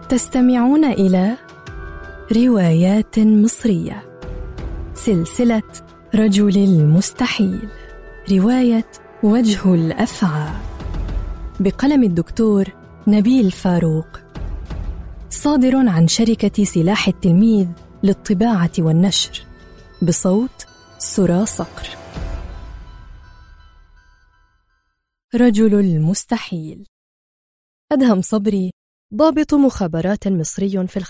تستمعون إلى روايات مصرية، سلسلة رجل المستحيل، رواية وجه الأفعى، بقلم الدكتور نبيل فاروق، صادر عن شركة سلاح التلميذ للطباعة والنشر، بصوت سرى صقر. رجل المستحيل. أدهم صبري ضابط مخابرات مصري في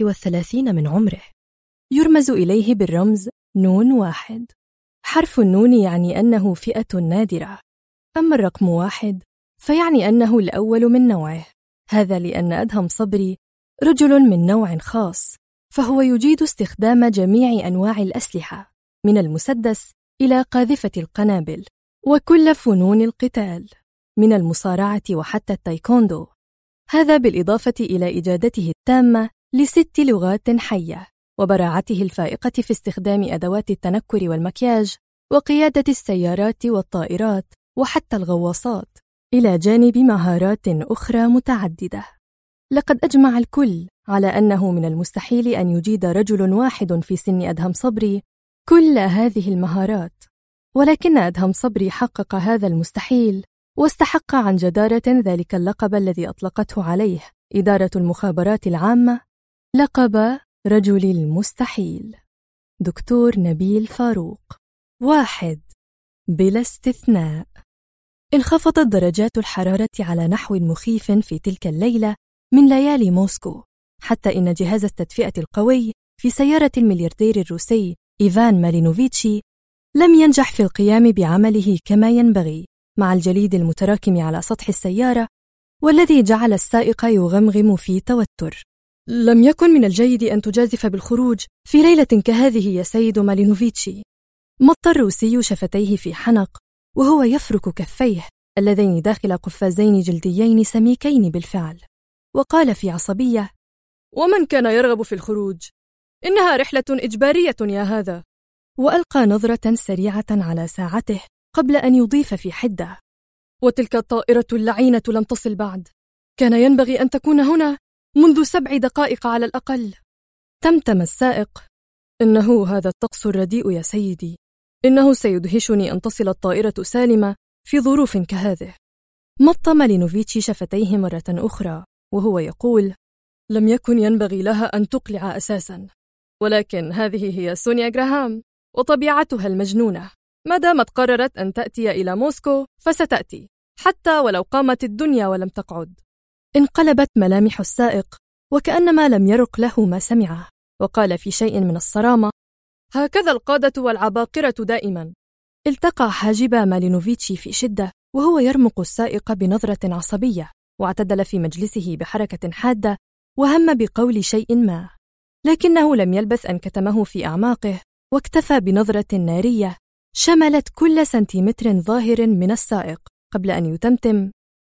35 من عمره، يرمز إليه بالرمز نون 1. حرف النون يعني أنه فئة نادرة، أما الرقم 1 فيعني أنه الأول من نوعه. هذا لأن أدهم صبري رجل من نوع خاص، فهو يجيد استخدام جميع أنواع الأسلحة من المسدس إلى قاذفة القنابل، وكل فنون القتال من المصارعة وحتى التايكوندو. هذا بالإضافة إلى إجادته التامة ل6 لغات حية، وبراعته الفائقة في استخدام أدوات التنكر والمكياج، وقيادة السيارات والطائرات وحتى الغواصات، إلى جانب مهارات أخرى متعددة. لقد أجمع الكل على أنه من المستحيل أن يجيد رجل واحد في سن أدهم صبري كل هذه المهارات، ولكن أدهم صبري حقق هذا المستحيل، واستحق عن جدارة ذلك اللقب الذي أطلقته عليه إدارة المخابرات العامة، لقب رجل المستحيل. دكتور نبيل فاروق. 1. بلا استثناء. انخفضت درجات الحرارة على نحو مخيف في تلك الليلة من ليالي موسكو، حتى إن جهاز التدفئة القوي في سيارة الملياردير الروسي إيفان مالينوفيتشي لم ينجح في القيام بعمله كما ينبغي مع الجليد المتراكم على سطح السيارة، والذي جعل السائق يغمغم في توتر. لم يكن من الجيد أن تجازف بالخروج في ليلة كهذه يا سيد مالينوفيتشي. مط الروسي شفتيه في حنق وهو يفرك كفيه اللذين داخل قفازين جلديين سميكين بالفعل، وقال في عصبية: ومن كان يرغب في الخروج؟ إنها رحلة إجبارية يا هذا. وألقى نظرة سريعة على ساعته قبل أن يضيف في حدة: وتلك الطائرة اللعينة لم تصل بعد، كان ينبغي أن تكون هنا منذ 7 دقائق على الأقل. تمتم السائق: إنه هذا الطقس الرديء يا سيدي، إنه سيدهشني أن تصل الطائرة سالمة في ظروف كهذه. مط مالينوفيتشي شفتيه مرة أخرى وهو يقول: لم يكن ينبغي لها أن تقلع أساسا، ولكن هذه هي سونيا غراهام وطبيعتها المجنونة. ما دامت قررت أن تأتي إلى موسكو فستأتي، حتى ولو قامت الدنيا ولم تقعد. انقلبت ملامح السائق وكأنما لم يرق له ما سمعه، وقال في شيء من الصرامة: هكذا القادة والعباقرة دائما. التقى حاجب مالينوفيتشي في شدة وهو يرمق السائق بنظرة عصبية، واعتدل في مجلسه بحركة حادة وهم بقول شيء ما، لكنه لم يلبث أن كتمه في أعماقه، واكتفى بنظرة نارية شملت كل سنتيمتر ظاهر من السائق قبل أن يتمتم: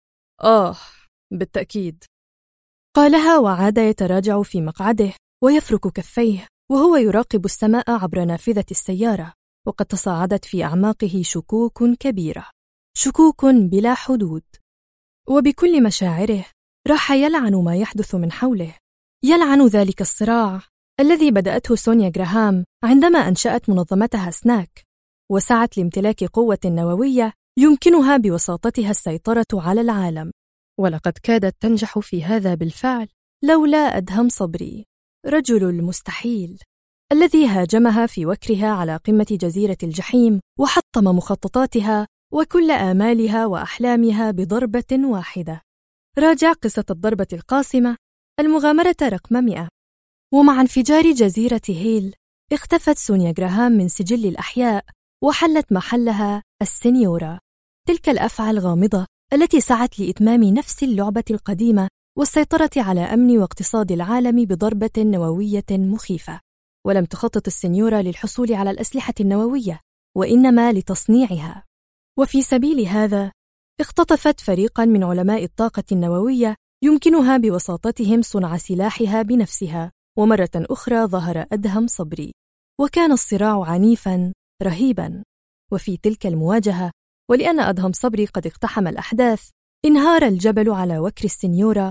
بالتأكيد. قالها وعاد يتراجع في مقعده ويفرك كفيه وهو يراقب السماء عبر نافذة السيارة، وقد تصاعدت في أعماقه شكوك كبيرة، شكوك بلا حدود. وبكل مشاعره راح يلعن ما يحدث من حوله، يلعن ذلك الصراع الذي بدأته سونيا غراهام عندما أنشأت منظمتها سناك، وسعت لامتلاك قوة نووية يمكنها بوساطتها السيطرة على العالم، ولقد كادت تنجح في هذا بالفعل لولا أدهم صبري رجل المستحيل الذي هاجمها في وكرها على قمة جزيرة الجحيم، وحطم مخططاتها وكل آمالها وأحلامها بضربة واحدة. راجع قصة الضربة القاصمة، المغامرة رقم 100. ومع انفجار جزيرة هيل اختفت سونيا غراهام من سجل الأحياء، وحلت محلها السنيورا، تلك الأفعى الغامضة التي سعت لإتمام نفس اللعبة القديمة والسيطرة على أمن واقتصاد العالم بضربة نووية مخيفة. ولم تخطط السنيورا للحصول على الأسلحة النووية، وإنما لتصنيعها. وفي سبيل هذا اختطفت فريقا من علماء الطاقة النووية يمكنها بوساطتهم صنع سلاحها بنفسها. ومرة أخرى ظهر أدهم صبري، وكان الصراع عنيفا رهيبا. وفي تلك المواجهة، ولأن أدهم صبري قد اقتحم الأحداث، انهار الجبل على وكر السنيورا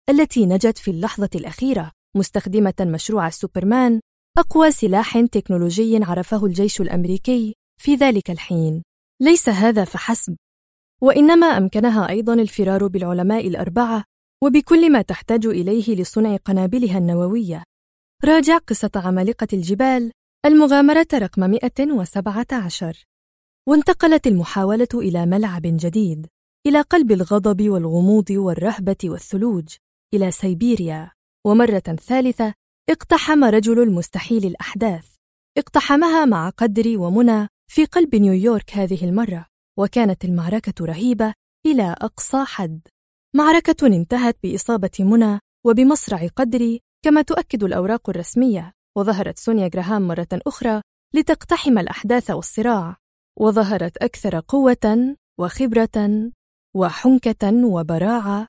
التي نجت في اللحظة الأخيرة مستخدمة مشروع السوبرمان، أقوى سلاح تكنولوجي عرفه الجيش الأمريكي في ذلك الحين. ليس هذا فحسب، وإنما أمكنها أيضاً الفرار بالعلماء الأربعة وبكل ما تحتاج إليه لصنع قنابلها النووية. راجع قصة عمالقة الجبال، المغامرة رقم 117. وانتقلت المحاولة إلى ملعب جديد، إلى قلب الغضب والغموض والرهبة والثلوج، إلى سيبيريا. ومرة ثالثة اقتحم رجل المستحيل الأحداث، اقتحمها مع قدر ومنى في قلب نيويورك هذه المرة، وكانت المعركة رهيبة إلى أقصى حد. معركة انتهت بإصابة منى وبمصرع قدر كما تؤكد الأوراق الرسمية، وظهرت سونيا جراهام مرة أخرى لتقتحم الأحداث والصراع، وظهرت أكثر قوة وخبرة وحنكة وبراعة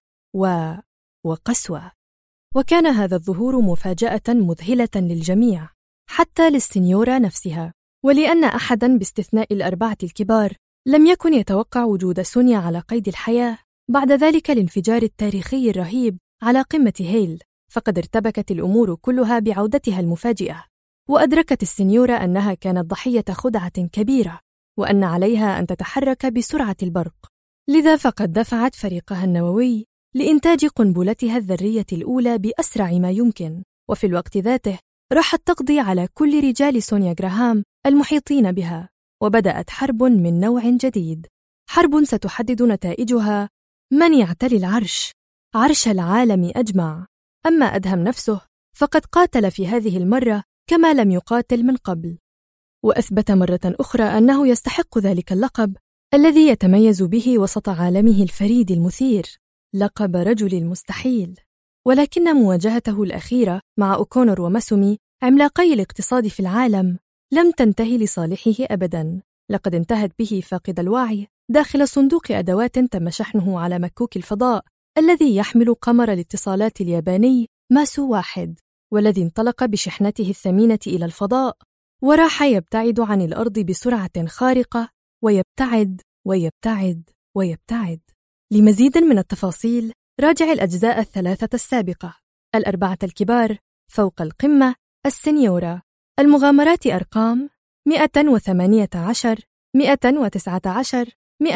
وقسوة. وكان هذا الظهور مفاجأة مذهلة للجميع، حتى للسنيورة نفسها، ولأن أحداً باستثناء الأربعة الكبار لم يكن يتوقع وجود سونيا على قيد الحياة بعد ذلك الانفجار التاريخي الرهيب على قمة هيل. فقد ارتبكت الأمور كلها بعودتها المفاجئة، وأدركت السنيورة أنها كانت ضحية خدعة كبيرة، وأن عليها أن تتحرك بسرعة البرق. لذا فقد دفعت فريقها النووي لإنتاج قنبلتها الذرية الأولى بأسرع ما يمكن، وفي الوقت ذاته راحت تقضي على كل رجال سونيا جراهام المحيطين بها. وبدأت حرب من نوع جديد، حرب ستحدد نتائجها من يعتلي العرش، عرش العالم أجمع. أما أدهم نفسه فقد قاتل في هذه المرة كما لم يقاتل من قبل، وأثبت مرة أخرى أنه يستحق ذلك اللقب الذي يتميز به وسط عالمه الفريد المثير، لقب رجل المستحيل. ولكن مواجهته الأخيرة مع أوكونور وماسومي، عملاقي الاقتصاد في العالم، لم تنتهي لصالحه أبداً. لقد انتهت به فاقد الوعي داخل صندوق أدوات تم شحنه على مكوك الفضاء الذي يحمل قمر الاتصالات الياباني ماسو 1، والذي انطلق بشحنته الثمينة إلى الفضاء وراح يبتعد عن الأرض بسرعة خارقة، ويبتعد ويبتعد ويبتعد. لمزيد من التفاصيل راجع الأجزاء الثلاثة السابقة: الأربعة الكبار، فوق القمة، السنيورة. المغامرات أرقام 118، 119،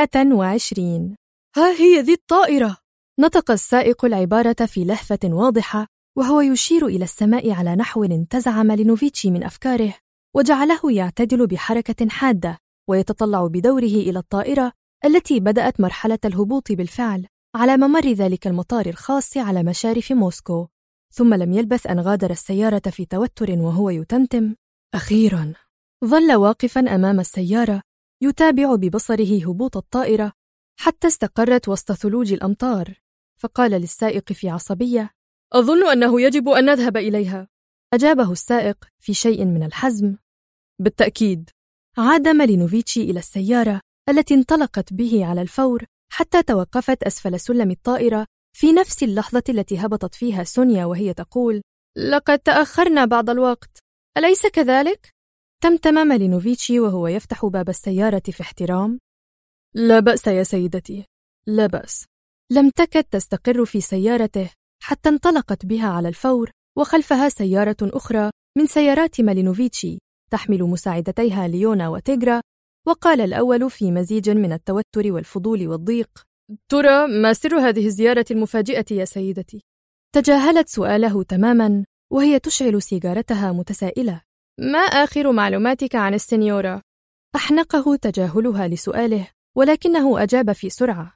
120. ها هي ذي الطائرة! نطق السائق العبارة في لهفة واضحة، وهو يشير إلى السماء على نحو انتزع مالينوفيتشي من أفكاره وجعله يعتدل بحركة حادة ويتطلع بدوره إلى الطائرة التي بدأت مرحلة الهبوط بالفعل على ممر ذلك المطار الخاص على مشارف موسكو. ثم لم يلبث أن غادر السيارة في توتر وهو يتمتم: أخيراً. ظل واقفاً أمام السيارة يتابع ببصره هبوط الطائرة حتى استقرت وسط ثلوج الأمطار، فقال للسائق في عصبية: أظن أنه يجب أن نذهب إليها. أجابه السائق في شيء من الحزم: بالتأكيد. عاد مالينوفيتشي إلى السيارة التي انطلقت به على الفور حتى توقفت أسفل سلم الطائرة في نفس اللحظة التي هبطت فيها سونيا وهي تقول: لقد تأخرنا بعض الوقت، أليس كذلك؟ تمتم مالينوفيتشي وهو يفتح باب السيارة في احترام: لا بأس يا سيدتي، لا بأس. لم تكد تستقر في سيارته حتى انطلقت بها على الفور، وخلفها سيارة أخرى من سيارات مالينوفيتشي تحمل مساعدتيها ليونا وتيغرا. وقال الأول في مزيج من التوتر والفضول والضيق: ترى ما سر هذه الزيارة المفاجئة يا سيدتي؟ تجاهلت سؤاله تماماً وهي تشعل سيجارتها متسائلة: ما آخر معلوماتك عن السنيورة؟ أحنقه تجاهلها لسؤاله، ولكنه أجاب في سرعة: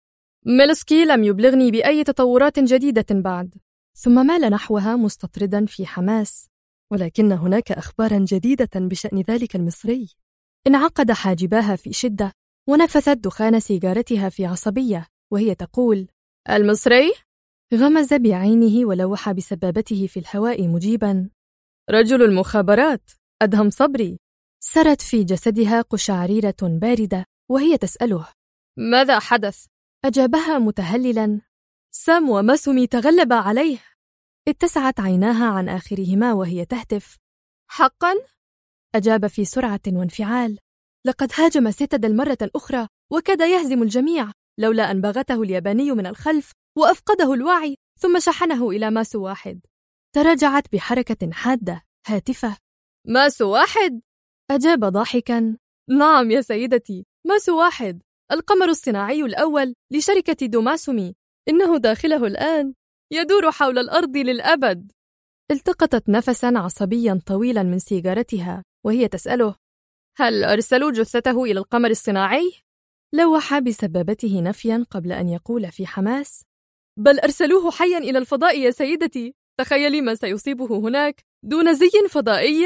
ميلسكي لم يبلغني بأي تطورات جديدة بعد. ثم مال نحوها مستطردا في حماس: ولكن هناك أخبارا جديدة بشأن ذلك المصري. انعقد حاجباها في شدة ونفثت دخان سيجارتها في عصبية وهي تقول: المصري؟ غمز بعينه ولوح بسبابته في الهواء مجيبا: رجل المخابرات أدهم صبري. سرت في جسدها قشعريرة باردة وهي تسأله: ماذا حدث؟ أجابها متهللا: سام وماسومي تغلب عليه. اتسعت عيناها عن آخرهما وهي تهتف: حقا؟ أجاب في سرعة وانفعال: لقد هاجم سيتادل مرة أخرى وكاد يهزم الجميع لولا أن بغته الياباني من الخلف وأفقده الوعي ثم شحنه إلى ماس واحد. تراجعت بحركة حادة هاتفة. ماس واحد؟ أجاب ضاحكا. نعم يا سيدتي، ماس واحد، القمر الصناعي الأول لشركة دوماسومي. إنه داخله الآن يدور حول الأرض للأبد. التقطت نفسا عصبيا طويلا من سيجارتها وهي تسأله: هل أرسلوا جثته إلى القمر الصناعي؟ لوح بسبابته نفيا قبل أن يقول في حماس: بل أرسلوه حيا إلى الفضاء يا سيدتي، تخيلي ما سيصيبه هناك دون زي فضائي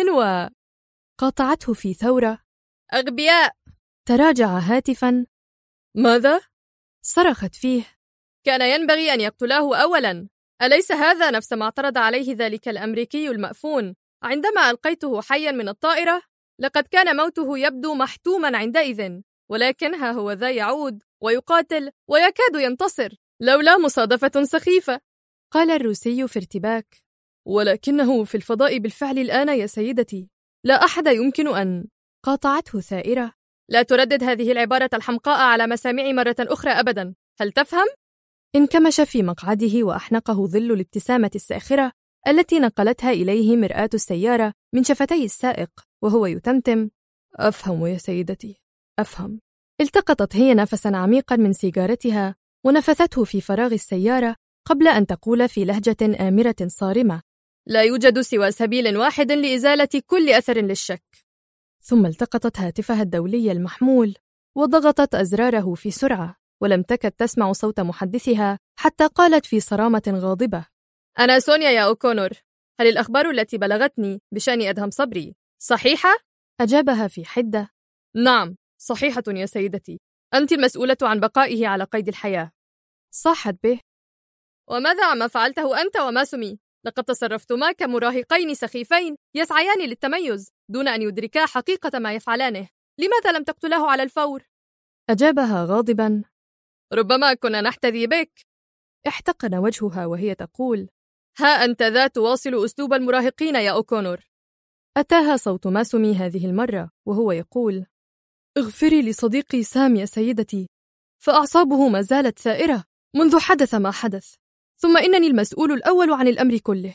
قاطعته في ثورة: أغبياء! تراجع هاتفا. ماذا؟ صرخت فيه: كان ينبغي أن يقتلاه أولا، أليس هذا نفس ما اعترض عليه ذلك الأمريكي المأفون عندما ألقيته حيا من الطائرة؟ لقد كان موته يبدو محتوما عندئذ، ولكن ها هو ذا يعود ويقاتل ويكاد ينتصر لولا مصادفة سخيفة. قال الروسي في ارتباك: ولكنه في الفضاء بالفعل الآن يا سيدتي، لا أحد يمكن أن. قاطعته ثائرة: لا تردد هذه العبارة الحمقاء على مسامعي مرة أخرى أبدا، هل تفهم؟ انكمش في مقعده وأحنقه ظل الابتسامة الساخرة التي نقلتها إليه مرآة السيارة من شفتي السائق وهو يتمتم: أفهم يا سيدتي، أفهم. التقطت هي نفسا عميقا من سيجارتها ونفثته في فراغ السيارة قبل أن تقول في لهجة آمرة صارمة: لا يوجد سوى سبيل واحد لإزالة كل أثر للشك. ثم التقطت هاتفها الدولي المحمول وضغطت أزراره في سرعة، ولم تكد تسمع صوت محدثها حتى قالت في صرامة غاضبة: أنا سونيا يا أوكونور، هل الأخبار التي بلغتني بشأن أدهم صبري صحيحة؟ أجابها في حدة: نعم، صحيحة يا سيدتي، أنت المسؤولة عن بقائه على قيد الحياة. صاحت به: وماذا عما فعلته أنت وماسومي؟ لقد تصرفتما كمراهقين سخيفين يسعيان للتميز دون أن يدركا حقيقة ما يفعلانه. لماذا لم تقتلاه على الفور؟ أجابها غاضبا: ربما كنا نحتذي بك. احتقن وجهها وهي تقول: ها أنت ذا تواصل أسلوب المراهقين يا أوكونور. أتاها صوت ماسومي هذه المرة وهو يقول: اغفري لصديقي سام يا سيدتي، فأعصابه ما زالت ثائرة منذ حدث ما حدث، ثم إنني المسؤول الأول عن الأمر كله.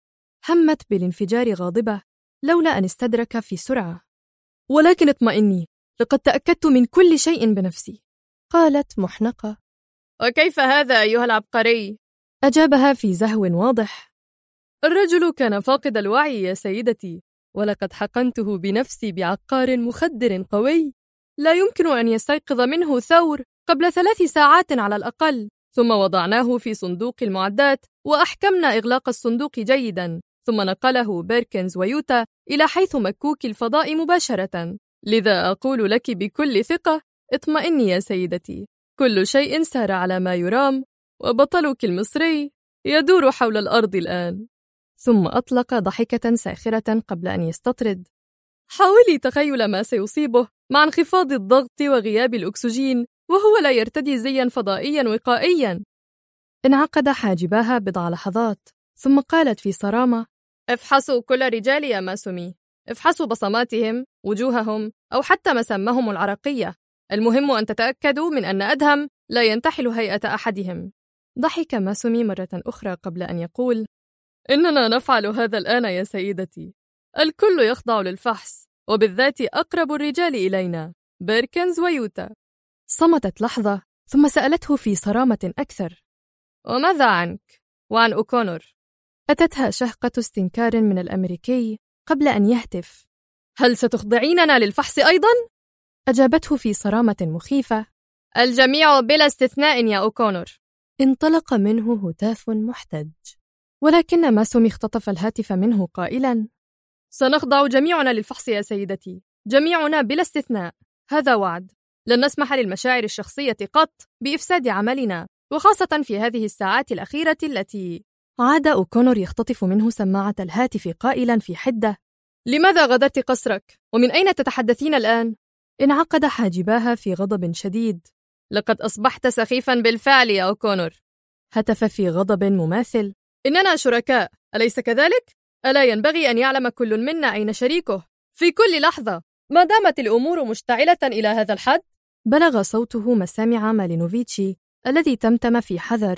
همت بالانفجار غاضبة لولا أن استدرك في سرعة: ولكن اطمئني، لقد تأكدت من كل شيء بنفسي. قالت محنقة: وكيف هذا أيها العبقري؟ أجابها في زهو واضح: الرجل كان فاقد الوعي يا سيدتي، ولقد حقنته بنفسي بعقار مخدر قوي لا يمكن أن يستيقظ منه ثور قبل 3 ساعات على الأقل، ثم وضعناه في صندوق المعدات وأحكمنا إغلاق الصندوق جيدا، ثم نقله بيركنز ويوتا إلى حيث مكوك الفضاء مباشرة. لذا أقول لك بكل ثقة: اطمئني يا سيدتي، كل شيء سار على ما يرام، وبطلك المصري يدور حول الأرض الآن. ثم أطلق ضحكة ساخرة قبل أن يستطرد: حاولي تخيل ما سيصيبه مع انخفاض الضغط وغياب الأكسجين وهو لا يرتدي زيا فضائيا وقائيا. انعقد حاجباها بضع لحظات ثم قالت في صرامة: افحصوا كل رجال يا ماسومي، افحصوا بصماتهم، وجوههم، أو حتى مسامهم العرقية، المهم أن تتأكدوا من أن أدهم لا ينتحل هيئة أحدهم. ضحك ماسومي مرة أخرى قبل أن يقول: إننا نفعل هذا الآن يا سيدتي، الكل يخضع للفحص، وبالذات أقرب الرجال إلينا، بيركنز ويوتا. صمتت لحظة ثم سألته في صرامة أكثر: وماذا عنك؟ وعن أوكونور؟ أتتها شهقة استنكار من الأمريكي قبل أن يهتف: هل ستخضعيننا للفحص أيضاً؟ أجابته في صرامة مخيفة: الجميع بلا استثناء يا أوكونور. انطلق منه هتاف محتج، ولكن ماسومي اختطف الهاتف منه قائلاً: سنخضع جميعنا للفحص يا سيدتي، جميعنا بلا استثناء، هذا وعد. لن نسمح للمشاعر الشخصية قط بإفساد عملنا، وخاصة في هذه الساعات الأخيرة التي. عاد أوكونور يختطف منه سماعة الهاتف قائلاً في حدة: لماذا غادرت قصرك؟ ومن أين تتحدثين الآن؟ انعقد حاجباها في غضب شديد: لقد أصبحت سخيفاً بالفعل يا أوكونور. هتف في غضب مماثل: إننا شركاء، أليس كذلك؟ ألا ينبغي أن يعلم كل منا أين شريكه في كل لحظة ما دامت الأمور مشتعلة إلى هذا الحد؟ بلغ صوته مسامع مالينوفيتشي الذي تمتم في حذر: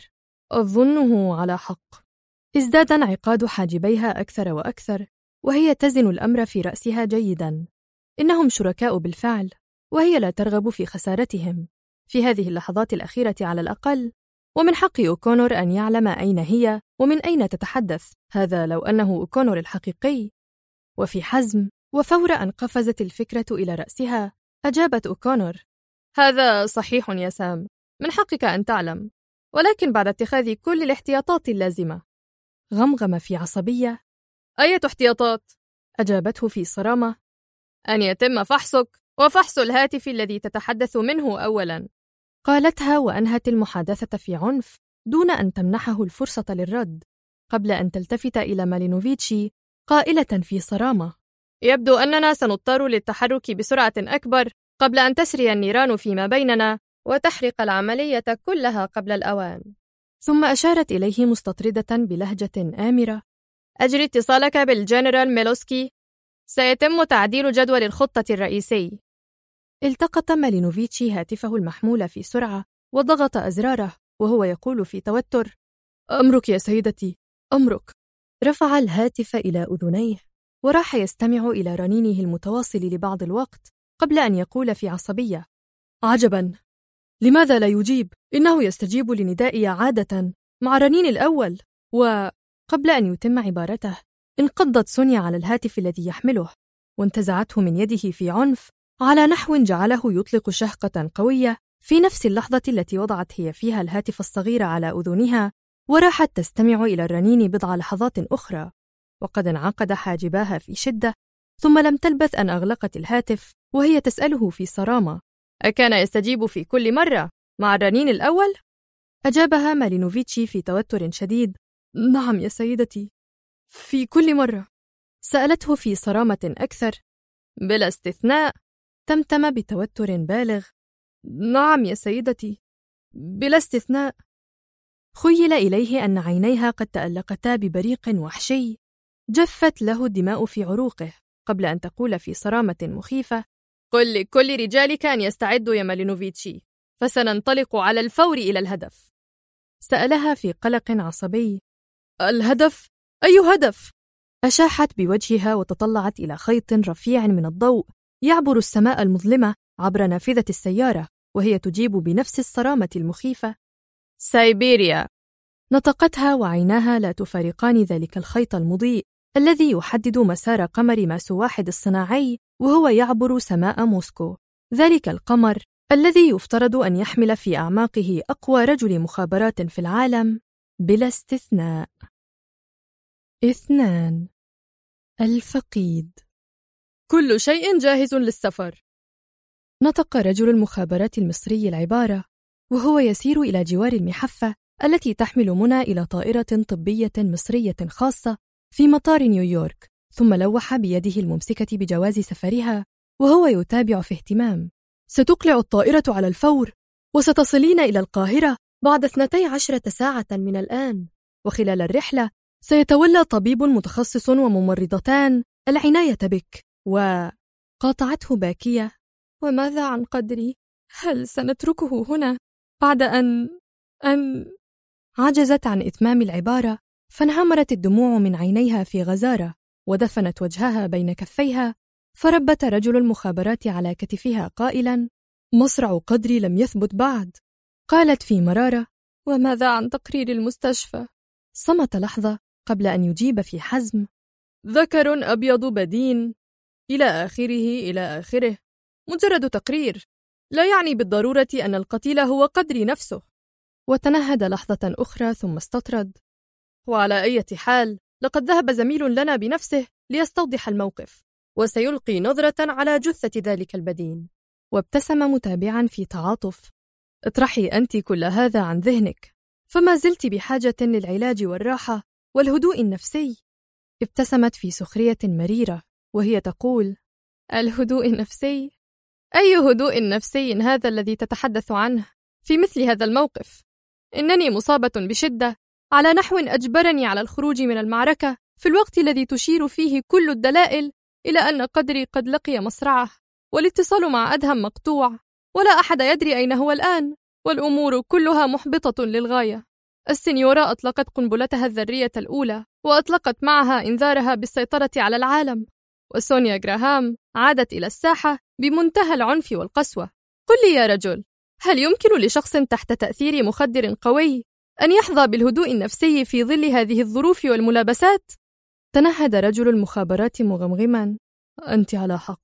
أظنه على حق. ازداد انعقاد حاجبيها أكثر وأكثر، وهي تزن الأمر في رأسها جيداً. إنهم شركاء بالفعل، وهي لا ترغب في خسارتهم في هذه اللحظات الأخيرة على الأقل. ومن حق أوكونور أن يعلم أين هي ومن أين تتحدث، هذا لو أنه أوكونور الحقيقي. وفي حزم، وفور أن قفزت الفكرة إلى رأسها، أجابت أوكونور: هذا صحيح يا سام، من حقك أن تعلم، ولكن بعد اتخاذ كل الاحتياطات اللازمة. غمغم في عصبية: أية احتياطات؟ أجابته في صرامة: أن يتم فحصك وفحص الهاتف الذي تتحدث منه أولاً. قالتها وأنهت المحادثة في عنف دون أن تمنحه الفرصة للرد، قبل أن تلتفت إلى مالينوفيتشي قائلة في صرامة: يبدو أننا سنضطر للتحرك بسرعة أكبر قبل أن تسري النيران فيما بيننا وتحرق العملية كلها قبل الأوان. ثم أشارت إليه مستطردة بلهجة آمرة: أجري اتصالك بالجنرال ميلوسكي، سيتم تعديل جدول الخطة الرئيسي. التقط مالينوفيتشي هاتفه المحمول في سرعة وضغط أزراره وهو يقول في توتر: أمرك يا سيدتي، أمرك. رفع الهاتف إلى أذنيه وراح يستمع إلى رنينه المتواصل لبعض الوقت قبل أن يقول في عصبية: عجباً، لماذا لا يجيب؟ إنه يستجيب لندائي عادة مع رنين الأول. وقبل أن يتم عبارته انقضت سونيا على الهاتف الذي يحمله وانتزعته من يده في عنف على نحو جعله يطلق شهقة قوية في نفس اللحظة التي وضعت هي فيها الهاتف الصغير على أذنها وراحت تستمع إلى الرنين بضع لحظات أخرى، وقد انعقد حاجباها في شدة. ثم لم تلبث أن أغلقت الهاتف وهي تسأله في صرامة: أكان يستجيب في كل مرة مع الرنين الأول؟ أجابها مالينوفيتشي في توتر شديد: نعم يا سيدتي، في كل مرة. سألته في صرامة أكثر: بلا استثناء؟ تمتم بتوتر بالغ: نعم يا سيدتي، بلا استثناء. خيل إليه أن عينيها قد تألقتا ببريق وحشي. جفت له الدماء في عروقه قبل أن تقول في صرامة مخيفة: قل لكل رجالك أن يستعدوا يا مالينوفيتشي، فسننطلق على الفور إلى الهدف. سألها في قلق عصبي: الهدف؟ أي هدف؟ أشاحت بوجهها وتطلعت إلى خيط رفيع من الضوء يعبر السماء المظلمة عبر نافذة السيارة، وهي تجيب بنفس الصرامة المخيفة: سيبيريا. نطقتها وعيناها لا تفارقان ذلك الخيط المضيء الذي يحدد مسار قمر ماسو واحد الصناعي وهو يعبر سماء موسكو، ذلك القمر الذي يفترض أن يحمل في أعماقه أقوى رجل مخابرات في العالم بلا استثناء. 2. الفقيد. كل شيء جاهز للسفر. نطق رجل المخابرات المصري العبارة وهو يسير إلى جوار المحفة التي تحمل منى إلى طائرة طبية مصرية خاصة في مطار نيويورك، ثم لوح بيده الممسكة بجواز سفرها وهو يتابع في اهتمام: ستقلع الطائرة على الفور، وستصلين إلى القاهرة بعد 12 ساعة من الآن، وخلال الرحلة سيتولى طبيب متخصص وممرضتان العناية بك. وقاطعته باكية: وماذا عن قدري؟ هل سنتركه هنا بعد أن عجزت عن إتمام العبارة، فانهمرت الدموع من عينيها في غزارة ودفنت وجهها بين كفيها، فربت رجل المخابرات على كتفها قائلا: مصرع قدري لم يثبت بعد. قالت في مرارة: وماذا عن تقرير المستشفى؟ صمت لحظة قبل أن يجيب في حزم: ذكر أبيض بدين إلى آخره، مجرد تقرير، لا يعني بالضرورة أن القتيل هو قدري نفسه. وتنهد لحظة أخرى ثم استطرد: وعلى أي حال لقد ذهب زميل لنا بنفسه ليستوضح الموقف، وسيلقي نظرة على جثة ذلك البدين. وابتسم متابعا في تعاطف: اطرحي أنت كل هذا عن ذهنك، فما زلت بحاجة للعلاج والراحة والهدوء النفسي. ابتسمت في سخرية مريرة وهي تقول: الهدوء النفسي؟ أي هدوء نفسي هذا الذي تتحدث عنه في مثل هذا الموقف؟ إنني مصابة بشدة على نحو أجبرني على الخروج من المعركة في الوقت الذي تشير فيه كل الدلائل إلى أن قدري قد لقي مصرعه، والاتصال مع أدهم مقطوع، ولا أحد يدري أين هو الآن، والأمور كلها محبطة للغاية. السنيورا أطلقت قنبلتها الذرية الأولى، وأطلقت معها إنذارها بالسيطرة على العالم، وسونيا غراهام عادت إلى الساحة بمنتهى العنف والقسوة. قل لي يا رجل، هل يمكن لشخص تحت تأثير مخدر قوي أن يحظى بالهدوء النفسي في ظل هذه الظروف والملابسات؟ تنهد رجل المخابرات مغمغما: أنت على حق.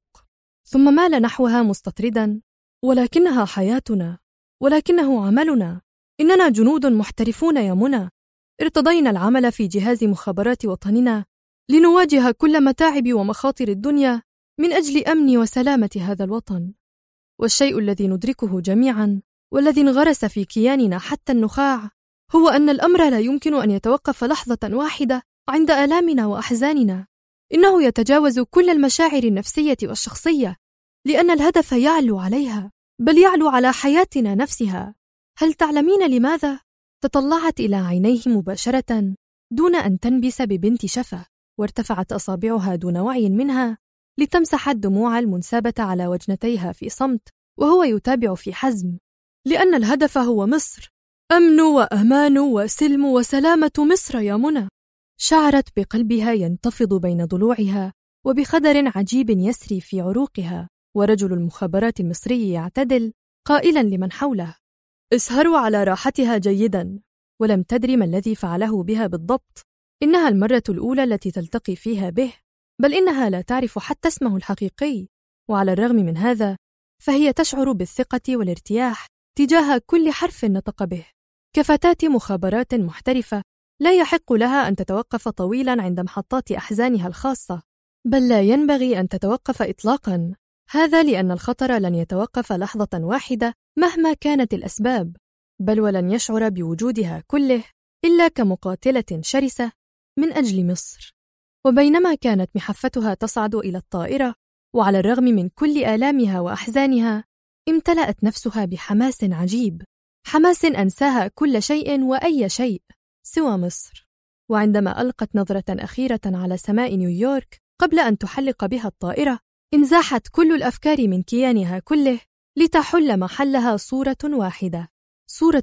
ثم مال نحوها مستطردا: ولكنها حياتنا، ولكنه عملنا، إننا جنود محترفون يا منى، ارتضينا العمل في جهاز مخابرات وطننا لنواجه كل متاعب ومخاطر الدنيا من أجل أمن وسلامة هذا الوطن. والشيء الذي ندركه جميعا والذي انغرس في كياننا حتى النخاع هو أن الأمر لا يمكن أن يتوقف لحظة واحدة عند آلامنا وأحزاننا، إنه يتجاوز كل المشاعر النفسية والشخصية، لأن الهدف يعلو عليها، بل يعلو على حياتنا نفسها. هل تعلمين لماذا؟ تطلعت إلى عينيه مباشرة دون أن تنبس ببنت شفة، وارتفعت أصابعها دون وعي منها لتمسح الدموع المنسابة على وجنتيها في صمت، وهو يتابع في حزم: لأن الهدف هو مصر، أمن وأمان وسلم وسلامة مصر يا منى. شعرت بقلبها ينتفض بين ضلوعها وبخدر عجيب يسري في عروقها، ورجل المخابرات المصري يعتدل قائلا لمن حوله: اسهروا على راحتها جيدا. ولم تدري ما الذي فعله بها بالضبط. إنها المرة الأولى التي تلتقي فيها به، بل إنها لا تعرف حتى اسمه الحقيقي، وعلى الرغم من هذا فهي تشعر بالثقة والارتياح تجاه كل حرف نطق به. كفتاة مخابرات محترفة لا يحق لها أن تتوقف طويلا عند محطات أحزانها الخاصة، بل لا ينبغي أن تتوقف إطلاقا، هذا لأن الخطر لن يتوقف لحظة واحدة مهما كانت الأسباب، بل ولن يشعر بوجودها كله إلا كمقاتلة شرسة من أجل مصر. وبينما كانت محفتها تصعد إلى الطائرة، وعلى الرغم من كل آلامها وأحزانها، امتلأت نفسها بحماس عجيب، حماس أنساها كل شيء وأي شيء سوى مصر. وعندما ألقت نظرة أخيرة على سماء نيويورك قبل أن تحلق بها الطائرة، انزاحت كل الأفكار من كيانها كله لتحل محلها صورة واحدة، صورة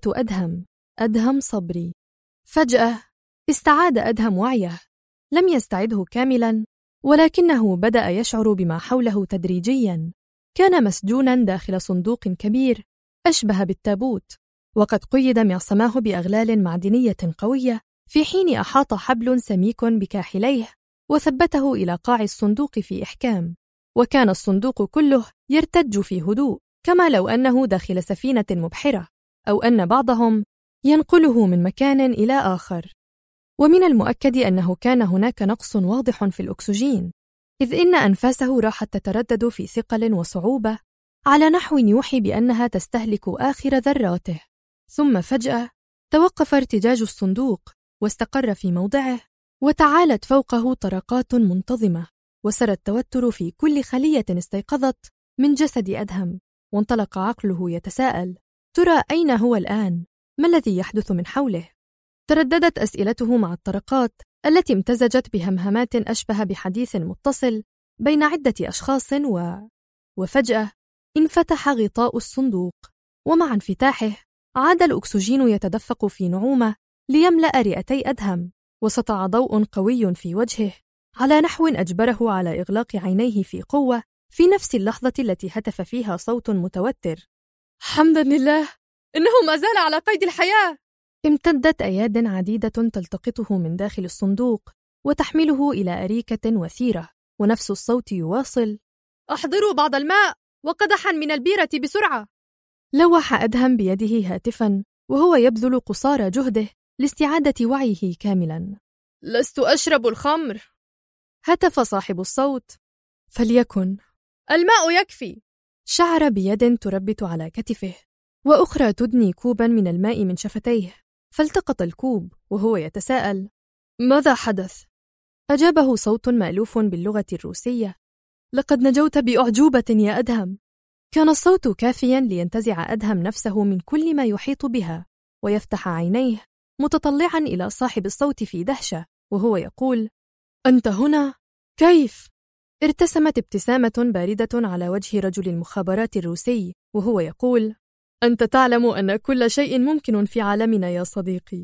أدهم صبري. فجأة استعاد أدهم وعيه، لم يستعده كاملا، ولكنه بدأ يشعر بما حوله تدريجيا. كان مسجونا داخل صندوق كبير أشبه بالتابوت، وقد قيد معصماه بأغلال معدنية قوية، في حين أحاط حبل سميك بكاحليه وثبته إلى قاع الصندوق في إحكام. وكان الصندوق كله يرتج في هدوء، كما لو أنه داخل سفينة مبحرة، أو أن بعضهم ينقله من مكان إلى آخر. ومن المؤكد أنه كان هناك نقص واضح في الأكسجين، إذ إن أنفاسه راحت تتردد في ثقل وصعوبة على نحو يوحي بأنها تستهلك آخر ذراته. ثم فجأة توقف ارتجاج الصندوق واستقر في موضعه، وتعالت فوقه طرقات منتظمة، وسرى التوتر في كل خلية استيقظت من جسد أدهم، وانطلق عقله يتساءل: ترى أين هو الآن؟ ما الذي يحدث من حوله؟ ترددت أسئلته مع الطرقات التي امتزجت بهمهمات أشبه بحديث متصل بين عدة أشخاص وفجأة انفتح غطاء الصندوق، ومع انفتاحه عاد الأكسجين يتدفق في نعومة ليملأ رئتي أدهم، وسطع ضوء قوي في وجهه على نحو أجبره على إغلاق عينيه في قوة في نفس اللحظة التي هتف فيها صوت متوتر: حمدا لله، إنه ما زال على قيد الحياة. امتدت أياد عديدة تلتقطه من داخل الصندوق وتحمله إلى أريكة وثيرة، ونفس الصوت يواصل: أحضروا بعض الماء وقدحا من البيرة بسرعة. لوح أدهم بيده هاتفا وهو يبذل قصارى جهده لاستعادة وعيه كاملا. لست أشرب الخمر، هتف صاحب الصوت. فليكن، الماء يكفي. شعر بيد تربت على كتفه وأخرى تدني كوبا من الماء من شفتيه، فالتقط الكوب وهو يتساءل: ماذا حدث؟ أجابه صوت مألوف باللغة الروسية: لقد نجوت بأعجوبة يا أدهم. كان الصوت كافيا لينتزع أدهم نفسه من كل ما يحيط بها ويفتح عينيه متطلعا إلى صاحب الصوت في دهشة، وهو يقول: أنت هنا؟ كيف؟ ارتسمت ابتسامة باردة على وجه رجل المخابرات الروسي وهو يقول: أنت تعلم أن كل شيء ممكن في عالمنا يا صديقي،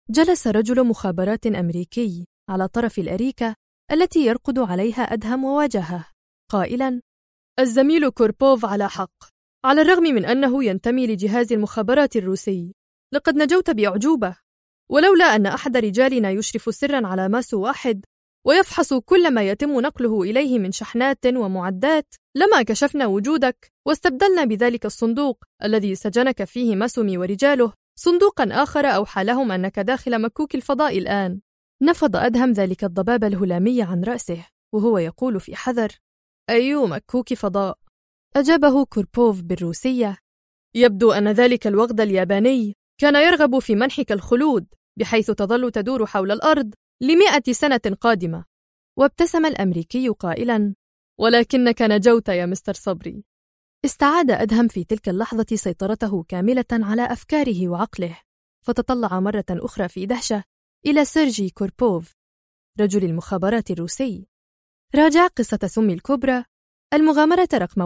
جلس رجل مخابرات أمريكي على طرف الأريكة التي يرقد عليها أدهم وواجهه قائلاً: الزميل كوربوف على حق، على الرغم من أنه ينتمي لجهاز المخابرات الروسي، لقد نجوت بأعجوبة، ولولا أن أحد رجالنا يشرف سراً على ماسو واحد ويفحص كل ما يتم نقله إليه من شحنات ومعدات لما كشفنا وجودك واستبدلنا بذلك الصندوق الذي سجنك فيه ماسومي ورجاله صندوقاً آخر أوحى لهم أنك داخل مكوك الفضاء الآن. نفض أدهم ذلك الضباب الهلامي عن رأسه وهو يقول في حذر: أي مكوك فضاء؟ أجابه كوربوف بالروسية: يبدو أن ذلك الوغد الياباني كان يرغب في منحك الخلود بحيث تظل تدور حول الأرض ل100 سنة قادمة. وابتسم الأمريكي قائلاً: ولكنك نجوت يا مستر صبري. استعاد أدهم في تلك اللحظة سيطرته كاملة على أفكاره وعقله، فتطلع مرة أخرى في دهشة إلى سيرجي كوربوف رجل المخابرات الروسي. راجع قصة سمي الكبرى، المغامرة رقم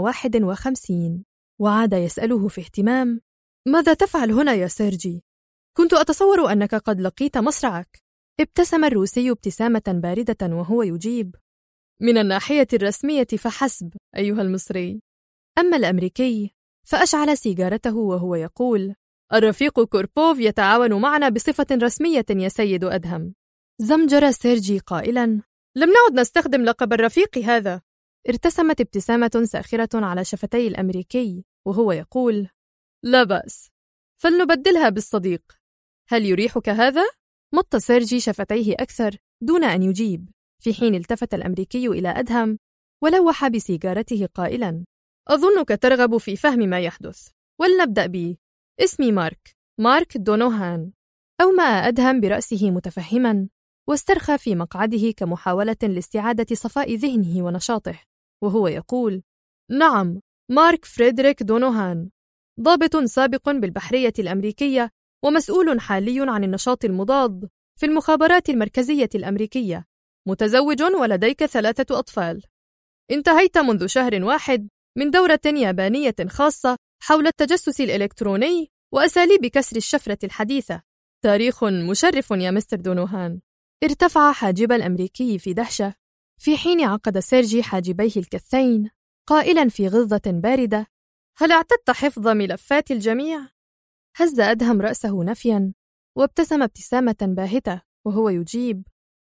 51، وعاد يسأله في اهتمام: ماذا تفعل هنا يا سيرجي؟ كنت أتصور أنك قد لقيت مصرعك. ابتسم الروسي ابتسامة باردة وهو يجيب: من الناحية الرسمية فحسب أيها المصري. أما الأمريكي فأشعل سيجارته وهو يقول: الرفيق كوربوف يتعاون معنا بصفة رسمية يا سيد أدهم. زمجر سيرجي قائلاً: لم نعد نستخدم لقب الرفيق هذا. ارتسمت ابتسامة ساخرة على شفتي الأمريكي وهو يقول: لا بأس، فلنبدلها بالصديق. هل يريحك هذا؟ مط سيرجي شفتيه أكثر دون أن يجيب، في حين التفت الأمريكي إلى أدهم ولوح بسيجارته قائلاً: أظنك ترغب في فهم ما يحدث، ولنبدأ بي. اسمي مارك دونوهان. أومأ أدهم برأسه متفهماً، واسترخى في مقعده كمحاولة لاستعادة صفاء ذهنه ونشاطه وهو يقول: نعم، مارك فريدريك دونوهان، ضابط سابق بالبحرية الأمريكية ومسؤول حالي عن النشاط المضاد في المخابرات المركزية الأمريكية، متزوج ولديك 3 أطفال. انتهيت منذ شهر واحد من دورة يابانية خاصة حول التجسس الإلكتروني وأساليب كسر الشفرة الحديثة. تاريخ مشرف يا مستر دونوهان. ارتفع حاجب الأمريكي في دهشة، في حين عقد سيرجي حاجبيه الكثين قائلاً في غضة باردة: هل اعتدت حفظ ملفات الجميع؟ هز أدهم رأسه نفياً وابتسم ابتسامة باهتة وهو يجيب: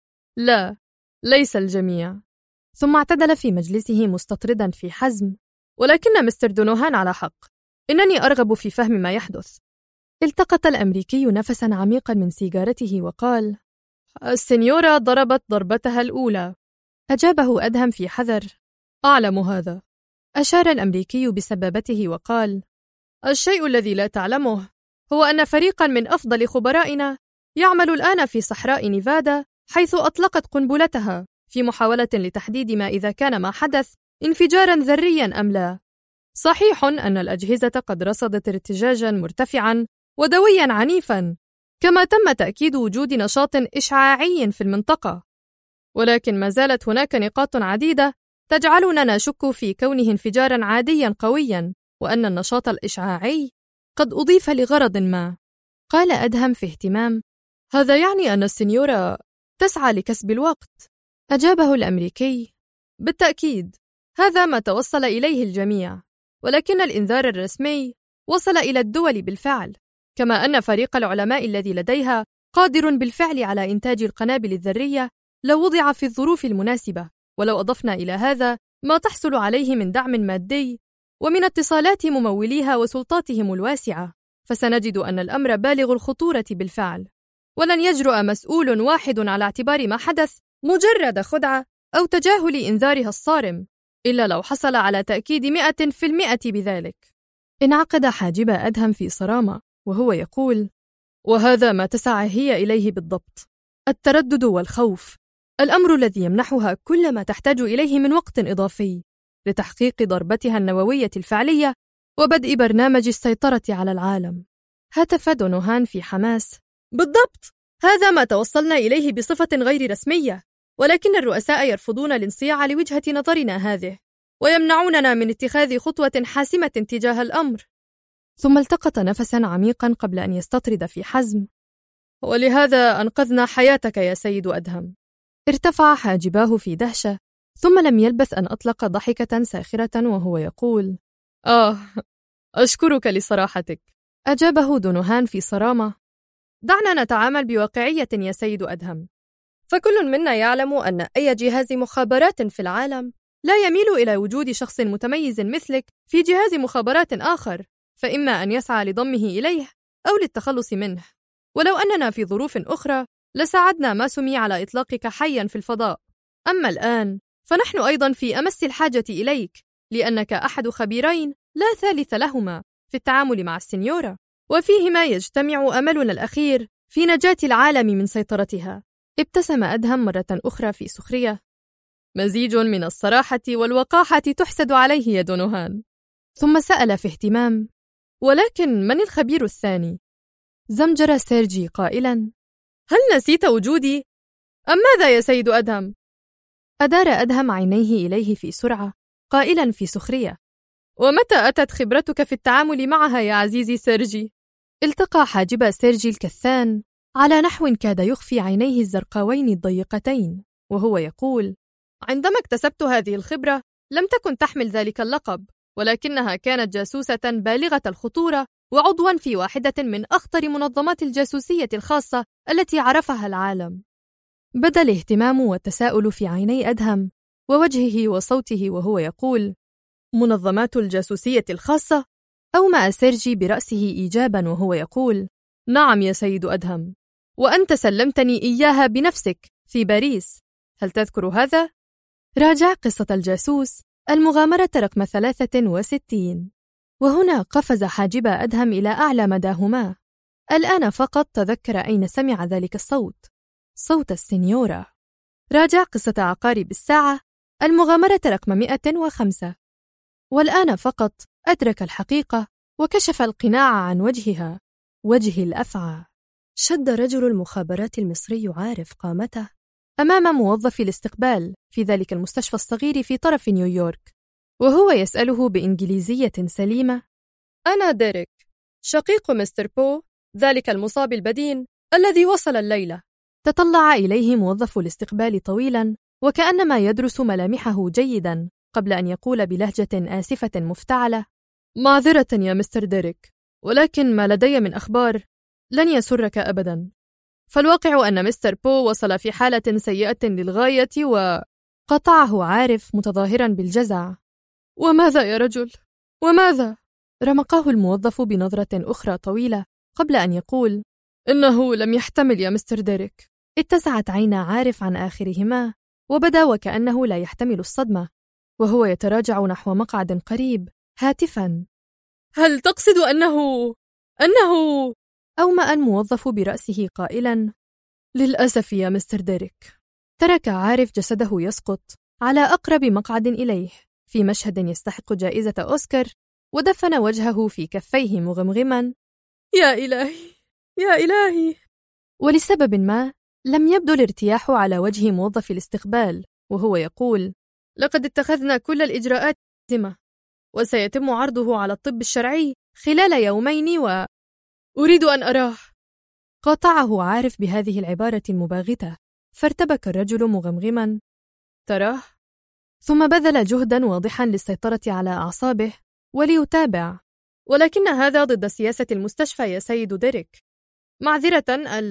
لا، ليس الجميع. ثم اعتدل في مجلسه مستطردا في حزم: ولكن مستر دونوهان على حق، إنني أرغب في فهم ما يحدث. التقط الأمريكي نفسا عميقا من سيجارته وقال: السنيورة ضربت ضربتها الأولى. أجابه أدهم في حذر: أعلم هذا. أشار الأمريكي بسبابته وقال: الشيء الذي لا تعلمه هو أن فريقا من أفضل خبرائنا يعمل الآن في صحراء نيفادا، حيث أطلقت قنبلتها في محاولة لتحديد ما إذا كان ما حدث انفجارا ذريا أم لا. صحيح أن الأجهزة قد رصدت ارتجاجا مرتفعا ودويا عنيفا، كما تم تأكيد وجود نشاط إشعاعي في المنطقة، ولكن ما زالت هناك نقاط عديدة تجعلنا نشك في كونه انفجارا عاديا قويا، وأن النشاط الإشعاعي قد أضيف لغرض ما. قال أدهم في اهتمام: هذا يعني أن السنيورة تسعى لكسب الوقت. أجابه الأمريكي: بالتأكيد، هذا ما توصل إليه الجميع، ولكن الإنذار الرسمي وصل إلى الدول بالفعل، كما أن فريق العلماء الذي لديها قادر بالفعل على إنتاج القنابل الذرية لو وضع في الظروف المناسبة. ولو أضفنا إلى هذا ما تحصل عليه من دعم مادي ومن اتصالات مموليها وسلطاتهم الواسعة، فسنجد أن الأمر بالغ الخطورة بالفعل، ولن يجرؤ مسؤول واحد على اعتبار ما حدث مجرد خدعة أو تجاهل إنذارها الصارم، إلا لو حصل على تأكيد 100% بذلك. انعقد حاجب أدهم في صرامة وهو يقول: وهذا ما تسعى هي إليه بالضبط، التردد والخوف، الأمر الذي يمنحها كل ما تحتاج إليه من وقت إضافي لتحقيق ضربتها النووية الفعلية وبدء برنامج السيطرة على العالم. هتف دونوهان في حماس: بالضبط، هذا ما توصلنا إليه بصفة غير رسمية، ولكن الرؤساء يرفضون الانصياع لوجهة نظرنا هذه، ويمنعوننا من اتخاذ خطوة حاسمة تجاه الأمر. ثم التقط نفسا عميقا قبل أن يستطرد في حزم: ولهذا أنقذنا حياتك يا سيد أدهم. ارتفع حاجباه في دهشة، ثم لم يلبث أن أطلق ضحكة ساخرة وهو يقول: أشكرك لصراحتك. أجابه دونوهان في صرامة: دعنا نتعامل بواقعية يا سيد أدهم، فكل منا يعلم أن أي جهاز مخابرات في العالم لا يميل إلى وجود شخص متميز مثلك في جهاز مخابرات آخر، فإما أن يسعى لضمه إليه أو للتخلص منه. ولو أننا في ظروف أخرى لساعدنا ما سمي على إطلاقك حياً في الفضاء. أما الآن فنحن أيضاً في أمس الحاجة إليك، لأنك أحد خبيرين لا ثالث لهما في التعامل مع السنيورة، وفيهما يجتمع أملنا الأخير في نجاة العالم من سيطرتها. ابتسم أدهم مرة أخرى في سخرية: مزيج من الصراحة والوقاحة تحسد عليه يا دونوهان. ثم سأل في اهتمام: ولكن من الخبير الثاني؟ زمجر سيرجي قائلاً: هل نسيت وجودي؟ أم ماذا يا سيد أدهم؟ أدار أدهم عينيه إليه في سرعة قائلاً في سخرية: ومتى أتت خبرتك في التعامل معها يا عزيزي سيرجي؟ التقى حاجب سيرجي الكثان على نحو كاد يخفي عينيه الزرقاوين الضيقتين وهو يقول: عندما اكتسبت هذه الخبرة لم تكن تحمل ذلك اللقب، ولكنها كانت جاسوسة بالغة الخطورة وعضواً في واحدة من أخطر منظمات الجاسوسية الخاصة التي عرفها العالم. بدا الاهتمام والتساؤل في عيني أدهم ووجهه وصوته وهو يقول: منظمات الجاسوسية الخاصة؟ أومأ سيرجي برأسه إيجاباً وهو يقول: نعم يا سيد أدهم، وأنت سلمتني إياها بنفسك في باريس، هل تذكر هذا؟ راجع قصة الجاسوس المغامرة رقم 63. وهنا قفز حاجب أدهم إلى أعلى مداهما. الآن فقط تذكر أين سمع ذلك الصوت، صوت السنيورة. راجع قصة عقارب الساعة المغامرة رقم 105. والآن فقط أدرك الحقيقة وكشف القناع عن وجهها، وجه الأفعى. شد رجل المخابرات المصري عارف قامته أمام موظف الاستقبال في ذلك المستشفى الصغير في طرف نيويورك، وهو يسأله بإنجليزية سليمة: أنا ديريك، شقيق مستر بو، ذلك المصاب البدين الذي وصل الليلة. تطلع إليه موظف الاستقبال طويلا وكأنما يدرس ملامحه جيدا قبل أن يقول بلهجة آسفة مفتعلة: معذرة يا مستر ديريك، ولكن ما لدي من أخبار لن يسرك أبدا. فالواقع أن مستر بو وصل في حالة سيئة للغاية قطعه عارف متظاهرا بالجزع. وماذا يا رجل؟ وماذا؟ رمقه الموظف بنظرة أخرى طويلة قبل أن يقول: إنه لم يحتمل يا مستر ديريك. اتسعت عينا عارف عن آخرهما وبدا وكأنه لا يحتمل الصدمة، وهو يتراجع نحو مقعد قريب هاتفا: هل تقصد أنه أومأ الموظف برأسه قائلا: للأسف يا مستر ديريك. ترك عارف جسده يسقط على أقرب مقعد إليه في مشهد يستحق جائزة أوسكار، ودفن وجهه في كفيه مغمغما: يا إلهي يا إلهي. ولسبب ما لم يبدو الارتياح على وجه موظف الاستقبال وهو يقول: لقد اتخذنا كل الإجراءات اللازمة، وسيتم عرضه على الطب الشرعي خلال يومين، وأريد أن أراه. قاطعه عارف بهذه العبارة المباغتة، فارتبك الرجل مغمغما: تراه؟ ثم بذل جهدا واضحا للسيطرة على أعصابه وليتابع: ولكن هذا ضد سياسة المستشفى يا سيد ديريك. معذرة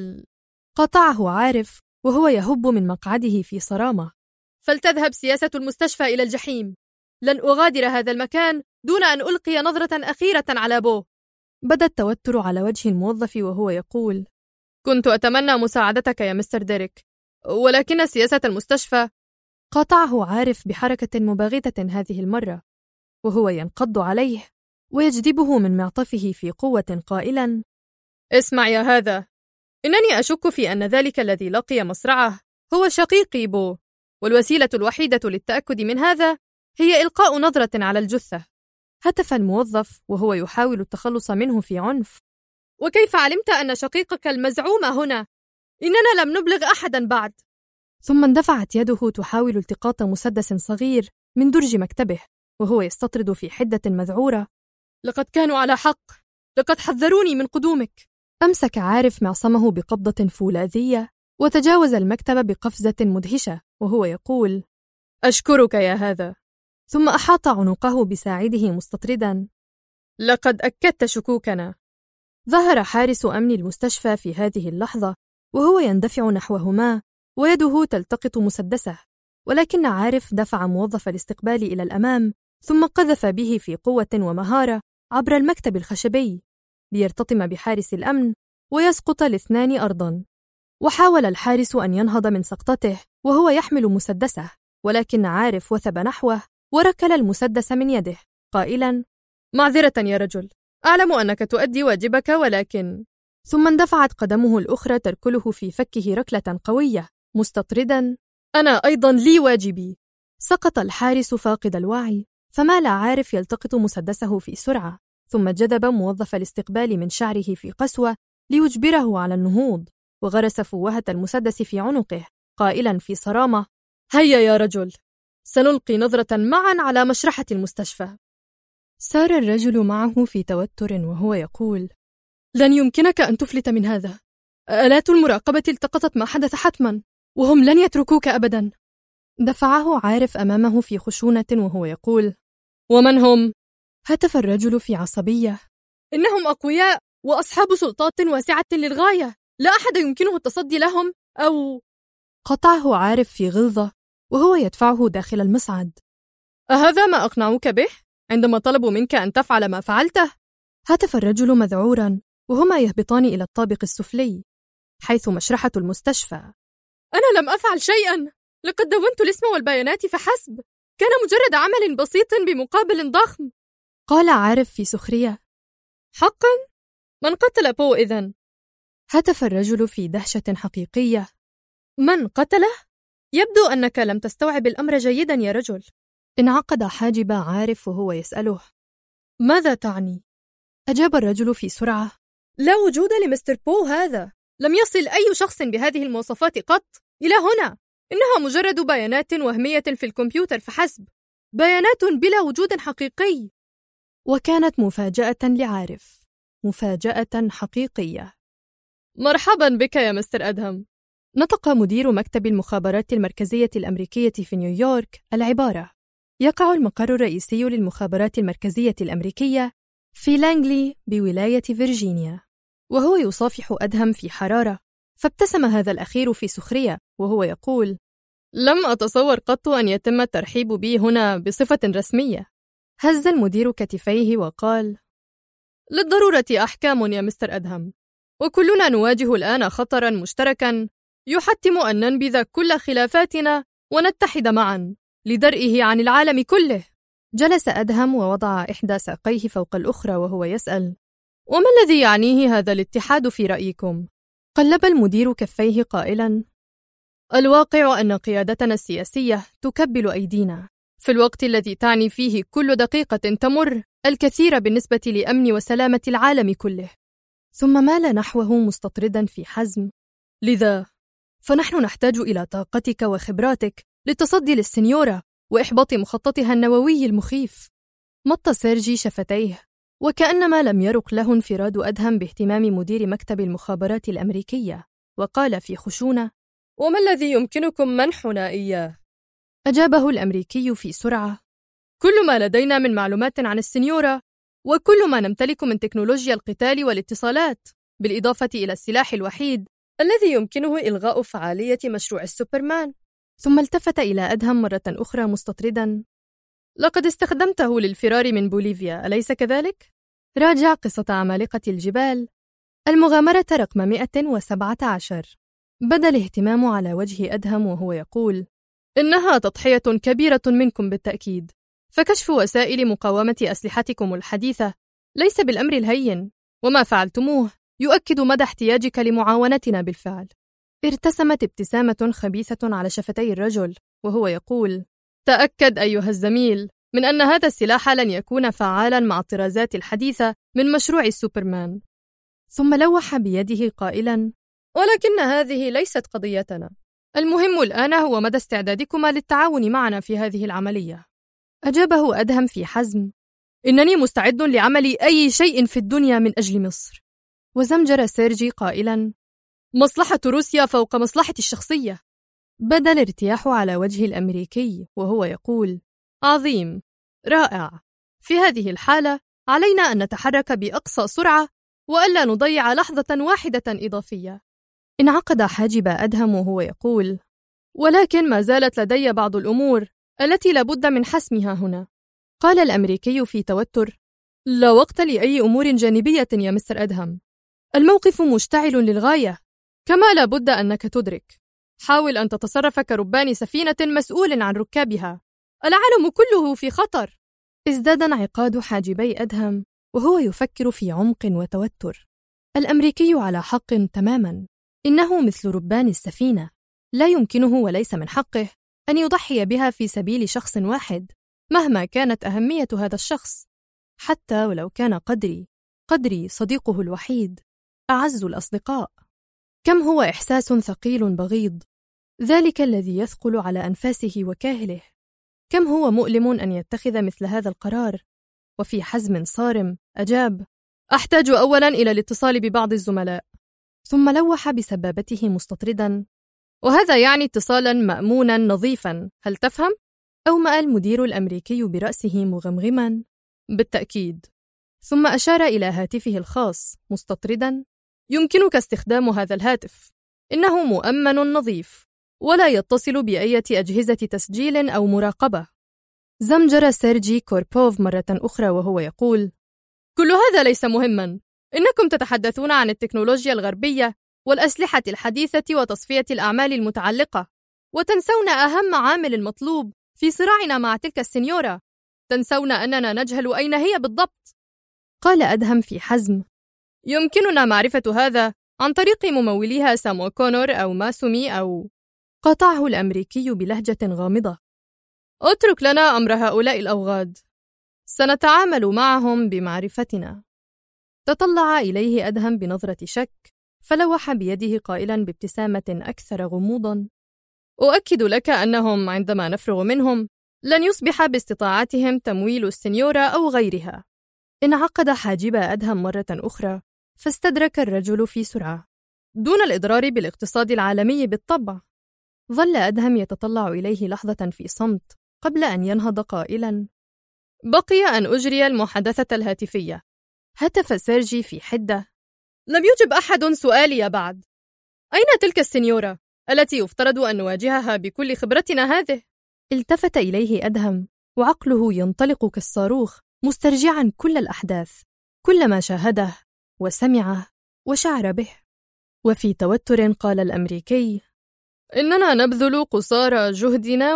قاطعه عارف وهو يهب من مقعده في صرامة: فلتذهب سياسة المستشفى إلى الجحيم، لن أغادر هذا المكان دون أن ألقي نظرة أخيرة على بو. بدا التوتر على وجه الموظف وهو يقول: كنت أتمنى مساعدتك يا مستر ديريك، ولكن سياسة المستشفى. قاطعه عارف بحركة مباغتة هذه المرة وهو ينقض عليه ويجذبه من معطفه في قوة قائلا: اسمع يا هذا، إنني أشك في أن ذلك الذي لقي مصرعه هو شقيقي بو، والوسيلة الوحيدة للتأكد من هذا هي إلقاء نظرة على الجثة. هتف الموظف وهو يحاول التخلص منه في عنف: وكيف علمت أن شقيقك المزعوم هنا؟ إننا لم نبلغ أحدا بعد. ثم اندفعت يده تحاول التقاط مسدس صغير من درج مكتبه وهو يستطرد في حدة مذعورة: لقد كانوا على حق، لقد حذروني من قدومك. أمسك عارف معصمه بقبضة فولاذية وتجاوز المكتب بقفزة مدهشة وهو يقول: أشكرك يا هذا. ثم أحاط عنقه بساعده مستطردا: لقد أكدت شكوكنا. ظهر حارس أمن المستشفى في هذه اللحظة وهو يندفع نحوهما ويده تلتقط مسدسه، ولكن عارف دفع موظف الاستقبال إلى الأمام ثم قذف به في قوة ومهارة عبر المكتب الخشبي ليرتطم بحارس الأمن ويسقط الاثنان أرضاً. وحاول الحارس أن ينهض من سقطته وهو يحمل مسدسه، ولكن عارف وثب نحوه وركل المسدس من يده قائلاً: معذرة يا رجل، أعلم أنك تؤدي واجبك ولكن... ثم اندفعت قدمه الأخرى تركله في فكه ركلة قوية مستطردا: أنا أيضاً لي واجبي. سقط الحارس فاقد الوعي، فمال عارف يلتقط مسدسه في سرعة، ثم جذب موظف الاستقبال من شعره في قسوة ليجبره على النهوض، وغرس فوهة المسدس في عنقه قائلاً في صرامة: هيا يا رجل، سنلقي نظرة معاً على مشرحة المستشفى. سار الرجل معه في توتر وهو يقول: لن يمكنك أن تفلت من هذا. آلات المراقبة التقطت ما حدث حتماً، وهم لن يتركوك أبداً. دفعه عارف أمامه في خشونة وهو يقول: ومن هم؟ هتف الرجل في عصبية: إنهم أقوياء وأصحاب سلطات واسعة للغاية، لا أحد يمكنه التصدي لهم أو... قطعه عارف في غلظة وهو يدفعه داخل المصعد. أهذا ما أقنعوك به عندما طلبوا منك أن تفعل ما فعلته؟ هتف الرجل مذعوراً وهما يهبطان إلى الطابق السفلي حيث مشرحة المستشفى. أنا لم أفعل شيئاً، لقد دونت الاسم والبيانات فحسب، كان مجرد عمل بسيط بمقابل ضخم. قال عارف في سخرية: حقاً؟ من قتل بو إذن؟ هتف الرجل في دهشة حقيقية: من قتله؟ يبدو أنك لم تستوعب الأمر جيداً يا رجل. انعقد حاجب عارف وهو يسأله: ماذا تعني؟ أجاب الرجل في سرعة: لا وجود لمستر بو هذا، لم يصل أي شخص بهذه المواصفات قط إلى هنا، إنها مجرد بيانات وهمية في الكمبيوتر فحسب، بيانات بلا وجود حقيقي. وكانت مفاجأة لعارف، مفاجأة حقيقية. مرحبا بك يا مستر أدهم. نطق مدير مكتب المخابرات المركزية الأمريكية في نيويورك العبارة: يقع المقر الرئيسي للمخابرات المركزية الأمريكية في لانغلي بولاية فيرجينيا. وهو يصافح أدهم في حرارة، فابتسم هذا الأخير في سخرية وهو يقول: لم أتصور قط أن يتم الترحيب بي هنا بصفة رسمية. هز المدير كتفيه وقال: للضرورة أحكام يا مستر أدهم، وكلنا نواجه الآن خطراً مشتركاً يحتم أن ننبذ كل خلافاتنا ونتحد معاً لدرئه عن العالم كله. جلس أدهم ووضع إحدى ساقيه فوق الأخرى وهو يسأل: وما الذي يعنيه هذا الاتحاد في رأيكم؟ قلب المدير كفيه قائلاً: الواقع أن قيادتنا السياسية تكبل أيدينا في الوقت الذي تعني فيه كل دقيقة تمر الكثير بالنسبة لأمن وسلامة العالم كله. ثم مال نحوه مستطردا في حزم: لذا فنحن نحتاج إلى طاقتك وخبراتك للتصدي للسنيورة وإحباط مخططها النووي المخيف. مط سيرجي شفتيه وكأنما لم يرق له انفراد أدهم باهتمام مدير مكتب المخابرات الأمريكية، وقال في خشونة: وما الذي يمكنكم منحنا إياه؟ أجابه الأمريكي في سرعة: كل ما لدينا من معلومات عن السنيورة، وكل ما نمتلك من تكنولوجيا القتال والاتصالات، بالإضافة إلى السلاح الوحيد الذي يمكنه إلغاء فعالية مشروع السوبرمان. ثم التفت إلى أدهم مرة أخرى مستطردا: لقد استخدمته للفرار من بوليفيا، أليس كذلك؟ راجع قصة عمالقة الجبال، المغامرة رقم 117. بدا الاهتمام على وجه أدهم وهو يقول: إنها تضحية كبيرة منكم بالتأكيد، فكشف وسائل مقاومة أسلحتكم الحديثة ليس بالأمر الهين، وما فعلتموه يؤكد مدى احتياجك لمعاونتنا بالفعل. ارتسمت ابتسامة خبيثة على شفتي الرجل وهو يقول: تأكد أيها الزميل من أن هذا السلاح لن يكون فعالا مع الطرازات الحديثة من مشروع السوبرمان. ثم لوح بيده قائلا: ولكن هذه ليست قضيتنا، المهم الآن هو مدى استعدادكما للتعاون معنا في هذه العملية. أجابه أدهم في حزم: إنني مستعد لعمل أي شيء في الدنيا من أجل مصر. وزمجر سيرجي قائلاً: مصلحة روسيا فوق مصلحتي الشخصية. بدا الارتياح على وجه الأمريكي وهو يقول: عظيم، رائع. في هذه الحالة علينا أن نتحرك بأقصى سرعة وألا نضيع لحظة واحدة إضافية. انعقد حاجب أدهم وهو يقول: ولكن ما زالت لدي بعض الأمور التي لابد من حسمها هنا. قال الأمريكي في توتر: لا وقت لأي أمور جانبية يا مستر أدهم، الموقف مشتعل للغاية، كما لابد أنك تدرك. حاول أن تتصرف كربان سفينة مسؤول عن ركابها، العالم كله في خطر. ازداد انعقاد حاجبي أدهم وهو يفكر في عمق وتوتر. الأمريكي على حق تماما، إنه مثل ربان السفينة، لا يمكنه وليس من حقه أن يضحي بها في سبيل شخص واحد مهما كانت أهمية هذا الشخص، حتى ولو كان قدري صديقه الوحيد، أعز الأصدقاء. كم هو إحساس ثقيل بغيض، ذلك الذي يثقل على أنفاسه وكاهله. كم هو مؤلم أن يتخذ مثل هذا القرار. وفي حزم صارم أجاب: أحتاج أولاً إلى الاتصال ببعض الزملاء. ثم لوح بسبابته مستطردا: وهذا يعني اتصالاً مأموناً نظيفاً، هل تفهم؟ أومأ المدير الأمريكي برأسه مغمغماً: بالتأكيد. ثم أشار إلى هاتفه الخاص مستطردا: يمكنك استخدام هذا الهاتف، إنه مؤمن نظيف ولا يتصل بأي أجهزة تسجيل أو مراقبة. زمجر سيرجي كوربوف مرة أخرى وهو يقول: كل هذا ليس مهما، إنكم تتحدثون عن التكنولوجيا الغربية والأسلحة الحديثة وتصفية الأعمال المتعلقة، وتنسون أهم عامل مطلوب في صراعنا مع تلك السنيورة، تنسون أننا نجهل أين هي بالضبط. قال أدهم في حزم: يمكننا معرفة هذا عن طريق مموليها سام أوكونور أو ماسومي أو... قاطعه الأمريكي بلهجة غامضة: اترك لنا أمر هؤلاء الأوغاد، سنتعامل معهم بمعرفتنا. تطلع إليه أدهم بنظرة شك، فلوح بيده قائلا بابتسامة أكثر غموضا: أؤكد لك أنهم عندما نفرغ منهم لن يصبح باستطاعتهم تمويل السنيورة أو غيرها. انعقد حاجب أدهم مرة أخرى، فاستدرك الرجل في سرعة: دون الإضرار بالاقتصاد العالمي بالطبع. ظل أدهم يتطلع إليه لحظة في صمت قبل أن ينهض قائلا: بقي أن أجري المحادثة الهاتفية. هتف سيرجي في حدة: لم يجب أحد سؤالي بعد. أين تلك السنيورة التي يفترض أن نواجهها بكل خبرتنا هذه؟ التفت إليه أدهم وعقله ينطلق كالصاروخ، مسترجعا كل الأحداث، كل ما شاهده وسمعه وشعر به. وفي توتر قال الأمريكي: إننا نبذل قصارى جهدنا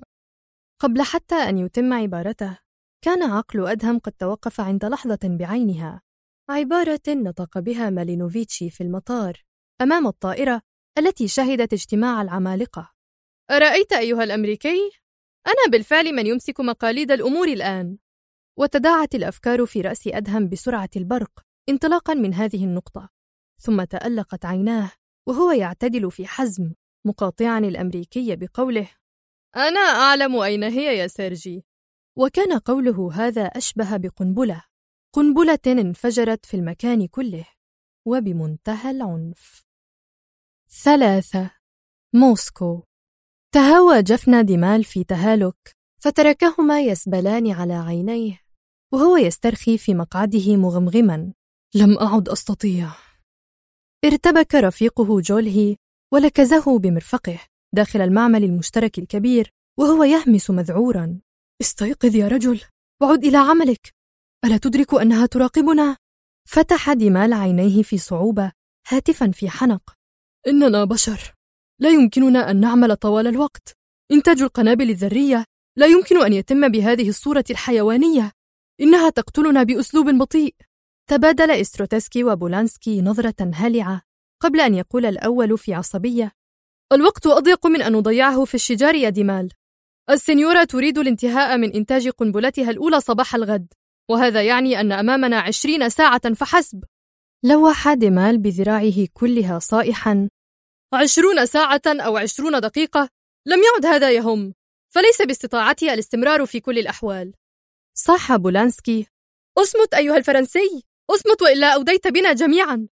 قبل حتى أن يتم عبارته كان عقل أدهم قد توقف عند لحظة بعينها، عبارة نطق بها مالينوفيتشي في المطار أمام الطائرة التي شهدت اجتماع العمالقة: أرأيت أيها الأمريكي؟ أنا بالفعل من يمسك مقاليد الأمور الآن. وتداعت الأفكار في رأس أدهم بسرعة البرق انطلاقا من هذه النقطة، ثم تألقت عيناه وهو يعتدل في حزم، مقاطعا الأمريكي بقوله: أنا أعلم أين هي يا سيرجي. وكان قوله هذا أشبه بقنبلة انفجرت في المكان كله وبمنتهى العنف. 3. موسكو. تهوى جفن ديمال في تهالك، فتركهما يسبلان على عينيه وهو يسترخي في مقعده مغمغما: لم أعد أستطيع. ارتبك رفيقه جولهي ولكزه بمرفقه داخل المعمل المشترك الكبير وهو يهمس مذعورا: استيقظ يا رجل وعد إلى عملك، ألا تدرك أنها تراقبنا؟ فتح ديمال عينيه في صعوبة هاتفا في حنق: إننا بشر، لا يمكننا أن نعمل طوال الوقت. إنتاج القنابل الذرية لا يمكن أن يتم بهذه الصورة الحيوانية، إنها تقتلنا بأسلوب بطيء. تبادل إستروتسكي وبولانسكي نظرة هالعة قبل أن يقول الأول في عصبية: الوقت أضيق من أن نضيعه في الشجار يا ديمال. السنيورة تريد الانتهاء من إنتاج قنبلتها الأولى صباح الغد، وهذا يعني أن أمامنا 20 ساعة فحسب. لوح ديمال بذراعه كلها صائحا: 20 ساعة أو 20 دقيقة لم يعد هذا يهم، فليس باستطاعتي الاستمرار في كل الأحوال. صاح بولانسكي: اصمت أيها الفرنسي، اصمت وإلا أوديت بنا جميعا.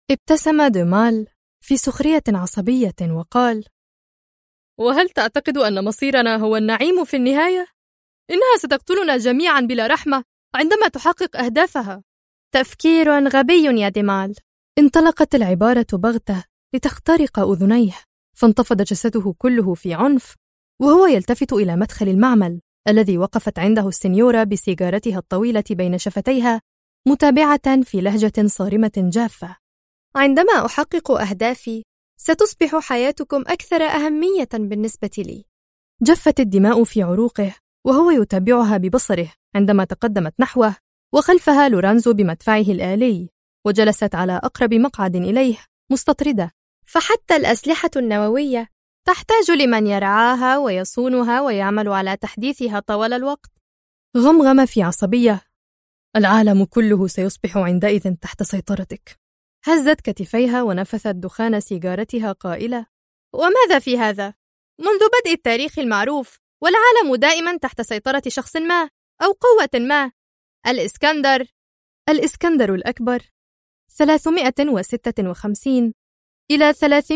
ابتسم دمال في سخرية عصبية وقال: وهل تعتقد أن مصيرنا هو النعيم في النهاية؟ إنها ستقتلنا جميعا بلا رحمة عندما تحقق أهدافها. تفكير غبي يا دمال. انطلقت العبارة بغتة لتخترق أذنيه، فانتفض جسده كله في عنف وهو يلتفت إلى مدخل المعمل الذي وقفت عنده السنيورة بسيجارتها الطويلة بين شفتيها، متابعة في لهجة صارمة جافة: عندما أحقق أهدافي ستصبح حياتكم أكثر أهمية بالنسبة لي. جفت الدماء في عروقه وهو يتابعها ببصره عندما تقدمت نحوه، وخلفها لورانزو بمدفعه الآلي، وجلست على أقرب مقعد إليه مستطردة. فحتى الأسلحة النووية تحتاج لمن يرعاها ويصونها ويعمل على تحديثها طوال الوقت. غمغم في عصبية: العالم كله سيصبح عندئذ تحت سيطرتك. هزت كتفيها ونفثت دخان سيجارتها قائلة: وماذا في هذا؟ منذ بدء التاريخ المعروف والعالم دائما تحت سيطرة شخص ما أو قوة ما. الإسكندر الأكبر 356 إلى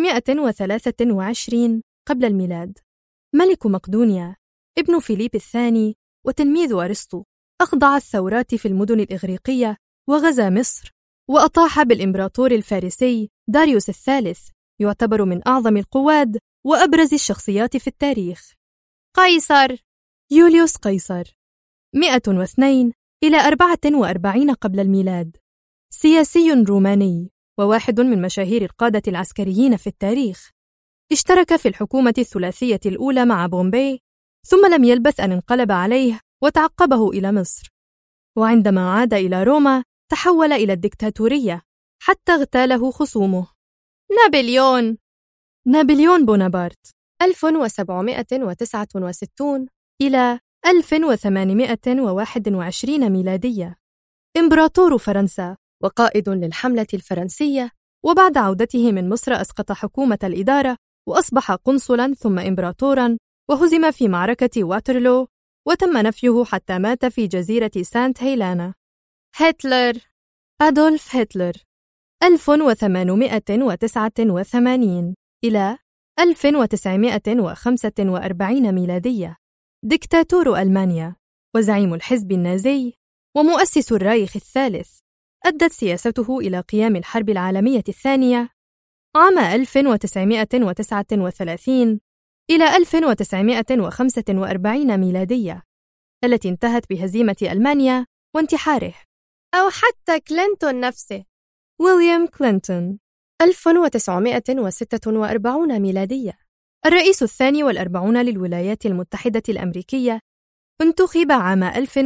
323 قبل الميلاد، ملك مقدونيا، ابن فيليب الثاني وتلميذ أرسطو، أخضع الثورات في المدن الإغريقية وغزا مصر، وأطاح بالإمبراطور الفارسي داريوس الثالث، يعتبر من أعظم القواد وأبرز الشخصيات في التاريخ. قيصر يوليوس قيصر 102 إلى 44 قبل الميلاد، سياسي روماني وواحد من مشاهير القادة العسكريين في التاريخ. اشترك في الحكومة الثلاثية الأولى مع بومبي، ثم لم يلبث أن انقلب عليه وتعقبه إلى مصر، وعندما عاد إلى روما تحول إلى الدكتاتورية حتى اغتاله خصومه. نابليون بونابرت 1769 إلى 1821 ميلادية، إمبراطور فرنسا وقائد للحملة الفرنسية، وبعد عودته من مصر أسقط حكومة الإدارة وأصبح قنصلاً ثم إمبراطوراً، وهزم في معركة واترلو وتم نفيه حتى مات في جزيرة سانت هيلانا. أدولف هتلر 1889 إلى 1945 ميلادية، دكتاتور ألمانيا وزعيم الحزب النازي ومؤسس الرايخ الثالث. أدت سياسته إلى قيام الحرب العالمية الثانية عام 1939 إلى 1945 ميلادية، التي انتهت بهزيمة ألمانيا وانتحاره. أو حتى كلينتون نفسه، ويليام كلينتون 1946 ميلادية، الرئيس الثاني والأربعون للولايات المتحدة الأمريكية، انتخب عام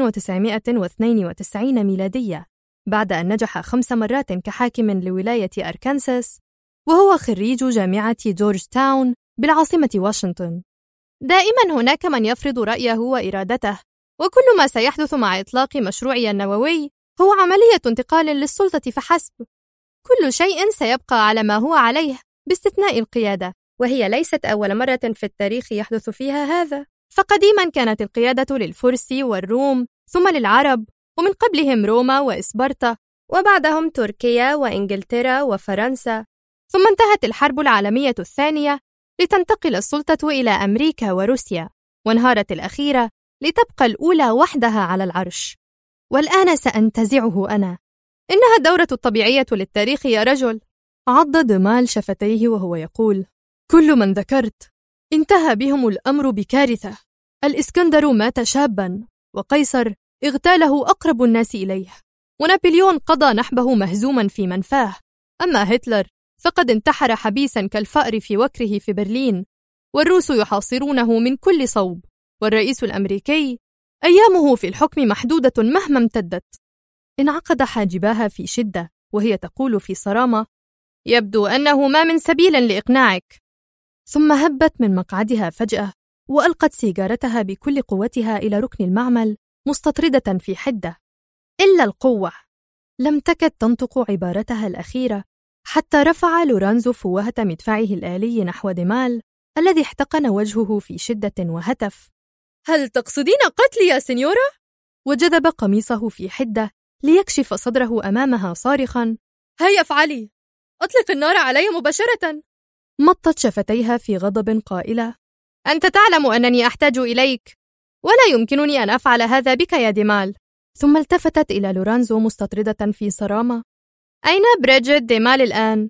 1992 ميلادية بعد أن نجح 5 مرات كحاكم لولاية أركانساس، وهو خريج جامعة جورج تاون بالعاصمة واشنطن. دائما هناك من يفرض رأيه وإرادته، وكل ما سيحدث مع إطلاق مشروعي النووي هو عملية انتقال للسلطة فحسب. كل شيء سيبقى على ما هو عليه باستثناء القيادة، وهي ليست أول مرة في التاريخ يحدث فيها هذا، فقديما كانت القيادة للفرس والروم، ثم للعرب، ومن قبلهم روما وإسبرتا، وبعدهم تركيا وإنجلترا وفرنسا، ثم انتهت الحرب العالمية الثانية لتنتقل السلطة إلى أمريكا وروسيا، وانهارت الأخيرة لتبقى الأولى وحدها على العرش. والآن سأنتزعه أنا. إنها الدورة الطبيعية للتاريخ يا رجل. عض دمال شفتيه وهو يقول: كل من ذكرت انتهى بهم الأمر بكارثة. الإسكندر مات شابا، وقيصر اغتاله أقرب الناس إليه، ونابليون قضى نحبه مهزوما في منفاه. أما هتلر فقد انتحر حبيسا كالفأر في وكره في برلين، والروس يحاصرونه من كل صوب، والرئيس الأمريكي أيامه في الحكم محدودة مهما امتدت. انعقد حاجباها في شدة وهي تقول في صرامة: يبدو أنه ما من سبيل لإقناعك. ثم هبت من مقعدها فجأة وألقت سيجارتها بكل قوتها إلى ركن المعمل، مستطردة في حدة: إلا القوة. لم تكد تنطق عبارتها الأخيرة حتى رفع لورانزو فوهة مدفعه الآلي نحو دمال الذي احتقن وجهه في شدة وهتف: هل تقصدين قتلي يا سينيورا؟ وجذب قميصه في حدة ليكشف صدره أمامها صارخا: هيا افعلي، أطلق النار علي مباشرة. مطت شفتيها في غضب قائلة: أنت تعلم أنني أحتاج إليك، ولا يمكنني أن أفعل هذا بك يا ديمال. ثم التفتت إلى لورانزو مستطردة في صرامة: أين بريجيت ديمال الآن؟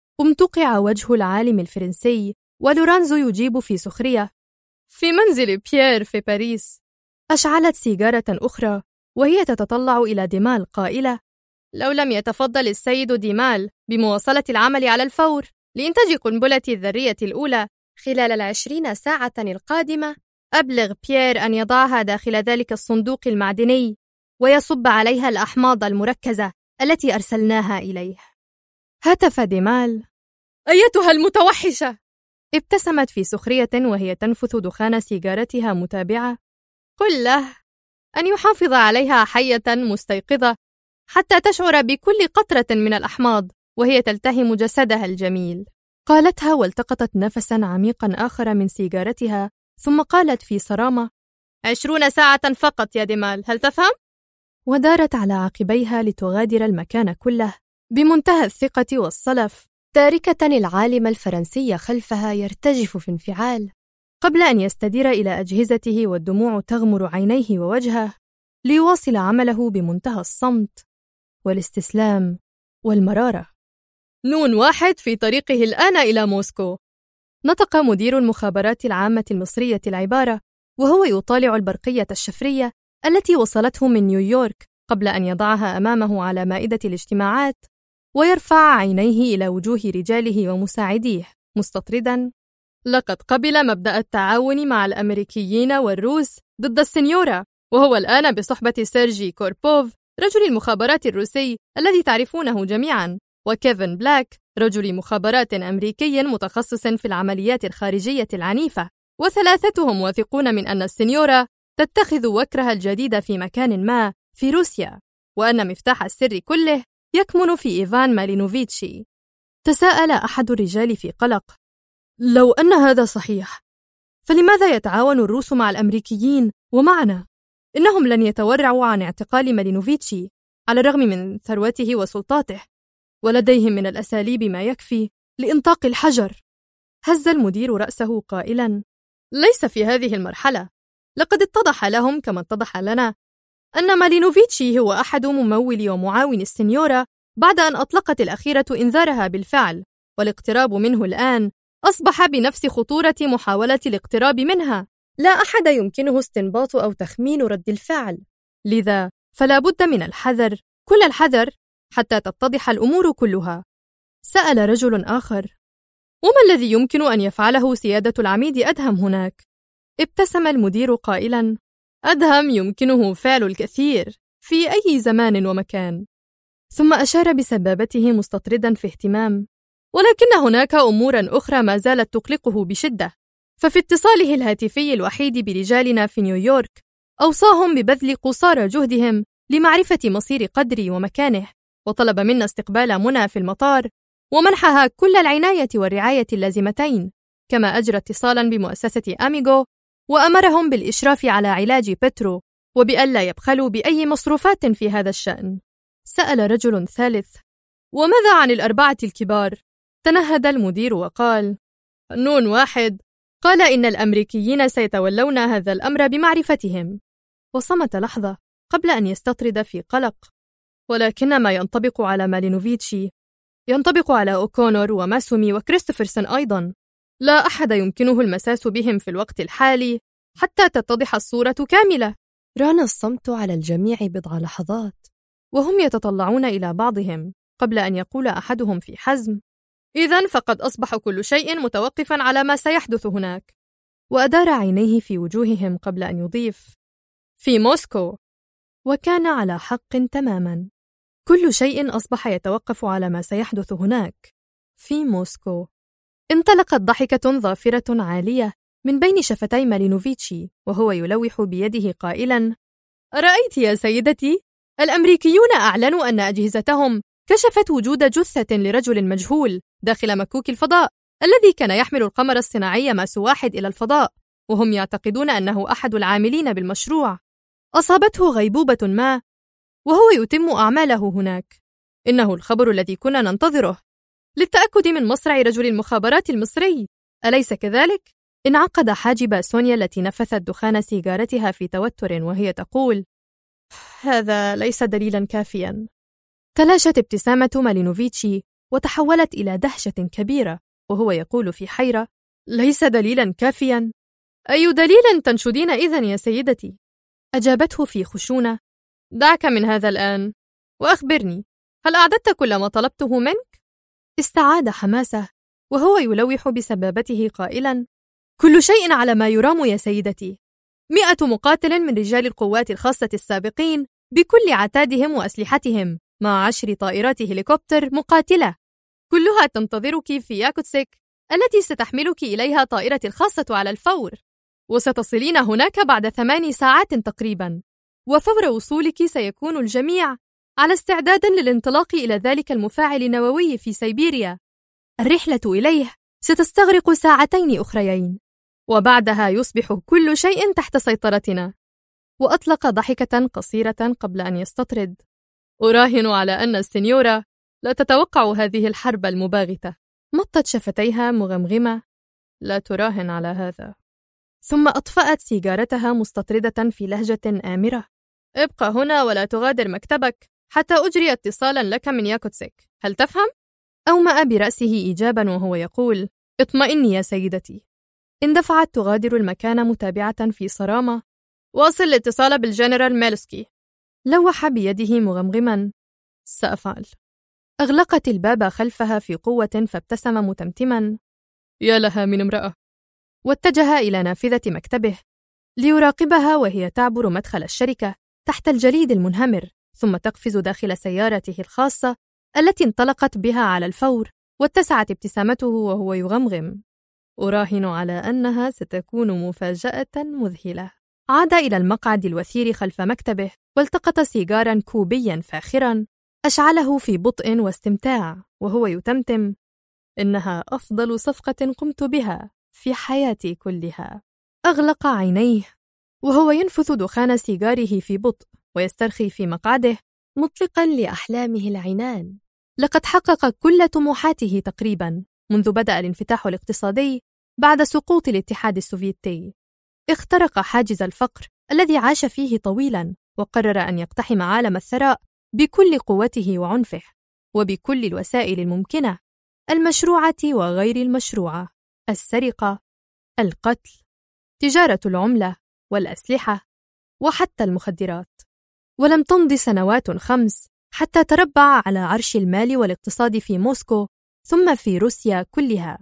امتقع وجه العالم الفرنسي، ولورانزو يجيب في سخرية: في منزل بيير في باريس. أشعلت سيجارة أخرى وهي تتطلع إلى ديمال قائلة: لو لم يتفضل السيد ديمال بمواصلة العمل على الفور لإنتاج قنبلة الذرية الأولى خلال 20 ساعة القادمة، أبلغ بيير أن يضعها داخل ذلك الصندوق المعدني ويصب عليها الأحماض المركزة التي أرسلناها إليه. هتف ديمال: أيتها المتوحشة! ابتسمت في سخرية وهي تنفث دخان سيجارتها متابعة: قل له أن يحافظ عليها حية مستيقظة حتى تشعر بكل قطرة من الأحماض وهي تلتهم جسدها الجميل. قالتها والتقطت نفسا عميقا آخر من سيجارتها، ثم قالت في صرامة: 20 ساعة فقط يا ديمال، هل تفهم؟ ودارت على عقبيها لتغادر المكان كله بمنتهى الثقة والصلف، تاركة العالم الفرنسي خلفها يرتجف في انفعال، قبل أن يستدير إلى أجهزته والدموع تغمر عينيه ووجهه، ليواصل عمله بمنتهى الصمت والاستسلام والمرارة. نون واحد في طريقه الآن إلى موسكو. نطق مدير المخابرات العامة المصرية العبارة وهو يطالع البرقية الشفرية التي وصلته من نيويورك قبل أن يضعها أمامه على مائدة الاجتماعات، ويرفع عينيه إلى وجوه رجاله ومساعديه مستطردا: لقد قبل مبدأ التعاون مع الأمريكيين والروس ضد السنيورا، وهو الآن بصحبة سيرجي كوربوف رجل المخابرات الروسي الذي تعرفونه جميعا، وكيفن بلاك رجل مخابرات أمريكي متخصص في العمليات الخارجية العنيفة، وثلاثتهم واثقون من أن السنيورا تتخذ وكرها الجديد في مكان ما في روسيا، وأن مفتاح السر كله يكمن في إيفان مالينوفيتشي. تساءل أحد الرجال في قلق: لو أن هذا صحيح، فلماذا يتعاون الروس مع الأمريكيين ومعنا؟ إنهم لن يتورعوا عن اعتقال مالينوفيتشي على الرغم من ثروته وسلطاته، ولديهم من الأساليب ما يكفي لإنطاق الحجر. هز المدير رأسه قائلا: ليس في هذه المرحلة. لقد اتضح لهم كما اتضح لنا أن مالينوفيتشي هو أحد ممول ومعاون السنيورا بعد أن أطلقت الأخيرة إنذارها بالفعل، والاقتراب منه الآن أصبح بنفس خطورة محاولة الاقتراب منها. لا أحد يمكنه استنباط أو تخمين رد الفعل، لذا فلا بد من الحذر، كل الحذر، حتى تتضح الأمور كلها. سأل رجل آخر: وما الذي يمكن أن يفعله سيادة العميد أدهم هناك؟ ابتسم المدير قائلا: أدهم يمكنه فعل الكثير في أي زمان ومكان. ثم أشار بسبابته مستطردا في اهتمام: ولكن هناك أمورا أخرى ما زالت تقلقه بشدة، ففي اتصاله الهاتفي الوحيد برجالنا في نيويورك أوصاهم ببذل قصارى جهدهم لمعرفة مصير قدري ومكانه، وطلب منا استقبال منى في المطار ومنحها كل العناية والرعاية اللازمتين، كما أجرى اتصالا بمؤسسة أميغو وأمرهم بالإشراف على علاج بيترو وبألا يبخلوا بأي مصروفات في هذا الشأن. سأل رجل ثالث: وماذا عن الأربعة الكبار؟ تنهد المدير وقال: نون واحد قال إن الأمريكيين سيتولون هذا الأمر بمعرفتهم. وصمت لحظة قبل أن يستطرد في قلق: ولكن ما ينطبق على مالينوفيتشي ينطبق على أوكونور وماسومي وكريستوفرسون أيضا. لا أحد يمكنه المساس بهم في الوقت الحالي حتى تتضح الصورة كاملة. ران الصمت على الجميع بضع لحظات وهم يتطلعون إلى بعضهم قبل أن يقول أحدهم في حزم: إذن فقد أصبح كل شيء متوقفا على ما سيحدث هناك. وأدار عينيه في وجوههم قبل أن يضيف: في موسكو. وكان على حق تماما، كل شيء أصبح يتوقف على ما سيحدث هناك في موسكو. انطلقت ضحكة ظافرة عالية من بين شفتي مالينوفيتشي وهو يلوح بيده قائلا: أرأيت يا سيدتي؟ الأمريكيون أعلنوا أن أجهزتهم كشفت وجود جثة لرجل مجهول داخل مكوك الفضاء الذي كان يحمل القمر الصناعي ماس واحد إلى الفضاء، وهم يعتقدون أنه أحد العاملين بالمشروع. أصابته غيبوبة ما وهو يتم أعماله هناك. إنه الخبر الذي كنا ننتظره. للتأكد من مصرع رجل المخابرات المصري، أليس كذلك؟ انعقد حاجب سونيا التي نفثت دخان سيجارتها في توتر وهي تقول: هذا ليس دليلا كافيا. تلاشت ابتسامة مالينوفيتشي وتحولت إلى دهشة كبيرة وهو يقول في حيرة: ليس دليلا كافيا؟ أي دليل تنشدين إذن يا سيدتي؟ أجابته في خشونة: دعك من هذا الآن وأخبرني، هل أعددت كل ما طلبته منك؟ استعاد حماسه وهو يلوح بسبابته قائلا: كل شيء على ما يرام يا سيدتي. 100 مقاتل من رجال القوات الخاصة السابقين بكل عتادهم وأسلحتهم مع 10 طائرات هليكوبتر مقاتلة، كلها تنتظرك في ياكوتسك التي ستحملك إليها طائرتي الخاصة على الفور، وستصلين هناك بعد 8 ساعات تقريبا، وفور وصولك سيكون الجميع على استعداد للانطلاق إلى ذلك المفاعل النووي في سيبيريا. الرحلة إليه ستستغرق 2 ساعات أخريين، وبعدها يصبح كل شيء تحت سيطرتنا. وأطلق ضحكة قصيرة قبل أن يستطرد: أراهن على أن السنيورة لا تتوقع هذه الحرب المباغتة. مطت شفتيها مغمغمة: لا تراهن على هذا. ثم أطفأت سيجارتها مستطردة في لهجة آمرة: ابقى هنا ولا تغادر مكتبك حتى أجري اتصالا لك من ياكوتسك، هل تفهم؟ أومأ برأسه إيجابا وهو يقول: اطمئني يا سيدتي. اندفعت تغادر المكان متابعة في صرامة: واصل الاتصال بالجنرال ميلوسكي. لوح بيده مغمغما: سأفعل. أغلقت الباب خلفها في قوة فابتسم متمتما: يا لها من امرأة. واتجه إلى نافذة مكتبه ليراقبها وهي تعبر مدخل الشركة تحت الجليد المنهمر، ثم تقفز داخل سيارته الخاصة التي انطلقت بها على الفور. واتسعت ابتسامته وهو يغمغم: أراهن على أنها ستكون مفاجأة مذهلة. عاد إلى المقعد الوثير خلف مكتبه والتقط سيجارا كوبيا فاخرا أشعله في بطء واستمتاع وهو يتمتم: إنها أفضل صفقة قمت بها في حياتي كلها. أغلق عينيه وهو ينفث دخان سيجاره في بطء ويسترخي في مقعده مطلقا لأحلامه العنان. لقد حقق كل طموحاته تقريبا منذ بدأ الانفتاح الاقتصادي بعد سقوط الاتحاد السوفيتي. اخترق حاجز الفقر الذي عاش فيه طويلا وقرر أن يقتحم عالم الثراء بكل قوته وعنفه وبكل الوسائل الممكنة، المشروعة وغير المشروعة، السرقة، القتل، تجارة العملة والأسلحة وحتى المخدرات. ولم تمض سنوات 5 حتى تربع على عرش المال والاقتصاد في موسكو ثم في روسيا كلها.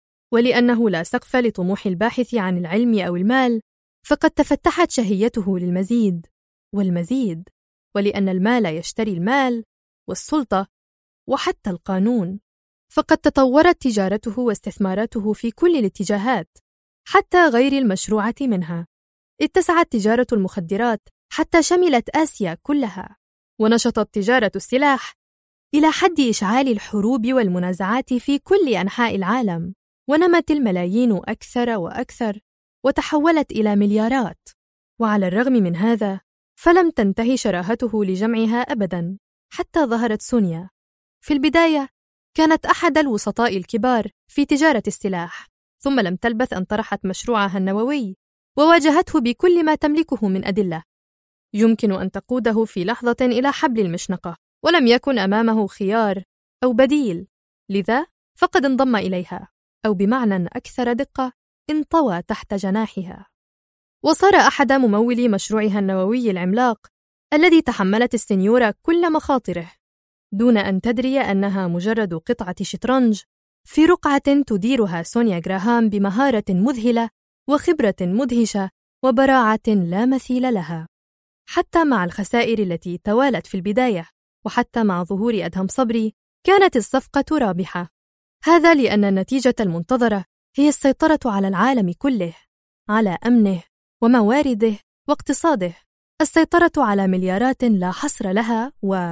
ولأنه لا سقف لطموح الباحث عن العلم أو المال، فقد تفتحت شهيته للمزيد والمزيد، ولأن المال يشتري المال والسلطة وحتى القانون، فقد تطورت تجارته واستثماراته في كل الاتجاهات حتى غير المشروعة منها. اتسعت تجارة المخدرات حتى شملت آسيا كلها، ونشطت تجارة السلاح إلى حد إشعال الحروب والمنازعات في كل أنحاء العالم، ونمت الملايين أكثر وأكثر وتحولت إلى مليارات. وعلى الرغم من هذا فلم تنتهي شراهته لجمعها أبدا حتى ظهرت سونيا. في البداية كانت أحد الوسطاء الكبار في تجارة السلاح، ثم لم تلبث أن طرحت مشروعها النووي وواجهته بكل ما تملكه من أدلة يمكن أن تقوده في لحظة إلى حبل المشنقة، ولم يكن أمامه خيار أو بديل، لذا فقد انضم إليها، أو بمعنى أكثر دقة انطوى تحت جناحها، وصار أحد ممولي مشروعها النووي العملاق الذي تحملت السنيورة كل مخاطره دون أن تدري أنها مجرد قطعة شطرنج في رقعة تديرها سونيا غراهام بمهارة مذهلة وخبرة مدهشة وبراعة لا مثيل لها. حتى مع الخسائر التي توالت في البداية، وحتى مع ظهور أدهم صبري، كانت الصفقة رابحة. هذا لأن النتيجة المنتظرة هي السيطرة على العالم كله، على أمنه وموارده واقتصاده، السيطرة على مليارات لا حصر لها.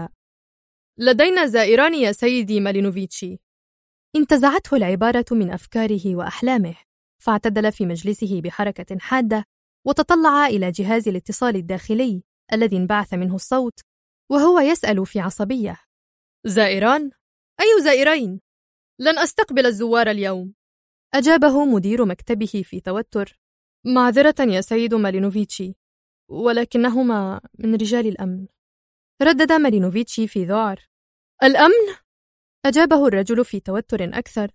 لدينا زائران يا سيدي مالينوفيتشي. انتزعته العبارة من أفكاره وأحلامه، فاعتدل في مجلسه بحركة حادة وتطلع إلى جهاز الاتصال الداخلي الذي انبعث منه الصوت وهو يسأل في عصبية: زائران؟ أي زائرين؟ لن أستقبل الزوار اليوم. أجابه مدير مكتبه في توتر: معذرة يا سيد مالينوفيتشي، ولكنهما من رجال الأمن. ردد مالينوفيتشي في ذعر: الأمن؟ أجابه الرجل في توتر أكثر: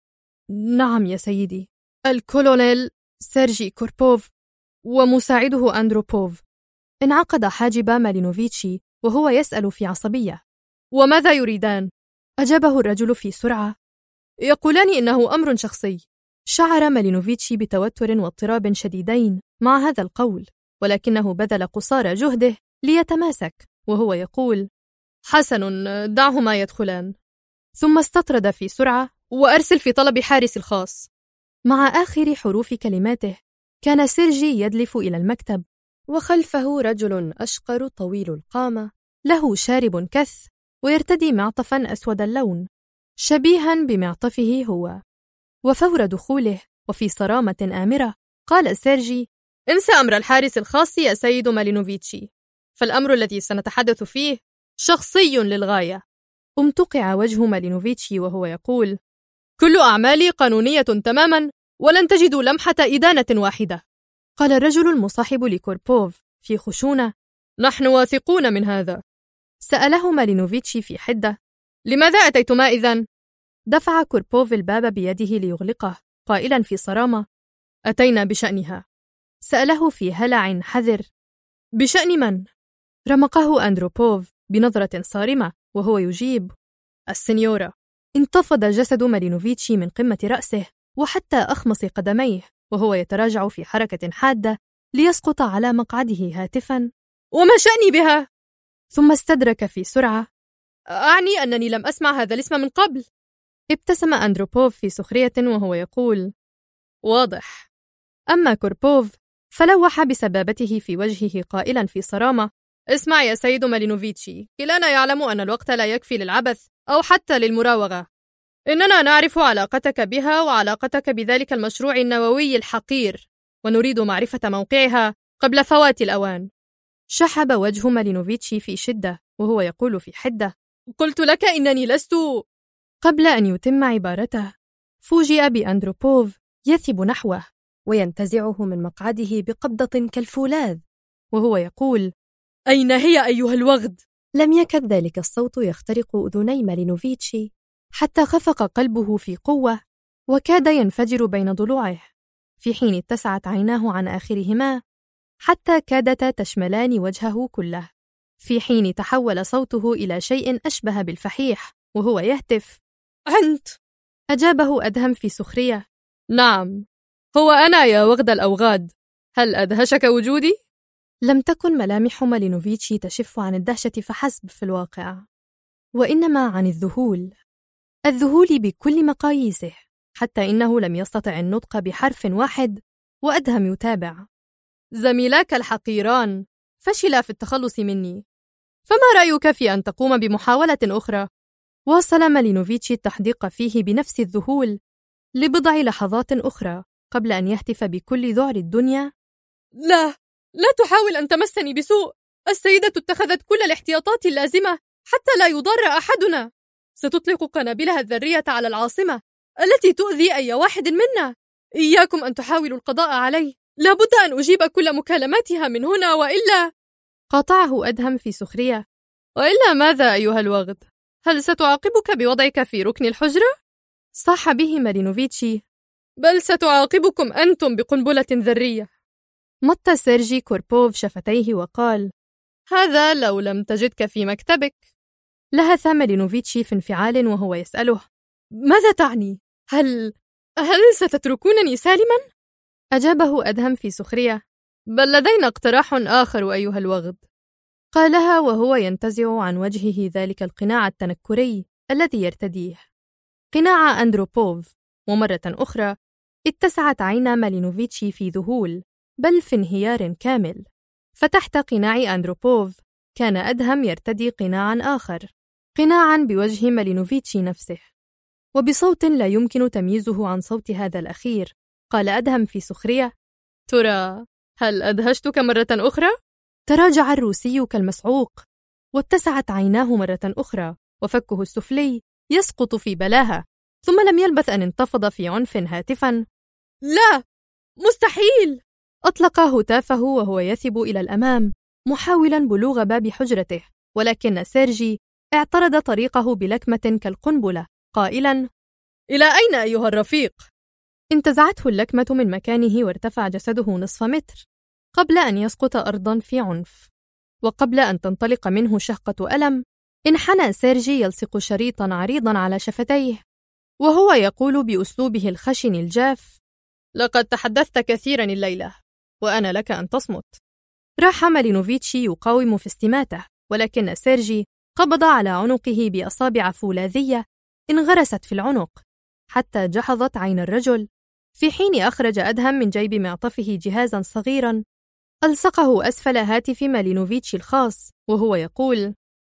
نعم يا سيدي، الكولونيل سيرجي كوربوف ومساعده أندروبوف. انعقد حاجب مالينوفيتشي وهو يسأل في عصبية: وماذا يريدان؟ أجابه الرجل في سرعة: يقولان إنه أمر شخصي. شعر مالينوفيتشي بتوتر واضطراب شديدين مع هذا القول، ولكنه بذل قصارى جهده ليتماسك وهو يقول: حسن، دعهما يدخلان. ثم استطرد في سرعة: وأرسل في طلب حارس الخاص. مع آخر حروف كلماته كان سيرجي يدلف إلى المكتب، وخلفه رجل أشقر طويل القامة له شارب كث ويرتدي معطفا أسود اللون شبيها بمعطفه هو. وفور دخوله وفي صرامة آمرة قال سيرجي: انسى أمر الحارس الخاص يا سيد مالينوفيتشي، فالأمر الذي سنتحدث فيه شخصي للغاية. امتقع وجه مالينوفيتشي وهو يقول: كل أعمالي قانونية تماما، ولن تجدوا لمحة إدانة واحدة. قال الرجل المصاحب لكوربوف في خشونة: نحن واثقون من هذا. سأله مالينوفيتشي في حدة: لماذا أتيتما إذن؟ دفع كوربوف الباب بيده ليغلقه قائلا في صرامة: أتينا بشأنها. سأله في هلع حذر: بشأن من؟ رمقه أندروبوف بنظرة صارمة وهو يجيب: السنيورة. انتفض جسد مالينوفيتشي من قمة رأسه وحتى أخمص قدميه وهو يتراجع في حركة حادة ليسقط على مقعده هاتفا: وما شأني بها؟ ثم استدرك في سرعة: أعني أنني لم أسمع هذا الاسم من قبل. ابتسم أندروبوف في سخرية وهو يقول: واضح. أما كوربوف فلوح بسبابته في وجهه قائلا في صرامة: اسمع يا سيد مالينوفيتشي، كلانا يعلم أن الوقت لا يكفي للعبث أو حتى للمراوغة. إننا نعرف علاقتك بها وعلاقتك بذلك المشروع النووي الحقير، ونريد معرفة موقعها قبل فوات الأوان. شحب وجه مالينوفيتشي في شدة وهو يقول في حدة: قلت لك إنني لست. قبل أن يتم عبارته فوجئ بأندروبوف يثب نحوه وينتزعه من مقعده بقبضة كالفولاذ وهو يقول: أين هي أيها الوغد؟ لم يكد ذلك الصوت يخترق أذني مالينوفيتشي حتى خفق قلبه في قوة وكاد ينفجر بين ضلوعه، في حين اتسعت عيناه عن آخرهما حتى كادتا تشملان وجهه كله، في حين تحول صوته إلى شيء أشبه بالفحيح وهو يهتف: أنت؟ أجابه أدهم في سخرية: نعم، هو أنا يا وغد الأوغاد، هل أدهشك وجودي؟ لم تكن ملامح مالينوفيتشي تشف عن الدهشة فحسب في الواقع، وإنما عن الذهول بكل مقاييسه، حتى إنه لم يستطع النطق بحرف واحد. وأدهم يتابع: زميلاك الحقيران فشلا في التخلص مني، فما رأيك في أن تقوم بمحاولة أخرى؟ واصل مالينوفيتشي التحديق فيه بنفس الذهول لبضع لحظات أخرى قبل أن يهتف بكل ذعر الدنيا: لا تحاول أن تمسني بسوء، السيدة اتخذت كل الاحتياطات اللازمة حتى لا يضر أحدنا، ستطلق قنابلها الذرية على العاصمة التي تؤذي أي واحد منا، إياكم أن تحاولوا القضاء علي، لابد أن أجيب كل مكالماتها من هنا وإلا. قاطعه أدهم في سخرية: وإلا ماذا أيها الوغد؟ هل ستعاقبك بوضعك في ركن الحجرة؟ صاح به مالينوفيتشي: بل ستعاقبكم أنتم بقنبلة ذرية. مط سيرجي كوربوف شفتيه وقال: هذا لو لم تجدك في مكتبك. لهث مالينوفيتشي في انفعال وهو يسأله: ماذا تعني؟ هل ستتركونني سالما؟ أجابه أدهم في سخرية: بل لدينا اقتراح آخر أيها الوغد. قالها وهو ينتزع عن وجهه ذلك القناع التنكري الذي يرتديه، قناع أندروبوف. ومرة أخرى اتسعت عينا مالينوفيتشي في ذهول، بل في انهيار كامل، فتحت قناع أندروبوف كان أدهم يرتدي قناعا آخر، قناعا بوجه مالينوفيتشي نفسه. وبصوت لا يمكن تمييزه عن صوت هذا الأخير قال أدهم في سخرية: ترى هل أدهشتك مرة أخرى؟ تراجع الروسي كالمصعوق، واتسعت عيناه مرة أخرى وفكه السفلي يسقط في بلاهة ثم لم يلبث أن انتفض في عنف هاتفاً: لا، مستحيل! أطلق هتافه وهو يثب إلى الأمام محاولاً بلوغ باب حجرته، ولكن سيرجي اعترض طريقه بلكمة كالقنبلة قائلاً: إلى أين أيها الرفيق؟ انتزعته اللكمة من مكانه وارتفع جسده نصف متر قبل أن يسقط أرضاً في عنف، وقبل أن تنطلق منه شهقة ألم انحنى سيرجي يلصق شريطاً عريضاً على شفتيه وهو يقول بأسلوبه الخشن الجاف: لقد تحدثت كثيراً الليلة وأنا لك أن تصمت. راح مالينوفيتشي يقاوم في استماته، ولكن سيرجي قبض على عنقه بأصابع فولاذية انغرست في العنق حتى جحظت عين الرجل، في حين أخرج أدهم من جيب معطفه جهازاً صغيراً ألصقه أسفل هاتف مالينوفيتشي الخاص وهو يقول: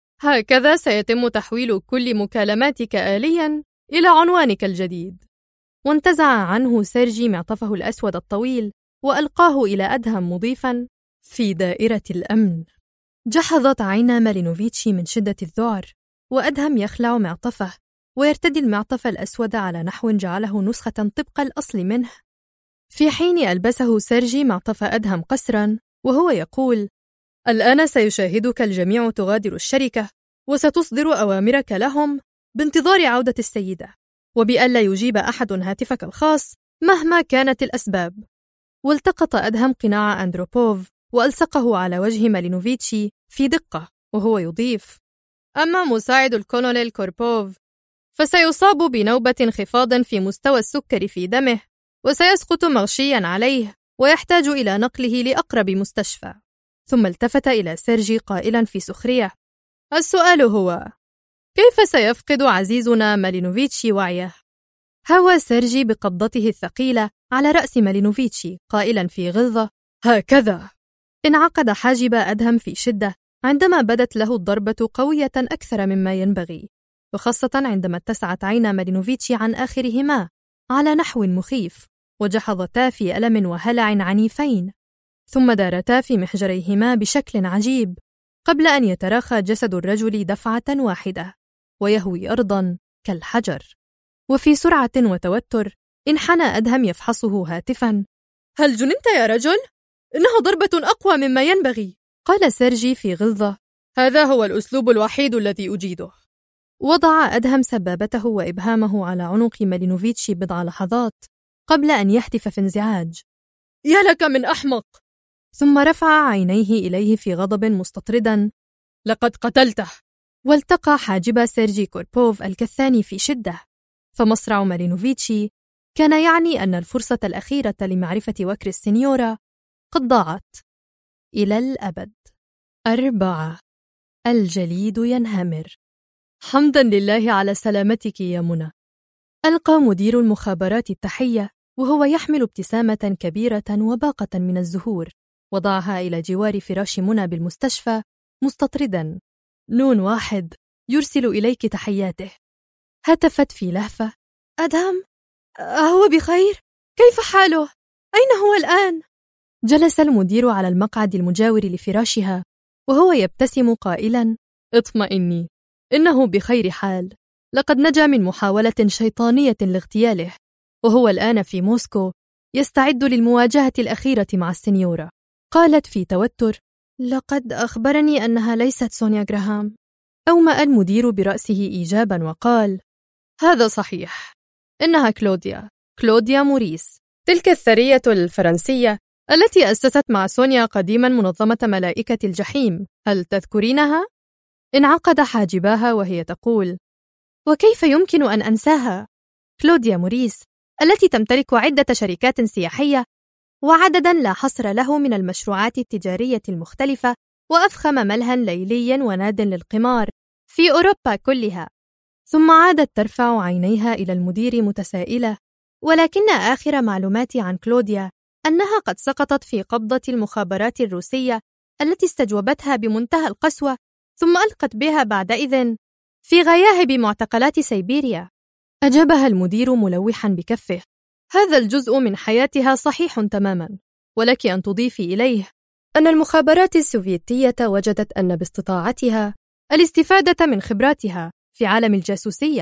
هكذا سيتم تحويل كل مكالماتك آلياً إلى عنوانك الجديد. وانتزع عنه سيرجي معطفه الأسود الطويل وألقاه إلى أدهم مضيفاً: في دائرة الأمن. جحظت عين مالينوفيتشي من شدة الذعر، وأدهم يخلع معطفه ويرتدي المعطف الأسود على نحو جعله نسخة طبق الأصل منه، في حين ألبسه سيرجي معطف أدهم قسراً وهو يقول: الآن سيشاهدك الجميع تغادر الشركة وستصدر أوامرك لهم بانتظار عودة السيدة، وبألا يجيب أحد هاتفك الخاص مهما كانت الأسباب. والتقط أدهم قناع أندروبوف وألصقه على وجه مالينوفيتشي في دقة وهو يضيف: أما مساعد الكولونيل كوربوف فسيصاب بنوبة انخفاض في مستوى السكر في دمه وسيسقط مغشياً عليه ويحتاج إلى نقله لأقرب مستشفى. ثم التفت إلى سيرجي قائلاً في سخرية: السؤال هو كيف سيفقد عزيزنا مالينوفيتشي وعيه؟ هوى سيرجي بقبضته الثقيلة على رأس مالينوفيتشي قائلاً في غلظة: هكذا. انعقد حاجب أدهم في شدة عندما بدت له الضربة قوية أكثر مما ينبغي، وخاصة عندما اتسعت عينا مالينوفيتشي عن آخرهما على نحو مخيف وجحظتا في ألم وهلع عنيفين، ثم دارتا في محجريهما بشكل عجيب قبل أن يتراخى جسد الرجل دفعة واحدة ويهوي أرضاً كالحجر. وفي سرعة وتوتر انحنى أدهم يفحصه هاتفاً: هل جننت يا رجل؟ إنها ضربة أقوى مما ينبغي. قال سيرجي في غلظة: هذا هو الأسلوب الوحيد الذي أجيده. وضع أدهم سبابته وإبهامه على عنق مالينوفيتشي بضع لحظات قبل أن يهتف في انزعاج: يا لك من أحمق! ثم رفع عينيه إليه في غضب مستطردا: لقد قتلته! والتقى حاجب سيرجي كوربوف الكثاني في شدة، فمصرع مالينوفيتشي كان يعني أن الفرصة الأخيرة لمعرفة وكر السينيورا قد ضاعت إلى الأبد. 4. الجليد ينهمر. حمداً لله على سلامتك يا منى. ألقى مدير المخابرات التحية وهو يحمل ابتسامة كبيرة وباقة من الزهور، وضعها إلى جوار فراش منى بالمستشفى مستطردا: نون واحد يرسل إليك تحياته. هتفت في لهفة: أدهم؟ هو بخير؟ كيف حاله؟ أين هو الآن؟ جلس المدير على المقعد المجاور لفراشها وهو يبتسم قائلا: اطمئني، إنه بخير حال، لقد نجا من محاولة شيطانية لاغتياله، وهو الآن في موسكو يستعد للمواجهة الأخيرة مع السنيورة. قالت في توتر: لقد أخبرني أنها ليست سونيا غراهام. أومأ المدير برأسه إيجابا وقال: هذا صحيح، إنها كلوديا موريس، تلك الثرية الفرنسية التي أسست مع سونيا قديما منظمة ملائكة الجحيم، هل تذكرينها؟ انعقد حاجباها وهي تقول: وكيف يمكن أن أنساها؟ كلوديا موريس التي تمتلك عدة شركات سياحية وعددا لا حصر له من المشروعات التجارية المختلفة، وأفخم ملهى ليلي وناد للقمار في أوروبا كلها. ثم عادت ترفع عينيها إلى المدير متسائلة: ولكن آخر معلوماتي عن كلوديا أنها قد سقطت في قبضة المخابرات الروسية التي استجوبتها بمنتهى القسوة، ثم ألقت بها بعدئذ في غياهب معتقلات سيبيريا. أجابها المدير ملوحا بكفه: هذا الجزء من حياتها صحيح تماما، ولك أن تضيفي إليه أن المخابرات السوفيتية وجدت أن باستطاعتها الاستفادة من خبراتها في عالم الجاسوسية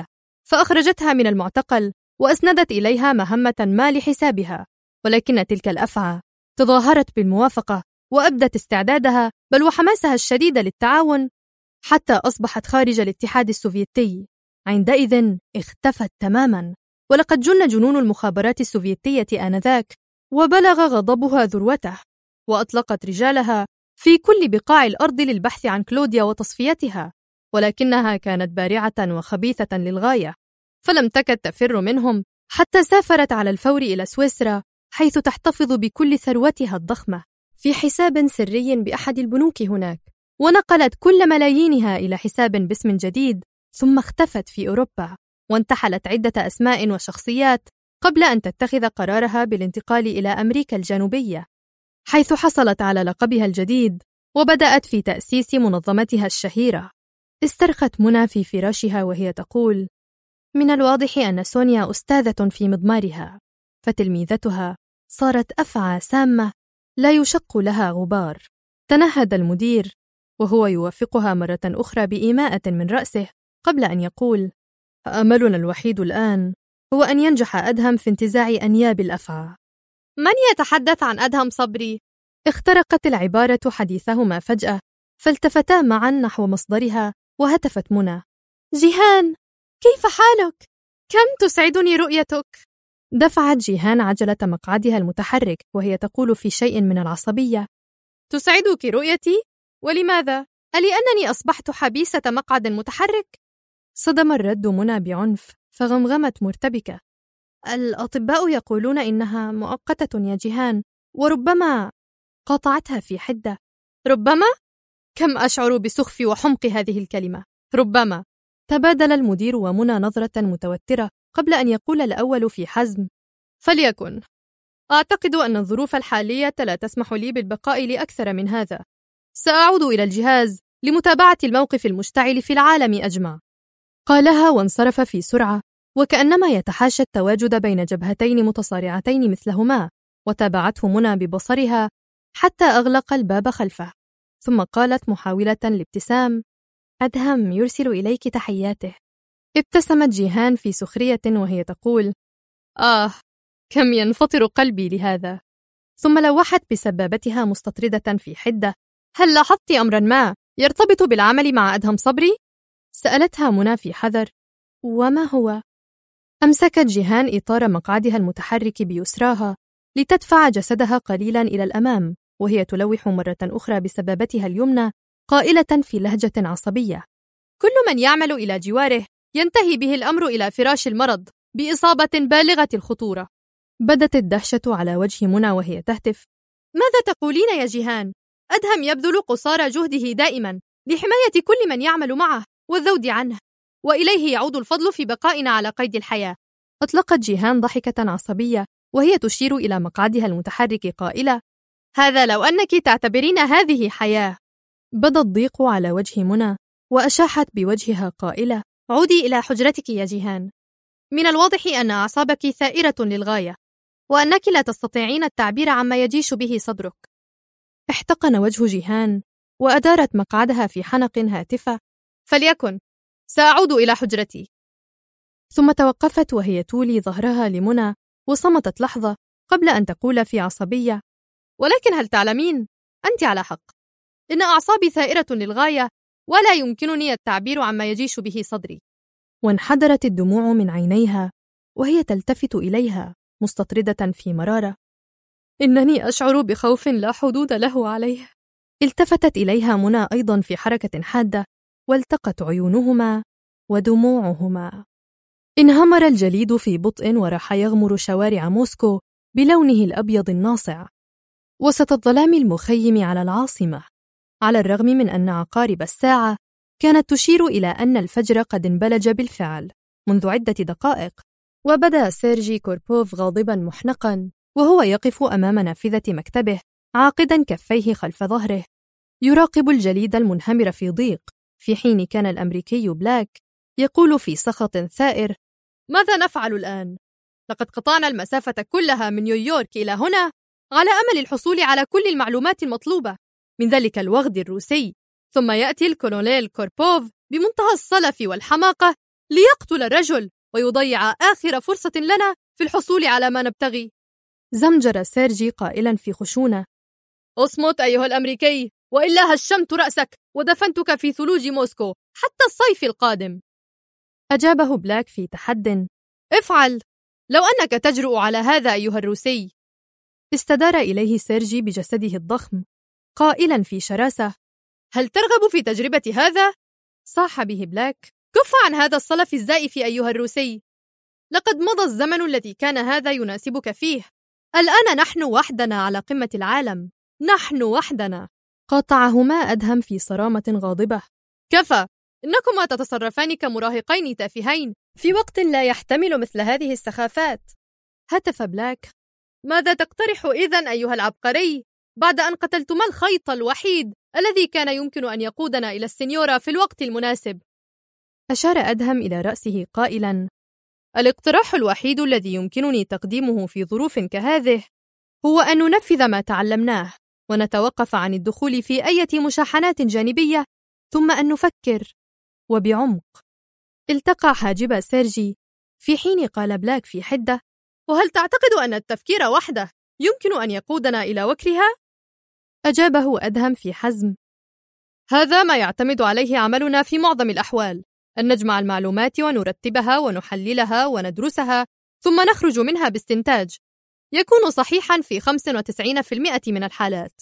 فأخرجتها من المعتقل وأسندت إليها مهمة ما لحسابها، ولكن تلك الأفعى تظاهرت بالموافقة وأبدت استعدادها بل وحماسها الشديد للتعاون حتى أصبحت خارج الاتحاد السوفيتي. عندئذ اختفت تماماً، ولقد جن جنون المخابرات السوفيتية آنذاك وبلغ غضبها ذروته، وأطلقت رجالها في كل بقاع الأرض للبحث عن كلوديا وتصفيتها، ولكنها كانت بارعة وخبيثة للغاية، فلم تكد تفر منهم حتى سافرت على الفور إلى سويسرا، حيث تحتفظ بكل ثروتها الضخمة في حساب سري بأحد البنوك هناك، ونقلت كل ملايينها إلى حساب باسم جديد، ثم اختفت في أوروبا وانتحلت عدة أسماء وشخصيات قبل أن تتخذ قرارها بالانتقال إلى أمريكا الجنوبية، حيث حصلت على لقبها الجديد وبدأت في تأسيس منظمتها الشهيرة. استرخت منى في فراشها وهي تقول: من الواضح أن سونيا أستاذة في مضمارها، فتلميذتها صارت أفعى سامة لا يشق لها غبار. تنهد المدير وهو يوافقها مرة أخرى بإيماءة من رأسه قبل أن يقول: أملنا الوحيد الآن هو أن ينجح أدهم في انتزاع أنياب الأفعى. من يتحدث عن أدهم صبري؟ اخترقت العبارة حديثهما فجأة، فالتفتا معا نحو مصدرها وهتفت منى: جيهان، كيف حالك؟ كم تسعدني رؤيتك. دفعت جيهان عجلة مقعدها المتحرك وهي تقول في شيء من العصبية: تسعدك رؤيتي؟ ولماذا؟ ألأنني أصبحت حبيسة مقعد متحرك؟ صدم الرد منى بعنف، فغمغمت مرتبكة: الأطباء يقولون إنها مؤقتة يا جيهان، وربما. قاطعتها في حدة: ربما؟ كم أشعر بسخف وحمق هذه الكلمة، ربما. تبادل المدير ومنى نظرة متوترة قبل أن يقول الأول في حزم: فليكن. أعتقد أن الظروف الحالية لا تسمح لي بالبقاء لأكثر من هذا. سأعود إلى الجهاز لمتابعة الموقف المشتعل في العالم أجمع. قالها وانصرف في سرعة، وكأنما يتحاشى التواجد بين جبهتين متصارعتين مثلهما، وتابعته منى ببصرها حتى أغلق الباب خلفه، ثم قالت محاولة الابتسام: أدهم يرسل إليك تحياته. ابتسمت جيهان في سخرية وهي تقول: كم ينفطر قلبي لهذا. ثم لوحت بسبابتها مستطردة في حدة: هل لاحظت أمرا ما يرتبط بالعمل مع أدهم صبري؟ سألتها منى في حذر: وما هو؟ أمسكت جيهان إطار مقعدها المتحرك بيسراها لتدفع جسدها قليلا إلى الأمام، وهي تلوح مرة أخرى بسبابتها اليمنى قائلة في لهجة عصبية: كل من يعمل إلى جواره ينتهي به الأمر إلى فراش المرض بإصابة بالغة الخطورة. بدت الدهشة على وجه منى وهي تهتف: ماذا تقولين يا جيهان؟ أدهم يبذل قصارى جهده دائما لحماية كل من يعمل معه والذود عنه، وإليه يعود الفضل في بقائنا على قيد الحياة. أطلقت جيهان ضحكة عصبية وهي تشير إلى مقعدها المتحرك قائلة: هذا لو أنك تعتبرين هذه حياة. بدا الضيق على وجه منى وأشاحت بوجهها قائلة: عودي إلى حجرتك يا جيهان. من الواضح أن أعصابك ثائرة للغاية، وأنك لا تستطيعين التعبير عما يجيش به صدرك. احتقن وجه جيهان وأدارت مقعدها في حنق هاتفة: فليكن، سأعود إلى حجرتي. ثم توقفت وهي تولي ظهرها لمنى وصمتت لحظة قبل أن تقول في عصبية: ولكن هل تعلمين؟ أنت على حق، إن أعصابي ثائرة للغاية ولا يمكنني التعبير عما يجيش به صدري. وانحدرت الدموع من عينيها وهي تلتفت إليها مستطردة في مرارة: إنني أشعر بخوف لا حدود له عليه. التفتت إليها منى أيضا في حركة حادة، والتقت عيونهما ودموعهما. انهمر الجليد في بطء وراح يغمر شوارع موسكو بلونه الأبيض الناصع وسط الظلام المخيم على العاصمة، على الرغم من أن عقارب الساعة كانت تشير إلى أن الفجر قد انبلج بالفعل منذ عدة دقائق. وبدا سيرجي كوربوف غاضبا محنقا وهو يقف أمام نافذة مكتبه عاقدا كفيه خلف ظهره يراقب الجليد المنهمر في ضيق، في حين كان الأمريكي بلاك يقول في سخط ثائر: ماذا نفعل الآن؟ لقد قطعنا المسافة كلها من نيويورك إلى هنا على أمل الحصول على كل المعلومات المطلوبة من ذلك الوغد الروسي، ثم يأتي الكولونيل كوربوف بمنتهى الصلف والحماقة ليقتل الرجل ويضيع آخر فرصة لنا في الحصول على ما نبتغي. زمجر سيرجي قائلا في خشونة: اصمت أيها الأمريكي، وإلا هشمت رأسك ودفنتك في ثلوج موسكو حتى الصيف القادم. أجابه بلاك في تحد: افعل، لو أنك تجرؤ على هذا أيها الروسي. استدار إليه سيرجي بجسده الضخم قائلا في شراسة: هل ترغب في تجربة هذا؟ صاح به بلاك: كف عن هذا الصلف الزائف أيها الروسي، لقد مضى الزمن الذي كان هذا يناسبك فيه. الآن نحن وحدنا على قمة العالم، نحن وحدنا. قاطعهما أدهم في صرامة غاضبة: كفى، إنكما تتصرفان كمراهقين تافهين في وقت لا يحتمل مثل هذه السخافات. هتف بلاك: ماذا تقترح إذن أيها العبقري، بعد أن قتلتما الخيط الوحيد الذي كان يمكن أن يقودنا إلى السنيورة في الوقت المناسب؟ أشار أدهم إلى رأسه قائلا: الاقتراح الوحيد الذي يمكنني تقديمه في ظروف كهذه هو أن ننفذ ما تعلمناه ونتوقف عن الدخول في أي مشاحنات جانبية، ثم أن نفكر وبعمق. التقى حاجب سيرجي في حين قال بلاك في حدة: وهل تعتقد أن التفكير وحده يمكن أن يقودنا إلى وكرها؟ أجابه أدهم في حزم: هذا ما يعتمد عليه عملنا في معظم الأحوال، أن نجمع المعلومات ونرتبها ونحللها وندرسها، ثم نخرج منها باستنتاج يكون صحيحا في 95% من الحالات.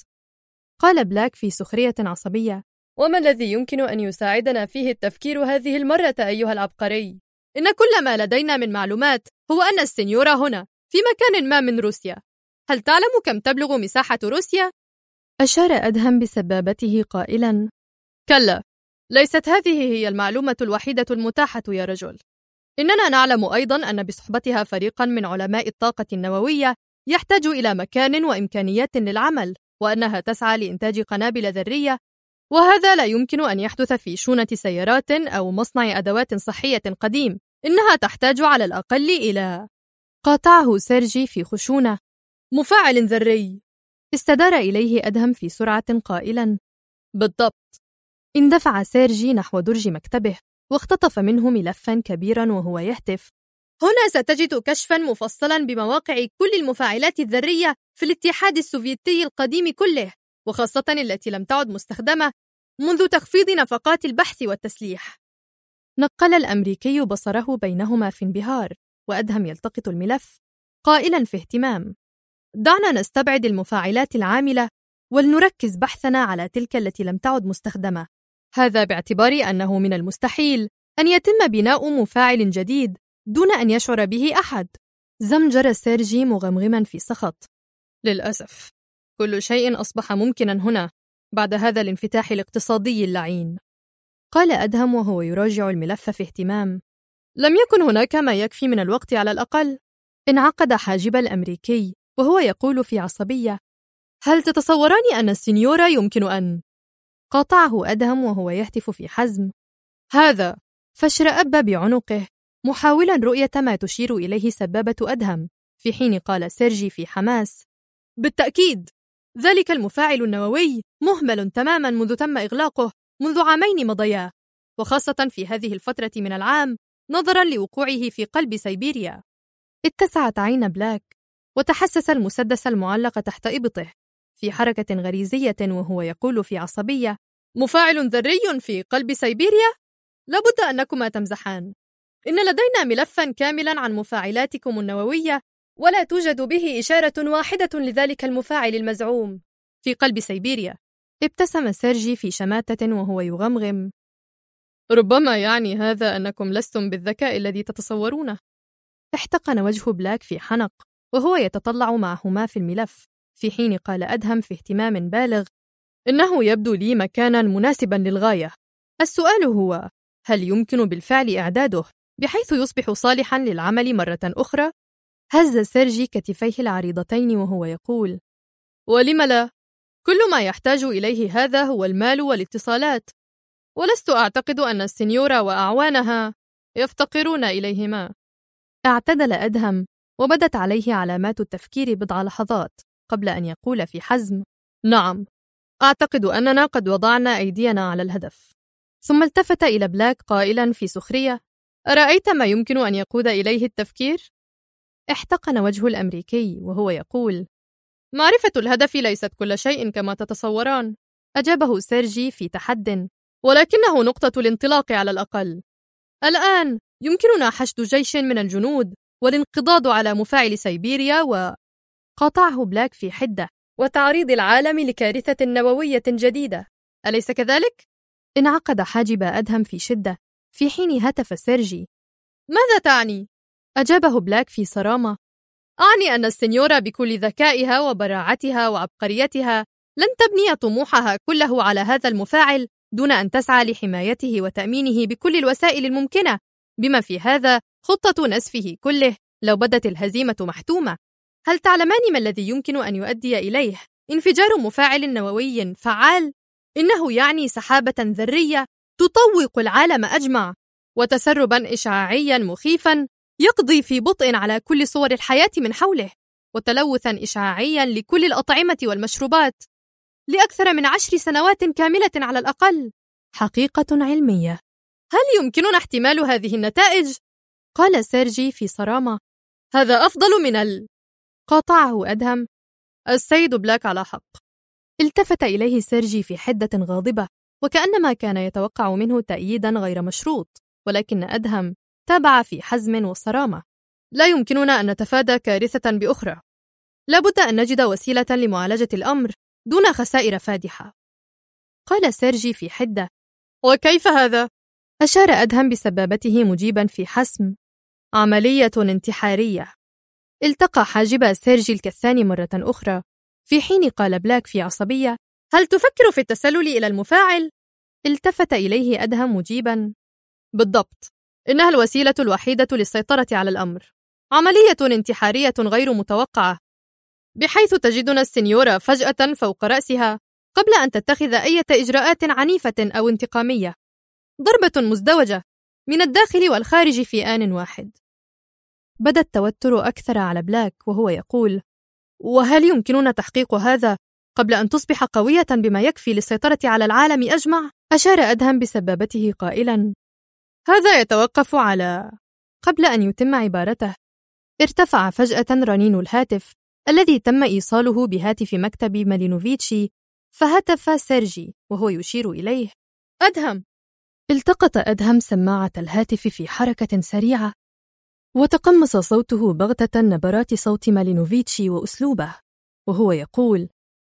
قال بلاك في سخرية عصبية: وما الذي يمكن أن يساعدنا فيه التفكير هذه المرة أيها العبقري؟ إن كل ما لدينا من معلومات هو أن السنيورة هنا في مكان ما من روسيا. هل تعلم كم تبلغ مساحة روسيا؟ أشار أدهم بسبابته قائلا: كلا، ليست هذه هي المعلومة الوحيدة المتاحة يا رجل. إننا نعلم أيضا أن بصحبتها فريقا من علماء الطاقة النووية يحتاج إلى مكان وإمكانيات للعمل، وأنها تسعى لإنتاج قنابل ذرية، وهذا لا يمكن أن يحدث في شونة سيارات أو مصنع أدوات صحية قديم. إنها تحتاج على الأقل إلى... قاطعه سيرجي في خشونة: مفاعل ذري. استدار إليه أدهم في سرعة قائلا: بالضبط. اندفع سيرجي نحو درج مكتبه واختطف منه ملفا كبيرا وهو يهتف: هنا ستجد كشفا مفصلا بمواقع كل المفاعلات الذرية في الاتحاد السوفيتي القديم كله، وخاصة التي لم تعد مستخدمة منذ تخفيض نفقات البحث والتسليح. نقل الأمريكي بصره بينهما في انبهار، وأدهم يلتقط الملف قائلا في اهتمام: دعنا نستبعد المفاعلات العاملة ولنركز بحثنا على تلك التي لم تعد مستخدمة، هذا باعتبار أنه من المستحيل أن يتم بناء مفاعل جديد دون أن يشعر به أحد. زمجر سيرجي مغمغما في سخط: للأسف كل شيء أصبح ممكنا هنا بعد هذا الانفتاح الاقتصادي اللعين. قال أدهم وهو يراجع الملف في اهتمام: لم يكن هناك ما يكفي من الوقت على الأقل. انعقد حاجب الأمريكي وهو يقول في عصبية: هل تتصوران أن السنيورة يمكن أن... قاطعه أدهم وهو يهتف في حزم: هذا. فاشرأب بعنقه محاولا رؤية ما تشير إليه سبابة أدهم، في حين قال سيرجي في حماس: بالتأكيد، ذلك المفاعل النووي مهمل تماما منذ تم إغلاقه منذ عامين مضيا، وخاصة في هذه الفترة من العام نظرا لوقوعه في قلب سيبيريا. اتسعت عين بلاك وتحسس المسدس المعلق تحت إبطه في حركة غريزية وهو يقول في عصبية: مفاعل ذري في قلب سيبيريا؟ لابد أنكما تمزحان. إن لدينا ملفا كاملا عن مفاعلاتكم النووية، ولا توجد به إشارة واحدة لذلك المفاعل المزعوم في قلب سيبيريا. ابتسم سيرجي في شماتة وهو يغمغم: ربما يعني هذا أنكم لستم بالذكاء الذي تتصورونه. احتقن وجه بلاك في حنق وهو يتطلع معهما في الملف، في حين قال أدهم في اهتمام بالغ: إنه يبدو لي مكانا مناسبا للغاية. السؤال هو: هل يمكن بالفعل إعداده بحيث يصبح صالحا للعمل مرة أخرى؟ هز سيرجي كتفيه العريضتين وهو يقول: ولم لا؟ كل ما يحتاج إليه هذا هو المال والاتصالات، ولست أعتقد أن السنيورة وأعوانها يفتقرون إليهما. اعتدل أدهم وبدت عليه علامات التفكير بضع لحظات قبل أن يقول في حزم: نعم، أعتقد أننا قد وضعنا أيدينا على الهدف. ثم التفت إلى بلاك قائلا في سخرية: أرأيت ما يمكن أن يقود إليه التفكير؟ احتقن وجه الأمريكي وهو يقول: معرفة الهدف ليست كل شيء كما تتصوران. أجابه سيرجي في تحد: ولكنه نقطة الانطلاق على الأقل. الآن يمكننا حشد جيش من الجنود والانقضاض على مفاعل سيبيريا قاطعه بلاك في حدة: وتعريض العالم لكارثة نووية جديدة، أليس كذلك؟ انعقد حاجب أدهم في شدة، في حين هتف سيرجي: ماذا تعني؟ أجابه بلاك في صرامة: أعني أن السنيورة بكل ذكائها وبراعتها وعبقريتها لن تبني طموحها كله على هذا المفاعل دون أن تسعى لحمايته وتأمينه بكل الوسائل الممكنة، بما في هذا خطة نسفه كله لو بدت الهزيمة محتومة. هل تعلمان ما الذي يمكن أن يؤدي إليه انفجار مفاعل نووي فعال؟ إنه يعني سحابة ذرية تطوق العالم أجمع، وتسربا إشعاعيا مخيفا يقضي في بطء على كل صور الحياة من حوله، وتلوثا إشعاعيا لكل الأطعمة والمشروبات لأكثر من 10 سنوات كاملة على الأقل. حقيقة علمية. هل يمكننا احتمال هذه النتائج؟ قال سيرجي في صرامة: هذا أفضل من قاطعه أدهم: السيد بلاك على حق. التفت إليه سيرجي في حدة غاضبة، وكأنما كان يتوقع منه تأييدا غير مشروط، ولكن أدهم تابع في حزم وصرامة: لا يمكننا أن نتفادى كارثة بأخرى. لابد أن نجد وسيلة لمعالجة الأمر دون خسائر فادحة. قال سيرجي في حدة: وكيف هذا؟ أشار أدهم بسبابته مجيبا في حسم: عملية انتحارية. التقى حاجب سيرجي الكثان مرة أخرى، في حين قال بلاك في عصبية: هل تفكر في التسلل إلى المفاعل؟ التفت إليه أدهم مجيبا: بالضبط، إنها الوسيلة الوحيدة للسيطرة على الأمر. عملية انتحارية غير متوقعة، بحيث تجدنا السنيورة فجأة فوق رأسها قبل أن تتخذ أي إجراءات عنيفة أو انتقامية. ضربة مزدوجة من الداخل والخارج في آن واحد. بدا التوتر أكثر على بلاك وهو يقول: وهل يمكننا تحقيق هذا قبل أن تصبح قوية بما يكفي للسيطرة على العالم أجمع؟ أشار أدهم بسبابته قائلا: هذا يتوقف على... قبل أن يتم عبارته ارتفع فجأة رنين الهاتف الذي تم إيصاله بهاتف مكتب مالينوفيتشي، فهتف سيرجي وهو يشير إليه: أدهم. التقط أدهم سماعة الهاتف في حركة سريعة، وتقمص صوته بغتة نبرات صوت مالينوفيتشي وأسلوبه وهو يقول: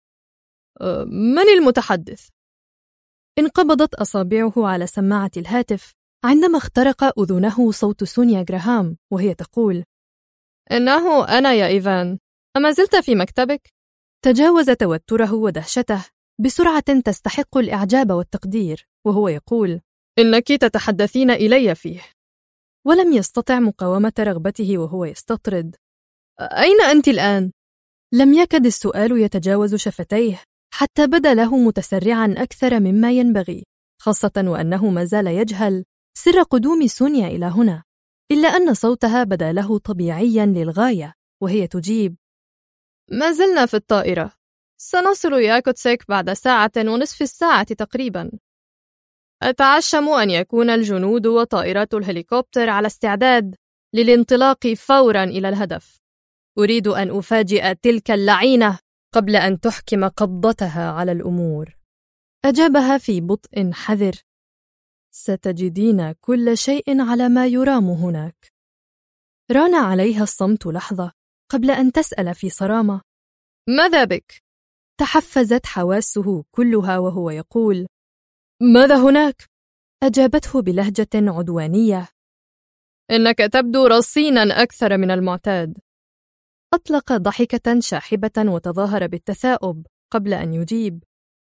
من المتحدث؟ انقبضت أصابعه على سماعة الهاتف عندما اخترق أذنه صوت سونيا غراهام وهي تقول: إنه أنا يا إيفان، أما زلت في مكتبك؟ تجاوز توتره ودهشته بسرعة تستحق الإعجاب والتقدير وهو يقول: إنك تتحدثين إلي فيه. ولم يستطع مقاومة رغبته وهو يستطرد: أين أنت الآن؟ لم يكد السؤال يتجاوز شفتيه حتى بدا له متسرعا أكثر مما ينبغي، خاصة وأنه ما زال يجهل سر قدوم سونيا إلى هنا، إلا أن صوتها بدا له طبيعيا للغاية وهي تجيب: ما زلنا في الطائرة، سنصل ياكوتسك بعد 1.5 ساعة تقريبا. أتعشم أن يكون الجنود وطائرات الهليكوبتر على استعداد للانطلاق فورا إلى الهدف. أريد أن أفاجئ تلك اللعينة قبل أن تحكم قبضتها على الأمور. أجابها في بطء حذر: ستجدين كل شيء على ما يرام هناك. ران عليها الصمت لحظة قبل أن تسأل في صرامة: ماذا بك؟ تحفزت حواسه كلها وهو يقول: ماذا هناك؟ أجابته بلهجة عدوانية: إنك تبدو رصينا أكثر من المعتاد. أطلق ضحكة شاحبة وتظاهر بالتثاؤب قبل أن يجيب: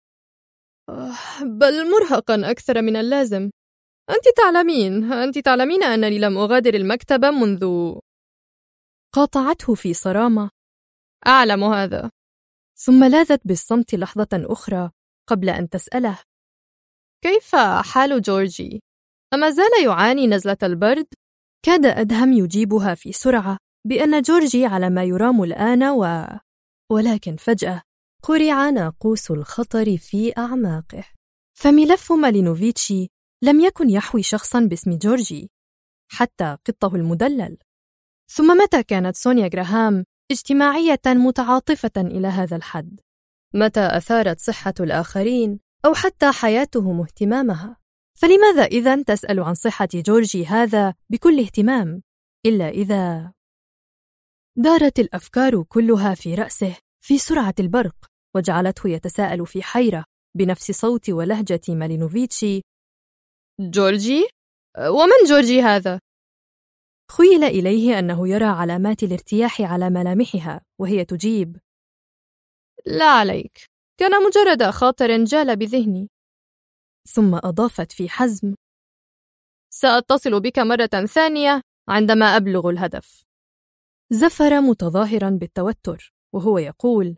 بل مرهقا أكثر من اللازم. أنت تعلمين أنني لم أغادر المكتب منذ... قاطعته في صرامة: أعلم هذا. ثم لاذت بالصمت لحظة أخرى قبل أن تسأله: كيف حال جورجي؟ أما زال يعاني نزلة البرد؟ كاد أدهم يجيبها في سرعة بأن جورجي على ما يرام الآن ولكن فجأة قرع ناقوس الخطر في أعماقه، فملف مالينوفيتشي لم يكن يحوي شخصا باسم جورجي. حتى قطه المدلل. ثم متى كانت سونيا غراهام اجتماعية متعاطفة إلى هذا الحد؟ متى أثارت صحة الآخرين أو حتى حياتهم اهتمامها؟ فلماذا إذن تسأل عن صحة جورجي هذا بكل اهتمام؟ إلا إذا دارت الأفكار كلها في رأسه في سرعة البرق، وجعلته يتساءل في حيرة بنفس صوت ولهجة مالينوفيتشي: جورجي؟ ومن جورجي هذا؟ خيل إليه أنه يرى علامات الارتياح على ملامحها وهي تجيب: لا عليك، كان مجرد خاطر جال بذهني. ثم أضافت في حزم: سأتصل بك مرة ثانية عندما أبلغ الهدف. زفر متظاهرا بالتوتر وهو يقول: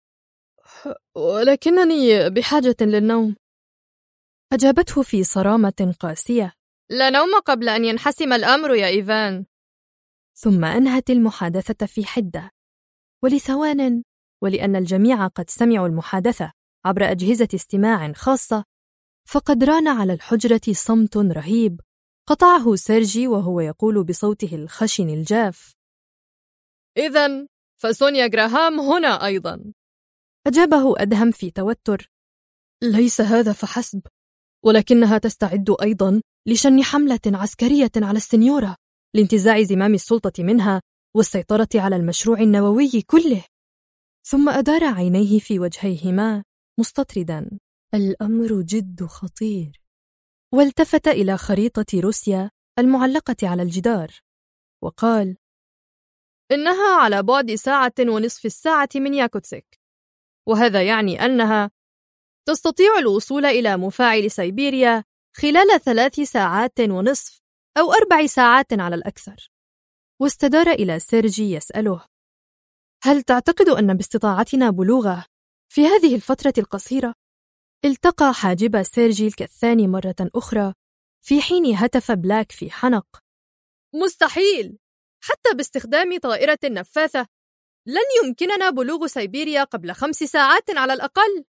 ولكنني بحاجة للنوم. أجابته في صرامة قاسية: لا نوم قبل أن ينحسم الأمر يا إيفان. ثم أنهت المحادثة في حدة، ولثوان، ولأن الجميع قد سمعوا المحادثة عبر أجهزة استماع خاصة، فقد ران على الحجرة صمت رهيب قطعه سيرجي وهو يقول بصوته الخشن الجاف: إذن فسونيا غراهام هنا أيضا. أجابه أدهم في توتر: ليس هذا فحسب، ولكنها تستعد أيضا لشن حملة عسكرية على السنيورة لانتزاع زمام السلطة منها والسيطرة على المشروع النووي كله. ثم أدار عينيه في وجهيهما مستطردا: الأمر جد خطير. والتفت إلى خريطة روسيا المعلقة على الجدار وقال: إنها على بعد 1.5 ساعة من ياكوتسك، وهذا يعني أنها تستطيع الوصول إلى مفاعل سيبيريا خلال 3.5 ساعات أو 4 ساعات على الأكثر. واستدار إلى سيرجي يسأله: هل تعتقد أن باستطاعتنا بلوغه في هذه الفترة القصيرة؟ التقى حاجب سيرجي الكثان مرة أخرى في حين هتف بلاك في حنق: مستحيل! حتى باستخدام طائرة نفاثة لن يمكننا بلوغ سيبيريا قبل 5 ساعات على الأقل.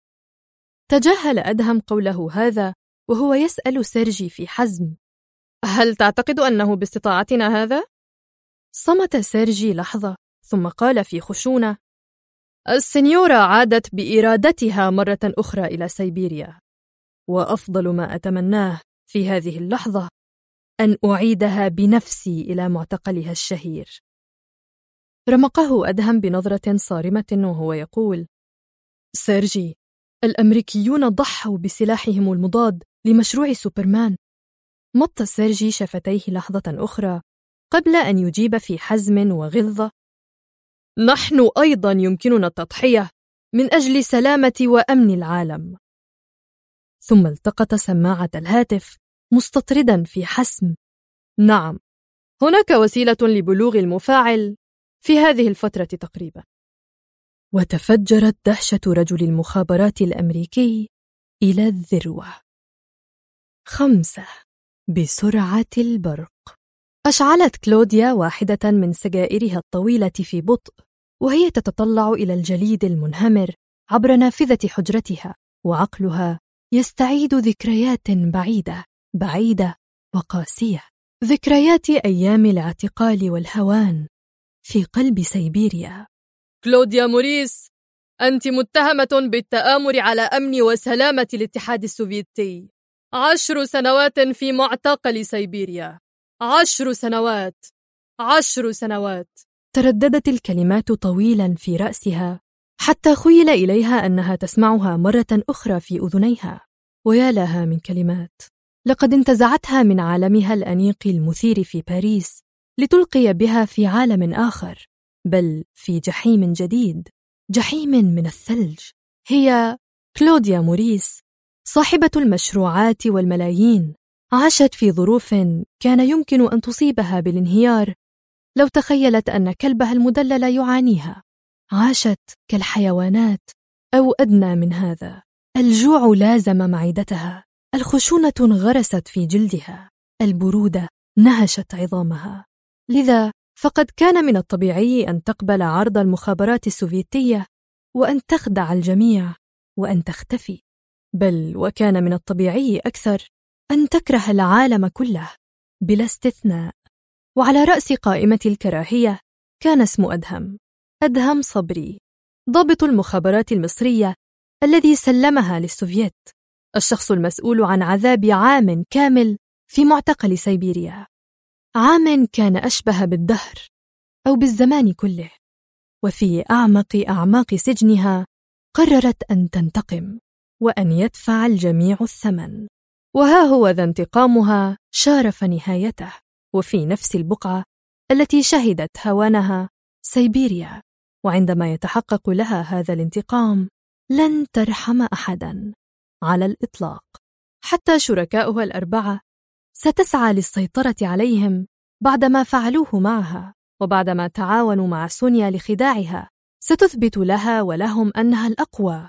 تجاهل أدهم قوله هذا وهو يسأل سيرجي في حزم: هل تعتقد أنه باستطاعتنا هذا؟ صمت سيرجي لحظة ثم قال في خشونة: السنيورة عادت بإرادتها مرة أخرى إلى سيبيريا، وأفضل ما أتمناه في هذه اللحظة أن أعيدها بنفسي إلى معتقلها الشهير. رمقه أدهم بنظرة صارمة وهو يقول: سيرجي، الأمريكيون ضحوا بسلاحهم المضاد لمشروع سوبرمان. مط سيرجي شفتيه لحظة أخرى قبل أن يجيب في حزم وغلظة: نحن أيضا يمكننا التضحية من أجل سلامة وأمن العالم. ثم التقط سماعة الهاتف مستطردا في حسم: نعم، هناك وسيلة لبلوغ المفاعل في هذه الفترة تقريبا. وتفجرت دهشة رجل المخابرات الأمريكي إلى الذروة. 5. بسرعة البرق. أشعلت كلوديا واحدة من سجائرها الطويلة في بطء وهي تتطلع إلى الجليد المنهمر عبر نافذة حجرتها، وعقلها يستعيد ذكريات بعيدة وقاسية، ذكريات أيام الاعتقال والهوان في قلب سيبيريا. كلوديا موريس، أنت متهمة بالتآمر على أمن وسلامة الاتحاد السوفيتي. 10 سنوات في معتقل سيبيريا. 10 سنوات. 10 سنوات. ترددت الكلمات طويلا في رأسها حتى خيل إليها أنها تسمعها مرة أخرى في أذنيها. ويا لها من كلمات، لقد انتزعتها من عالمها الأنيق المثير في باريس لتلقي بها في عالم آخر، بل في جحيم جديد، جحيم من الثلج. هي كلوديا موريس، صاحبة المشروعات والملايين، عاشت في ظروف كان يمكن أن تصيبها بالانهيار لو تخيلت أن كلبها المدلل يعانيها. عاشت كالحيوانات أو أدنى من هذا. الجوع لازم معدتها، الخشونة غرست في جلدها، البرودة نهشت عظامها. لذا فقد كان من الطبيعي أن تقبل عرض المخابرات السوفيتية وأن تخدع الجميع وأن تختفي، بل وكان من الطبيعي أكثر أن تكره العالم كله بلا استثناء. وعلى رأس قائمة الكراهية كان اسم أدهم صبري، ضابط المخابرات المصرية الذي سلمها للسوفييت، الشخص المسؤول عن عذاب عام كامل في معتقل سيبيريا. عام كان أشبه بالدهر أو بالزمان كله. وفي أعماق سجنها قررت أن تنتقم وأن يدفع الجميع الثمن. وها هو ذا انتقامها شارف نهايته، وفي نفس البقعة التي شهدت هوانها سيبيريا. وعندما يتحقق لها هذا الانتقام لن ترحم أحدا على الإطلاق، حتى شركاؤها الأربعة ستسعى للسيطرة عليهم بعدما فعلوه معها. وبعدما تعاونوا مع سونيا لخداعها ستثبت لها ولهم أنها الأقوى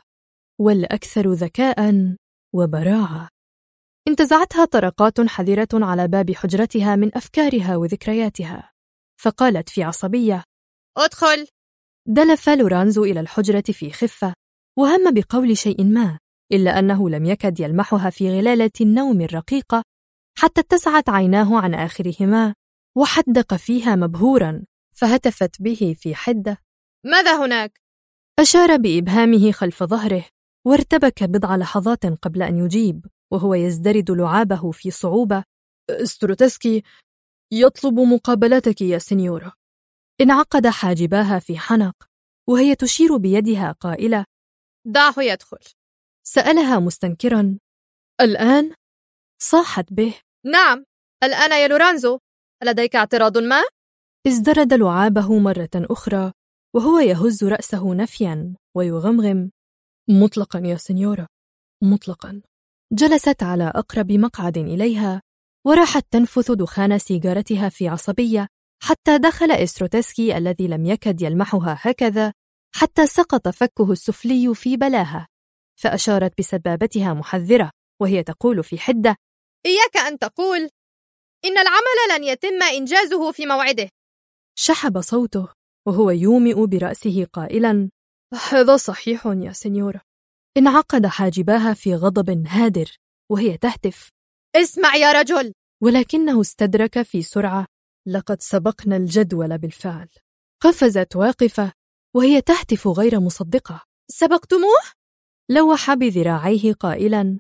والأكثر ذكاء وبراعة. انتزعتها طرقات حذرة على باب حجرتها من أفكارها وذكرياتها، فقالت في عصبية: ادخل. دلف لورانزو إلى الحجرة في خفة وهم بقول شيء ما، إلا أنه لم يكد يلمحها في غلالة النوم الرقيقة حتى اتسعت عيناه عن آخرهما وحدق فيها مبهورا، فهتفت به في حدة: ماذا هناك؟ أشار بإبهامه خلف ظهره، وارتبك بضع لحظات قبل أن يجيب وهو يزدرد لعابه في صعوبة: ستروتسكي يطلب مقابلتك يا سينيورا. انعقد حاجباها في حنق وهي تشير بيدها قائلة: دعه يدخل. سألها مستنكرا: الآن؟ صاحت به: نعم الآن يا لورانزو، لديك اعتراض ما؟ ازدرد لعابه مرة أخرى وهو يهز رأسه نفيا ويغمغم: مطلقا يا سينيورا، مطلقا. جلست على أقرب مقعد إليها وراحت تنفث دخان سيجارتها في عصبية حتى دخل إستروتسكي الذي لم يكد يلمحها هكذا حتى سقط فكه السفلي في بلاهة، فأشارت بسبابتها محذرة وهي تقول في حدة: إياك أن تقول إن العمل لن يتم إنجازه في موعده. شحب صوته وهو يومئ برأسه قائلا: هذا صحيح يا سينيورا. انعقد حاجباها في غضب هادر وهي تهتف: اسمع يا رجل. ولكنه استدرك في سرعة: لقد سبقنا الجدول بالفعل. قفزت واقفة وهي تهتف غير مصدقة: سبقتموه؟ لوح بذراعيه قائلا: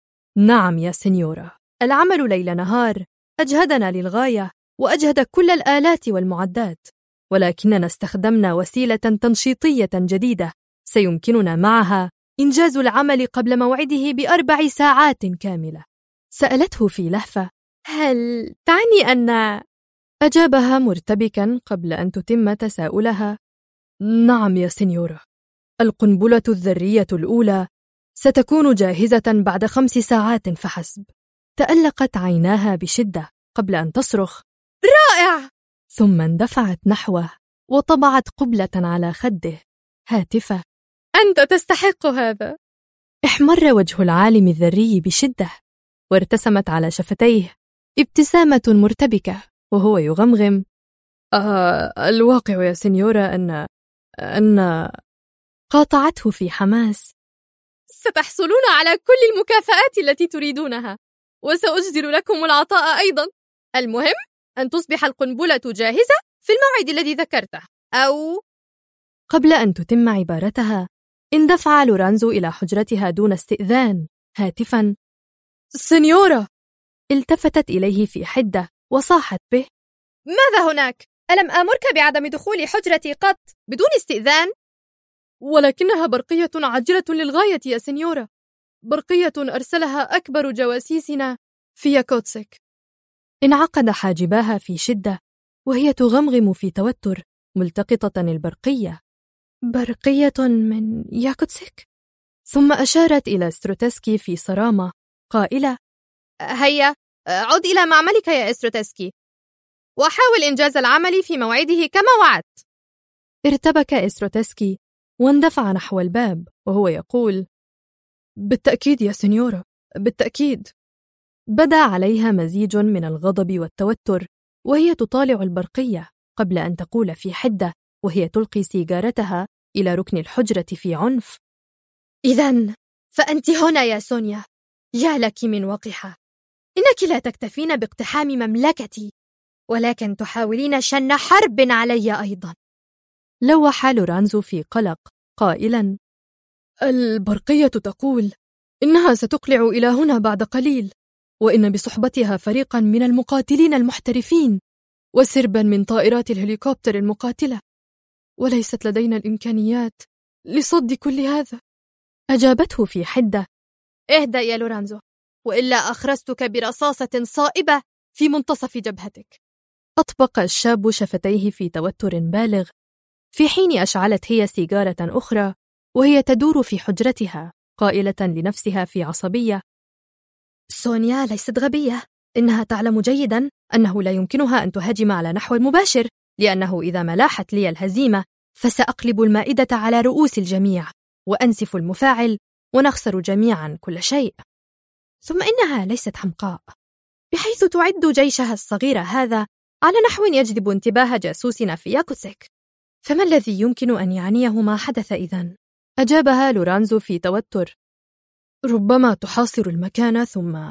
نعم يا سينيورا، العمل ليل نهار أجهدنا للغاية وأجهد كل الآلات والمعدات، ولكننا استخدمنا وسيلة تنشيطية جديدة سيمكننا معها إنجاز العمل قبل موعده ب4 ساعات كاملة. سألته في لهفة: هل تعني أن؟ أجابها مرتبكا قبل أن تتم تساؤلها: نعم يا سينيورا، القنبلة الذرية الأولى ستكون جاهزة بعد 5 ساعات فحسب. تألقت عيناها بشدة قبل أن تصرخ: رائع! ثم اندفعت نحوه وطبعت قبلة على خده هاتفة: أنت تستحق هذا. احمر وجه العالم الذري بشدة وارتسمت على شفتيه ابتسامة مرتبكة وهو يغمغم: الواقع يا سينيورا أن قاطعته في حماس: ستحصلون على كل المكافآت التي تريدونها، وسأجزل لكم العطاء أيضا. المهم أن تصبح القنبلة جاهزة في الموعد الذي ذكرته، أو… قبل أن تتم عبارتها اندفع لورانزو إلى حجرتها دون استئذان هاتفا: سينيورا! التفتت إليه في حدة وصاحت به: ماذا هناك؟ ألم آمرك بعدم دخول حجرتي قط بدون استئذان؟ ولكنها برقية عاجلة للغاية يا سينيورا، برقية أرسلها أكبر جواسيسنا في ياكوتسك. انعقد حاجباها في شدة وهي تغمغم في توتر ملتقطة البرقية: برقية من ياكوتسك؟ ثم أشارت إلى ستروتسكي في صرامة قائلة: هيا عد إلى معملك يا إستروتسكي وحاول إنجاز العمل في موعده كما وعدت. ارتبك إستروتسكي واندفع نحو الباب وهو يقول: بالتأكيد يا سينيورا، بالتأكيد. بدا عليها مزيج من الغضب والتوتر وهي تطالع البرقية قبل أن تقول في حدة وهي تلقي سيجارتها إلى ركن الحجرة في عنف: إذن فأنت هنا يا سونيا، يا لك من وقحة. إنك لا تكتفين باقتحام مملكتي، ولكن تحاولين شن حرب علي أيضا. لوح لورانزو في قلق قائلا: البرقية تقول إنها ستقلع إلى هنا بعد قليل، وإن بصحبتها فريقا من المقاتلين المحترفين وسربا من طائرات الهليكوبتر المقاتلة، وليست لدينا الإمكانيات لصد كل هذا. أجابته في حدة: اهدأ يا لورانزو، وإلا أخرستك برصاصة صائبة في منتصف جبهتك. أطبق الشاب شفتيه في توتر بالغ، في حين أشعلت هي سيجارة أخرى وهي تدور في حجرتها قائلة لنفسها في عصبية: سونيا ليست غبية، إنها تعلم جيدا أنه لا يمكنها أن تهاجم على نحو مباشر، لأنه إذا ما لاحت لي الهزيمة فسأقلب المائدة على رؤوس الجميع وأنسف المفاعل ونخسر جميعا كل شيء. ثم إنها ليست حمقاء، بحيث تعد جيشها الصغير هذا على نحو يجذب انتباه جاسوسنا في ياكوتسك. فما الذي يمكن أن يعنيه ما حدث إذن؟ أجابها لورانزو في توتر: ربما تحاصر المكان. ثم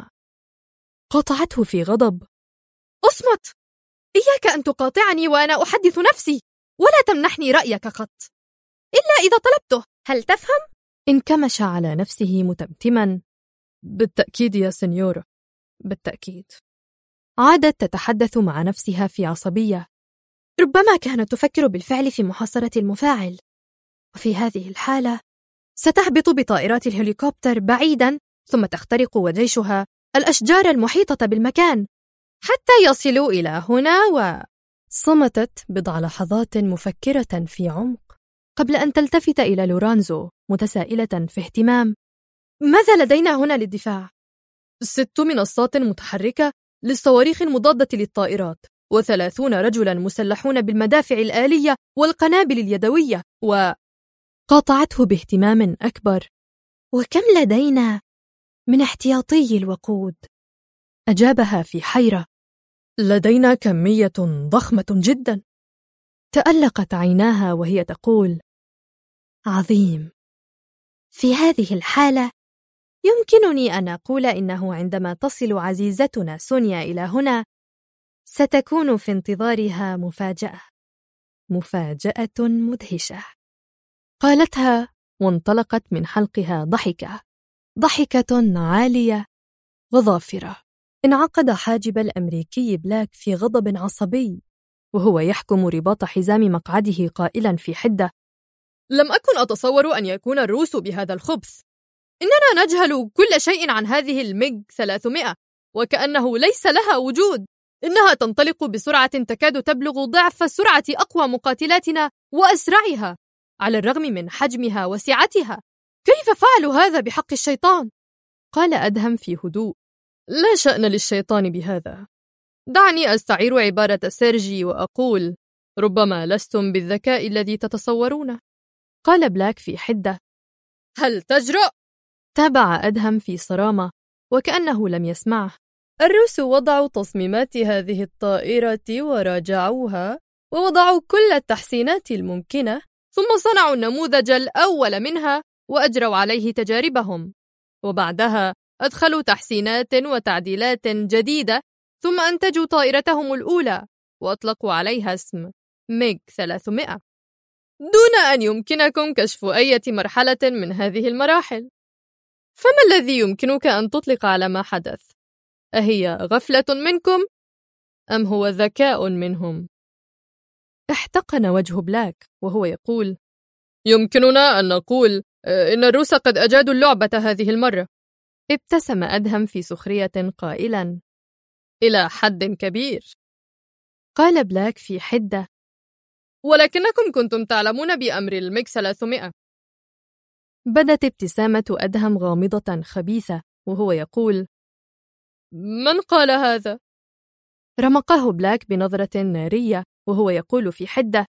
قاطعته في غضب: اصمت! إياك أن تقاطعني وأنا أحدث نفسي، ولا تمنحني رأيك قط إلا إذا طلبته، هل تفهم؟ انكمش على نفسه متمتما: بالتأكيد يا سنيور، بالتأكيد. عادت تتحدث مع نفسها في عصبية: ربما كانت تفكر بالفعل في محاصرة المفاعل، وفي هذه الحالة ستهبط بطائرات الهليكوبتر بعيدا، ثم تخترق وجيشها الأشجار المحيطة بالمكان حتى يصلوا إلى هنا. صمتت بضع لحظات مفكرة في عمق قبل أن تلتفت إلى لورانزو متسائلة في اهتمام: ماذا لدينا هنا للدفاع؟ 6 منصات متحركة للصواريخ المضادة للطائرات، و30 رجلا مسلحون بالمدافع الآلية والقنابل اليدوية. قاطعته باهتمام أكبر: وكم لدينا من احتياطي الوقود؟ أجابها في حيرة: لدينا كمية ضخمة جدا. تألقت عيناها وهي تقول: عظيم. في هذه الحالة يمكنني أن أقول إنه عندما تصل عزيزتنا سونيا إلى هنا ستكون في انتظارها مفاجأة مدهشة. قالتها وانطلقت من حلقها ضحكة عالية وظافرة. انعقد حاجب الأمريكي بلاك في غضب عصبي وهو يحكم رباط حزام مقعده قائلا في حدة: لم أكن أتصور أن يكون الروس بهذا الخبث. إننا نجهل كل شيء عن هذه الميغ 300 وكأنه ليس لها وجود. إنها تنطلق بسرعة تكاد تبلغ ضعف سرعة أقوى مقاتلاتنا وأسرعها، على الرغم من حجمها وسعتها. كيف فعلوا هذا بحق الشيطان؟ قال أدهم في هدوء: لا شأن للشيطان بهذا. دعني أستعير عبارة سيرجي وأقول: ربما لستم بالذكاء الذي تتصورونه. قال بلاك في حدة: هل تجرؤ؟ تابع أدهم في صرامة وكأنه لم يسمعه: الروس وضعوا تصميمات هذه الطائرة وراجعوها ووضعوا كل التحسينات الممكنة، ثم صنعوا النموذج الأول منها وأجروا عليه تجاربهم، وبعدها أدخلوا تحسينات وتعديلات جديدة، ثم أنتجوا طائرتهم الأولى وأطلقوا عليها اسم ميغ 300 دون أن يمكنكم كشف أي مرحلة من هذه المراحل. فما الذي يمكنك أن تطلق على ما حدث؟ أهي غفلة منكم أم هو ذكاء منهم؟ احتقن وجه بلاك وهو يقول: يمكننا أن نقول إن الروس قد أجادوا اللعبة هذه المرة. ابتسم أدهم في سخرية قائلا: إلى حد كبير. قال بلاك في حدة: ولكنكم كنتم تعلمون بأمر الميغ 300. بدت ابتسامة أدهم غامضة خبيثة وهو يقول: من قال هذا؟ رمقه بلاك بنظرة نارية وهو يقول في حدة: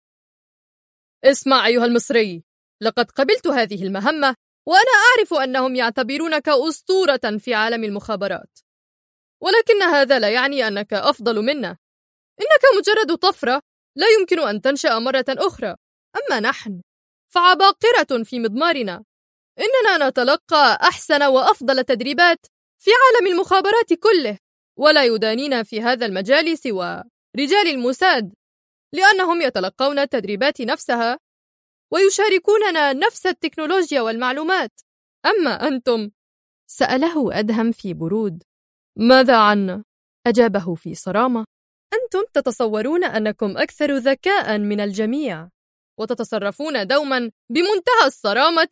اسمع أيها المصري، لقد قبلت هذه المهمة وأنا أعرف أنهم يعتبرونك أسطورة في عالم المخابرات، ولكن هذا لا يعني أنك أفضل منا. إنك مجرد طفرة لا يمكن أن تنشأ مرة أخرى، أما نحن فعباقرة في مضمارنا. إننا نتلقى أحسن وأفضل تدريبات في عالم المخابرات كله، ولا يدانين في هذا المجال سوى رجال الموساد، لأنهم يتلقون التدريبات نفسها ويشاركوننا نفس التكنولوجيا والمعلومات. أما أنتم؟ سأله أدهم في برود. ماذا عنا؟ أجابه في صرامة. أنتم تتصورون أنكم أكثر ذكاء من الجميع، وتتصرفون دوما بمنتهى الصرامة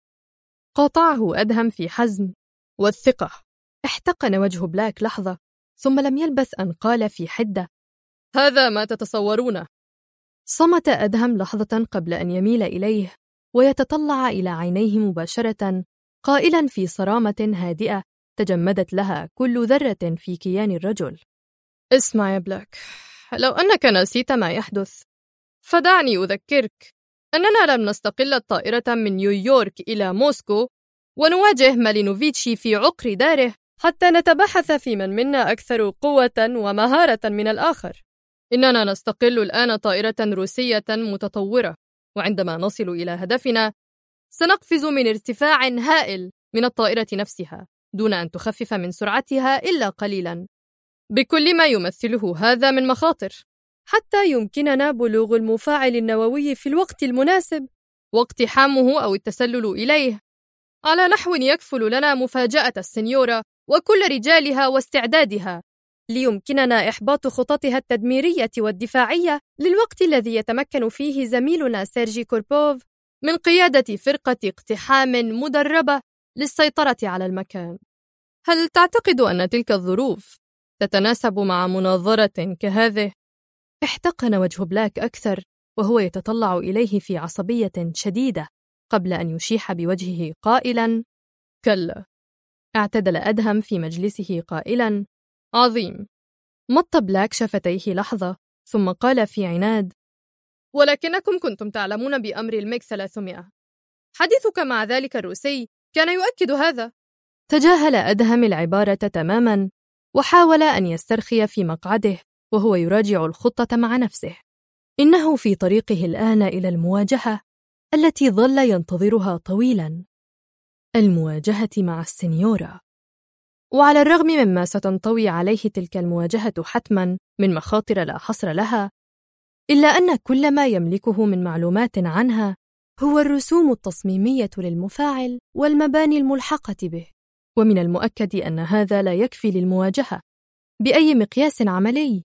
قاطعه أدهم في حزم. والثقة. احتقن وجه بلاك لحظة، ثم لم يلبث أن قال في حدة: هذا ما تتصورونه. صمت أدهم لحظة قبل أن يميل إليه ويتطلع إلى عينيه مباشرة، قائلا في صرامة هادئة تجمدت لها كل ذرة في كيان الرجل: اسمع يا بلاك، لو أنك نسيت ما يحدث فدعني أذكرك أننا لم نستقل الطائرة من نيويورك إلى موسكو ونواجه مالينوفيتشي في عقر داره حتى نتبحث في من منا أكثر قوة ومهارة من الآخر. إننا نستقل الآن طائرة روسية متطورة، وعندما نصل إلى هدفنا سنقفز من ارتفاع هائل من الطائرة نفسها دون أن تخفف من سرعتها إلا قليلا، بكل ما يمثله هذا من مخاطر، حتى يمكننا بلوغ المفاعل النووي في الوقت المناسب واقتحامه أو التسلل إليه على نحو يكفل لنا مفاجأة السنيورة وكل رجالها واستعدادها، ليمكننا إحباط خططها التدميرية والدفاعية للوقت الذي يتمكن فيه زميلنا سيرجي كوربوف من قيادة فرقة اقتحام مدربة للسيطرة على المكان. هل تعتقد أن تلك الظروف تتناسب مع مناظرة كهذه؟ احتقن وجه بلاك أكثر وهو يتطلع إليه في عصبية شديدة قبل أن يشيح بوجهه قائلا: كلا. اعتدل أدهم في مجلسه قائلا: عظيم. مط بلاك شفتيه لحظة ثم قال في عناد: ولكنكم كنتم تعلمون بأمر الميك 300. حديثك مع ذلك الروسي كان يؤكد هذا. تجاهل أدهم العبارة تماما وحاول أن يسترخي في مقعده وهو يراجع الخطة مع نفسه. إنه في طريقه الآن إلى المواجهة التي ظل ينتظرها طويلا، المواجهة مع السنيورة. وعلى الرغم مما ستنطوي عليه تلك المواجهة حتما من مخاطر لا حصر لها، إلا أن كل ما يملكه من معلومات عنها هو الرسوم التصميمية للمفاعل والمباني الملحقة به، ومن المؤكد أن هذا لا يكفي للمواجهة بأي مقياس عملي،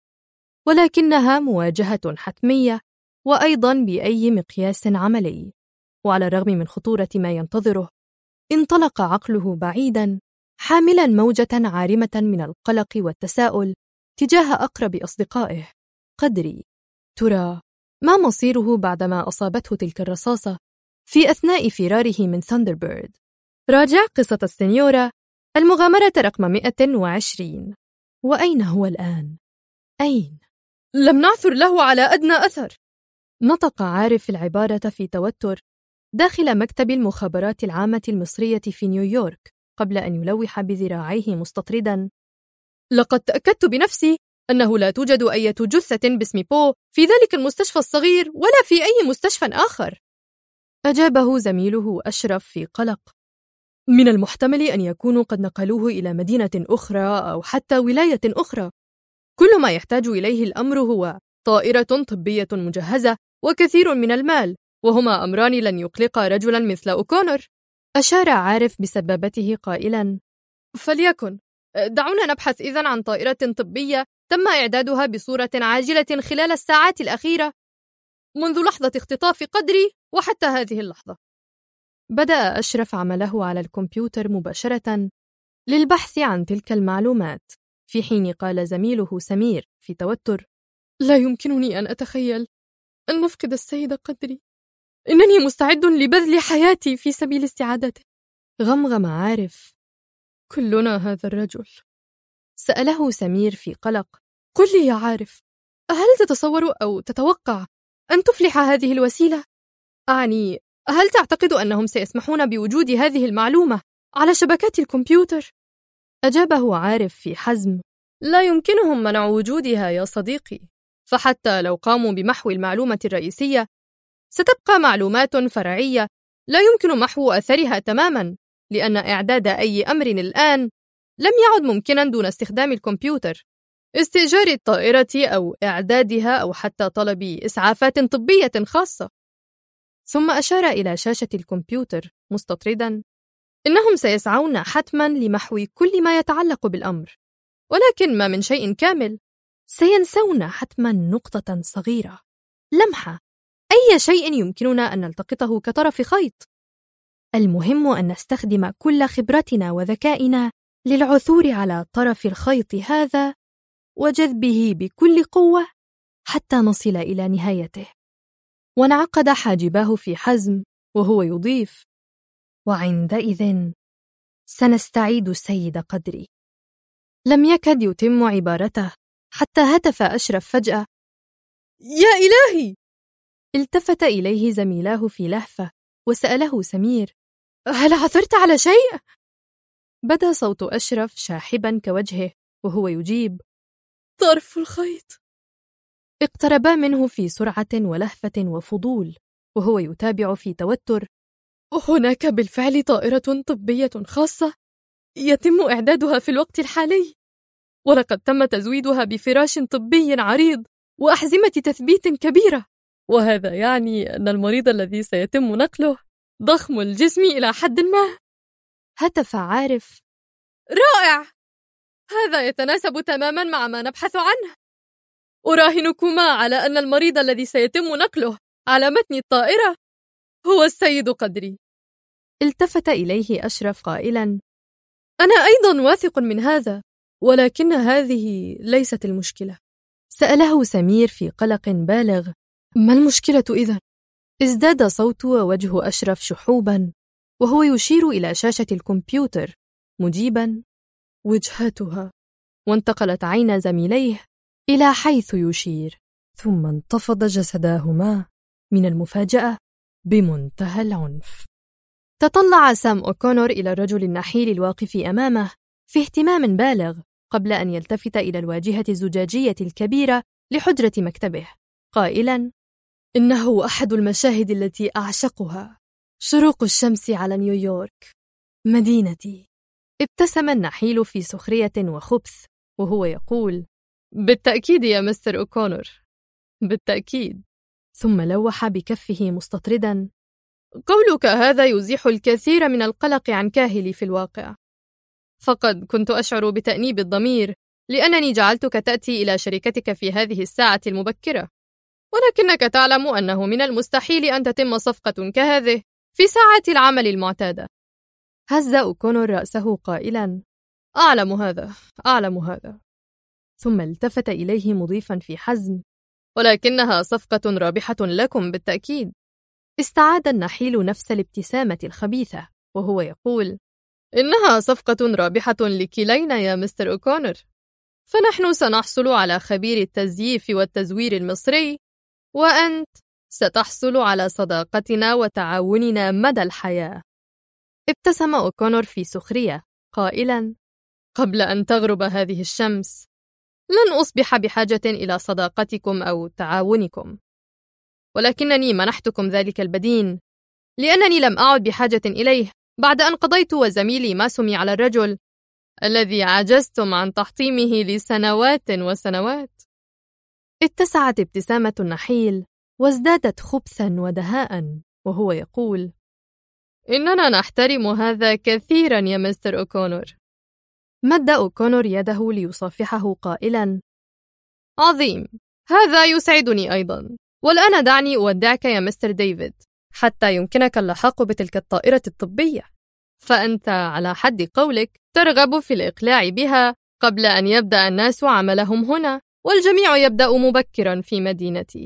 ولكنها مواجهة حتمية وأيضا بأي مقياس عملي. وعلى الرغم من خطورة ما ينتظره، انطلق عقله بعيدا حاملا موجة عارمة من القلق والتساؤل تجاه أقرب أصدقائه. قدري، ترى ما مصيره بعدما أصابته تلك الرصاصة في أثناء فراره من ثاندربيرد؟ راجع قصة السنيورة، المغامرة رقم 120. وأين هو الآن؟ أين؟ لم نعثر له على أدنى أثر. نطق عارف العبارة في توتر داخل مكتب المخابرات العامة المصرية في نيويورك قبل أن يلوح بذراعيه مستطردا: لقد تأكدت بنفسي أنه لا توجد أي جثة باسم بو في ذلك المستشفى الصغير ولا في أي مستشفى آخر. أجابه زميله أشرف في قلق: من المحتمل أن يكونوا قد نقلوه إلى مدينة أخرى أو حتى ولاية أخرى. كل ما يحتاج إليه الأمر هو طائرة طبية مجهزة وكثير من المال، وهما أمران لن يقلقا رجلا مثل أوكونر. أشار عارف بسبابته قائلا: فليكن، دعونا نبحث إذن عن طائرة طبية تم إعدادها بصورة عاجلة خلال الساعات الأخيرة منذ لحظة اختطاف قدري وحتى هذه اللحظة. بدأ أشرف عمله على الكمبيوتر مباشرة للبحث عن تلك المعلومات، في حين قال زميله سمير في توتر: لا يمكنني أن أتخيل أن نفقد السيد قدري. إنني مستعد لبذل حياتي في سبيل استعادته. غمغم عارف: كلنا هذا الرجل. سأله سمير في قلق: قل لي يا عارف، هل تتصور أو تتوقع أن تفلح هذه الوسيلة؟ أعني، هل تعتقد أنهم سيسمحون بوجود هذه المعلومة على شبكات الكمبيوتر؟ أجابه عارف في حزم: لا يمكنهم منع وجودها يا صديقي، فحتى لو قاموا بمحو المعلومة الرئيسية ستبقى معلومات فرعية لا يمكن محو أثرها تماما، لأن إعداد أي أمر الآن لم يعد ممكنا دون استخدام الكمبيوتر، استئجار الطائرة أو إعدادها أو حتى طلب إسعافات طبية خاصة. ثم أشار إلى شاشة الكمبيوتر مستطردا: إنهم سيسعون حتما لمحو كل ما يتعلق بالأمر، ولكن ما من شيء كامل. سينسون حتما نقطة صغيرة، لمحة، أي شيء يمكننا أن نلتقطه كطرف خيط. المهم أن نستخدم كل خبرتنا وذكائنا للعثور على طرف الخيط هذا وجذبه بكل قوة حتى نصل إلى نهايته. وانعقد حاجباه في حزم وهو يضيف: وعندئذ سنستعيد السيد قدري. لم يكد يتم عبارته حتى هتف أشرف فجأة: يا إلهي! التفت إليه زميلاه في لهفة وسأله سمير: هل عثرت على شيء؟ بدا صوت أشرف شاحبا كوجهه وهو يجيب: طرف الخيط. اقتربا منه في سرعة ولهفة وفضول وهو يتابع في توتر: هناك بالفعل طائرة طبية خاصة يتم إعدادها في الوقت الحالي، ولقد تم تزويدها بفراش طبي عريض وأحزمة تثبيت كبيرة، وهذا يعني أن المريض الذي سيتم نقله ضخم الجسم إلى حد ما. هتف عارف: رائع! هذا يتناسب تماما مع ما نبحث عنه. أراهنكما على أن المريض الذي سيتم نقله على متن الطائرة هو السيد قدري. التفت إليه أشرف قائلا: أنا أيضا واثق من هذا، ولكن هذه ليست المشكلة. سأله سمير في قلق بالغ: ما المشكلة إذن؟ ازداد صوت ووجه أشرف شحوبا وهو يشير إلى شاشة الكمبيوتر مجيبا: وجهتها. وانتقلت عين زميليه إلى حيث يشير، ثم انتفض جسداهما من المفاجأة بمنتهى العنف. تطلع سام أوكونور إلى الرجل النحيل الواقف أمامه في اهتمام بالغ قبل أن يلتفت إلى الواجهة الزجاجية الكبيرة لحجرة مكتبه قائلا: إنه أحد المشاهد التي أعشقها، شروق الشمس على نيويورك مدينتي. ابتسم النحيل في سخرية وخبث وهو يقول: بالتأكيد يا مستر أوكونور، بالتأكيد. ثم لوح بكفه مستطردا: قولك هذا يزيح الكثير من القلق عن كاهلي في الواقع، فقد كنت أشعر بتأنيب الضمير لأنني جعلتك تأتي إلى شركتك في هذه الساعة المبكرة، ولكنك تعلم أنه من المستحيل أن تتم صفقة كهذه في ساعات العمل المعتادة. هز أوكونور رأسه قائلا: أعلم هذا. ثم التفت إليه مضيفا في حزم: ولكنها صفقة رابحة لكم بالتأكيد. استعاد النحيل نفس الابتسامة الخبيثة وهو يقول: إنها صفقة رابحة لكلينا يا مستر أوكونور، فنحن سنحصل على خبير التزييف والتزوير المصري، وأنت ستحصل على صداقتنا وتعاوننا مدى الحياة. ابتسم أوكونور في سخرية قائلا: قبل أن تغرب هذه الشمس لن أصبح بحاجة إلى صداقتكم أو تعاونكم، ولكنني منحتكم ذلك البدين لأنني لم أعد بحاجة إليه بعد أن قضيت وزميلي ما سمي على الرجل الذي عجزتم عن تحطيمه لسنوات وسنوات. اتسعت ابتسامة النحيل وازدادت خبثا ودهاء وهو يقول: إننا نحترم هذا كثيرا يا مستر أوكونور. مد أوكونور يده ليصافحه قائلا: عظيم، هذا يسعدني أيضا. والآن دعني أودعك يا مستر ديفيد حتى يمكنك اللحاق بتلك الطائرة الطبية، فأنت على حد قولك ترغب في الإقلاع بها قبل أن يبدأ الناس عملهم هنا، والجميع يبدأ مبكرا في مدينتي.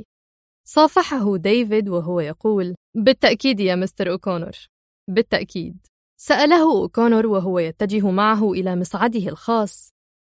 صافحه ديفيد وهو يقول: بالتأكيد يا مستر أوكونور، بالتأكيد. سأله أوكونور وهو يتجه معه إلى مصعده الخاص: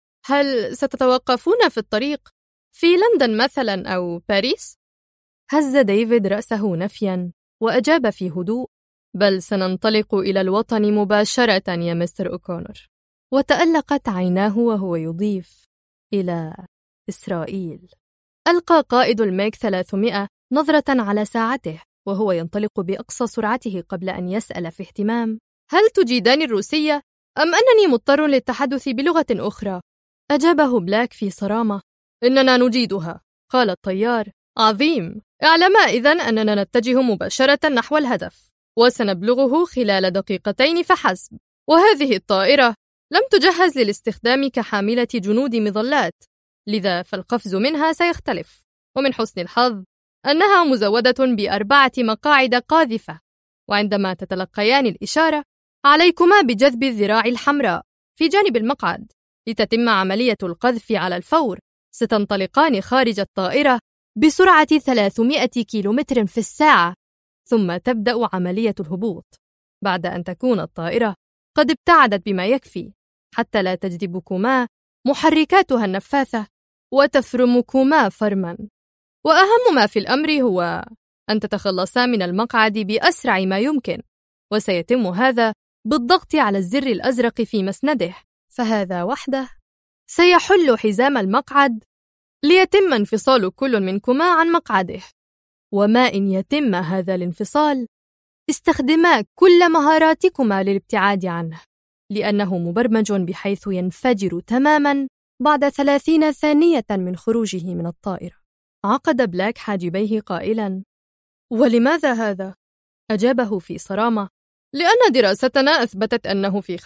هل ستتوقفون في الطريق في لندن مثلا أو باريس؟ هز ديفيد رأسه نفيا وأجاب في هدوء: بل سننطلق إلى الوطن مباشرة يا مستر أوكونور. وتألقت عيناه وهو يضيف: إلى إسرائيل. ألقى قائد الميغ 300 نظرة على ساعته وهو ينطلق بأقصى سرعته قبل أن يسأل في اهتمام: هل تجيدان الروسية أم أنني مضطر للتحدث بلغة أخرى؟ أجابه بلاك في صرامة. إننا نجيدها. قال الطيار. عظيم. اعلما إذن أننا نتجه مباشرة نحو الهدف، وسنبلغه خلال دقيقتين فحسب. وهذه الطائرة لم تجهز للاستخدام كحاملة جنود مظلات، لذا فالقفز منها سيختلف. ومن حسن الحظ أنها مزودة ب4 مقاعد قاذفة، وعندما تتلقيان الإشارة عليكما بجذب الذراع الحمراء في جانب المقعد لتتم عملية القذف على الفور. ستنطلقان خارج الطائرة بسرعة 300 كيلومتر في الساعة، ثم تبدأ عملية الهبوط بعد أن تكون الطائرة قد ابتعدت بما يكفي حتى لا تجذبكما محركاتها النفاثة وتفرمكما فرما. وأهم ما في الأمر هو أن تتخلصا من المقعد بأسرع ما يمكن، وسيتم هذا بالضغط على الزر الأزرق في مسنده، فهذا وحده سيحل حزام المقعد ليتم انفصال كل منكما عن مقعده. وما إن يتم هذا الانفصال استخدما كل مهاراتكما للابتعاد عنه، لأنه مبرمج بحيث ينفجر تماماً بعد 30 ثانية من خروجه من الطائرة. عقد بلاك حاجبيه قائلاً: ولماذا هذا؟ أجابه في صرامة: لأن دراستنا أثبتت أنه في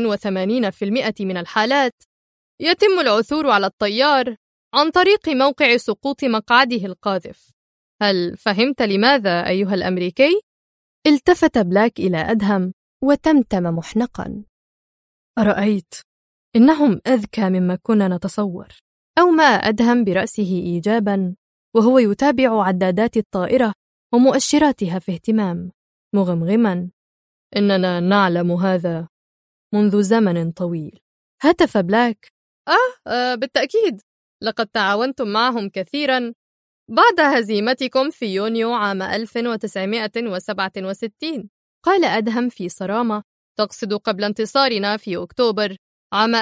85% من الحالات يتم العثور على الطيار عن طريق موقع سقوط مقعده القاذف. هل فهمت لماذا أيها الأمريكي؟ التفت بلاك إلى أدهم وتمتم محنقاً: أرأيت؟ إنهم أذكى مما كنا نتصور. أومأ أدهم برأسه إيجاباً وهو يتابع عدادات الطائرة ومؤشراتها في اهتمام، مغمغماً: إننا نعلم هذا منذ زمن طويل. هتف بلاك: بالتأكيد، لقد تعاونتم معهم كثيراً بعد هزيمتكم في يونيو عام 1967. قال أدهم في صرامة: تقصد قبل انتصارنا في أكتوبر عام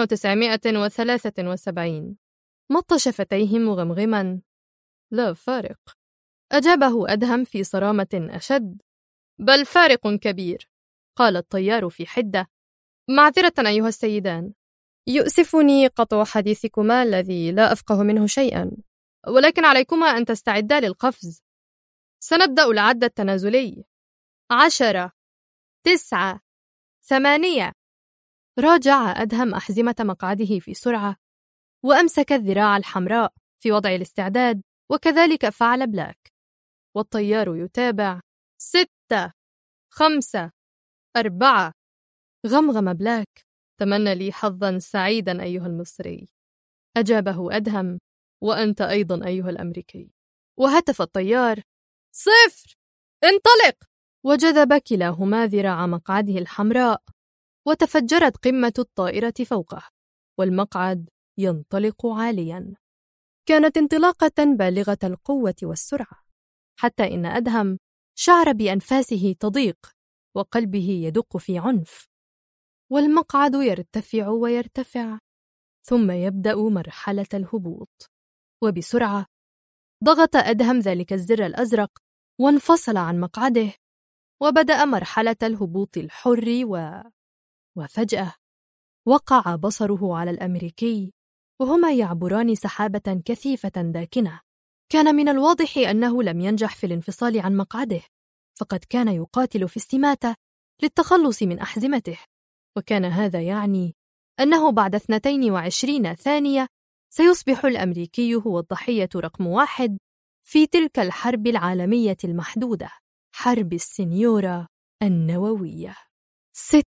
1973. مط شفتيه مغمغما: لا فارق. أجابه أدهم في صرامة أشد: بل فارق كبير. قال الطيار في حدة: معذرة أيها السيدان، يؤسفني قطع حديثكما الذي لا أفقه منه شيئا، ولكن عليكما أن تستعدا للقفز. سنبدأ العد التنازلي. 10 9 8. راجع أدهم أحزمة مقعده في سرعة وأمسك الذراع الحمراء في وضع الاستعداد، وكذلك فعل بلاك، والطيار يتابع. 6 5 4. غمغم بلاك: تمنى لي حظاً سعيداً أيها المصري. أجابه أدهم: وأنت أيضاً أيها الأمريكي. وهتف الطيار: 0 انطلق. وجذب كلاهما ذراع مقعده الحمراء، وتفجرت قمة الطائرة فوقه، والمقعد ينطلق عالياً. كانت انطلاقة بالغة القوة والسرعة، حتى إن أدهم شعر بأنفاسه تضيق وقلبه يدق في عنف، والمقعد يرتفع ويرتفع، ثم يبدأ مرحلة الهبوط. وبسرعة ضغط أدهم ذلك الزر الأزرق وانفصل عن مقعده، وبدأ مرحلة الهبوط الحر وفجأة وقع بصره على الأمريكي وهما يعبران سحابة كثيفة داكنة. كان من الواضح أنه لم ينجح في الانفصال عن مقعده، فقد كان يقاتل في استماتة للتخلص من أحزمته، وكان هذا يعني أنه بعد 22 ثانية سيصبح الأمريكي هو الضحية رقم 1 في تلك الحرب العالمية المحدودة، حرب السنيورة النووية. 6.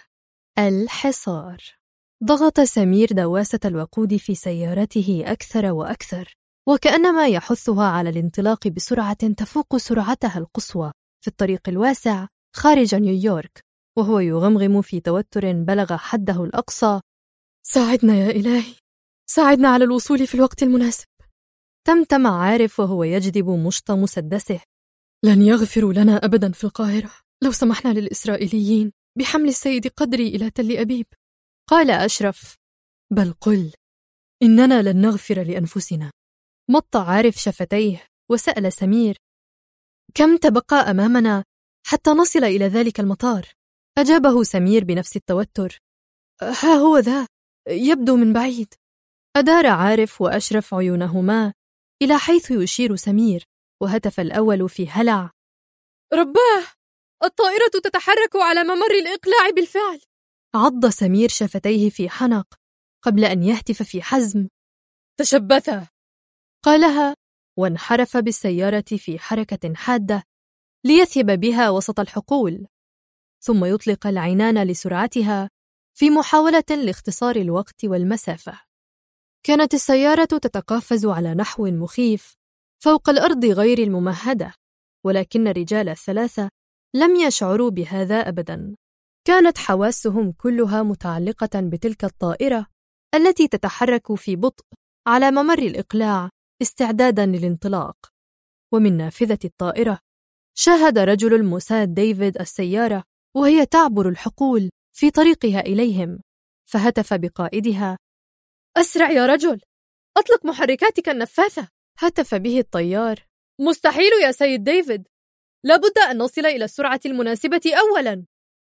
الحصار. ضغط سمير دواسة الوقود في سيارته أكثر وأكثر، وكأنما يحثها على الانطلاق بسرعة تفوق سرعتها القصوى في الطريق الواسع خارج نيويورك، وهو يغمغم في توتر بلغ حده الأقصى: ساعدنا يا إلهي، ساعدنا على الوصول في الوقت المناسب. تمتم عارف وهو يجذب مشط مسدسه: لن يغفروا لنا أبدا في القاهرة لو سمحنا للإسرائيليين بحمل السيد قدري إلى تل أبيب. قال أشرف: بل قل إننا لن نغفر لأنفسنا. مط عارف شفتيه وسأل سمير: كم تبقى أمامنا حتى نصل إلى ذلك المطار؟ أجابه سمير بنفس التوتر: ها هو ذا، يبدو من بعيد. أدار عارف وأشرف عيونهما إلى حيث يشير سمير، وهتف الأول في هلع: رباه، الطائرة تتحرك على ممر الإقلاع بالفعل. عض سمير شفتيه في حنق قبل أن يهتف في حزم: تشبثا. قالها وانحرف بالسيارة في حركة حادة ليثب بها وسط الحقول، ثم يطلق العنان لسرعتها في محاولة لاختصار الوقت والمسافة. كانت السيارة تتقافز على نحو مخيف فوق الأرض غير الممهدة، ولكن الرجال الثلاثة لم يشعروا بهذا أبداً. كانت حواسهم كلها متعلقة بتلك الطائرة التي تتحرك في بطء على ممر الإقلاع استعداداً للانطلاق. ومن نافذة الطائرة شاهد رجل الموساد ديفيد السيارة وهي تعبر الحقول في طريقها إليهم، فهتف بقائدها: أسرع يا رجل، أطلق محركاتك النفاثة. هتف به الطيار: مستحيل يا سيد ديفيد، لابد أن نصل إلى السرعة المناسبة أولاً.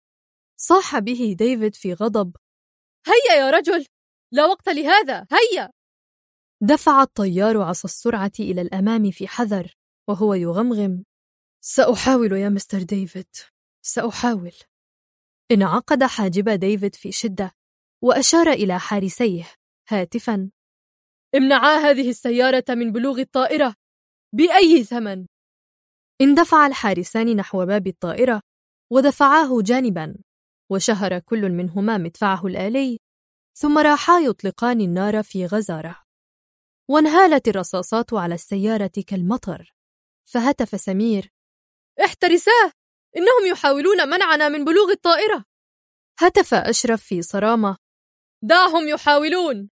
صاح به ديفيد في غضب: هيا يا رجل، لا وقت لهذا، هيا. دفع الطيار عصا السرعة إلى الأمام في حذر وهو يغمغم: سأحاول يا مستر ديفيد، سأحاول. انعقد حاجب ديفيد في شدة وأشار إلى حارسيه هاتفاً: امنعا هذه السيارة من بلوغ الطائرة بأي ثمن. اندفع الحارسان نحو باب الطائرة ودفعاه جانباً، وشهر كل منهما مدفعه الآلي، ثم راحا يطلقان النار في غزارة. وانهالت الرصاصات على السيارة كالمطر، فهتف سمير: احترساه، إنهم يحاولون منعنا من بلوغ الطائرة. هتف أشرف في صرامة: دعهم يحاولون.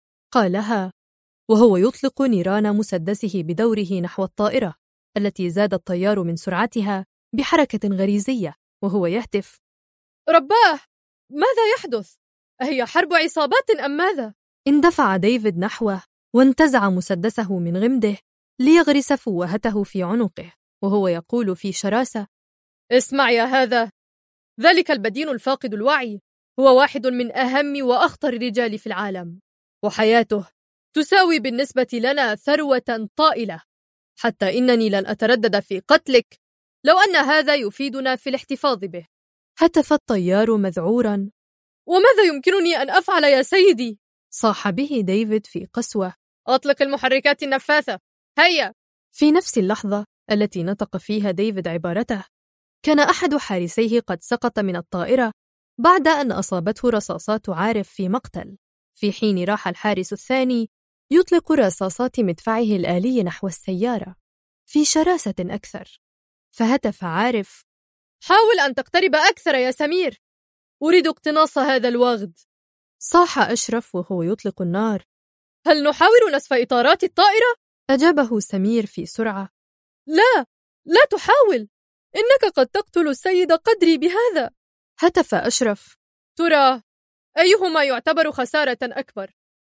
قالها وهو يطلق نيران مسدسه بدوره نحو الطائرة التي زاد الطيار من سرعتها بحركة غريزية وهو يهتف: رباه، ماذا يحدث؟ أهي حرب عصابات أم ماذا؟ اندفع ديفيد نحوه وانتزع مسدسه من غمده ليغرس فوهته في عنقه وهو يقول في شراسة: اسمع يا هذا، ذلك البدين الفاقد الوعي هو واحد من أهم وأخطر الرجال في العالم، وحياته تساوي بالنسبة لنا ثروة طائلة، حتى إنني لن أتردد في قتلك لو أن هذا يفيدنا في الاحتفاظ به. هتف الطيار مذعورا: وماذا يمكنني أن أفعل يا سيدي؟ صاح به ديفيد في قسوة: أطلق المحركات النفاثة، هيا. في نفس اللحظة التي نطق فيها ديفيد عبارته كان أحد حارسيه قد سقط من الطائرة بعد أن أصابته رصاصات عارف في مقتل، في حين راح الحارس الثاني يطلق رصاصات مدفعه الآلي نحو السيارة في شراسة أكثر. فهتف عارف: حاول أن تقترب أكثر يا سمير، أريد اقتناص هذا الوغد. صاح أشرف وهو يطلق النار: هل نحاول نسف إطارات الطائرة؟ أجابه سمير في سرعة: لا، لا تحاول، إنك قد تقتل السيد قدري بهذا. هتف أشرف: ترى أيهما يعتبر خسارة أكبر،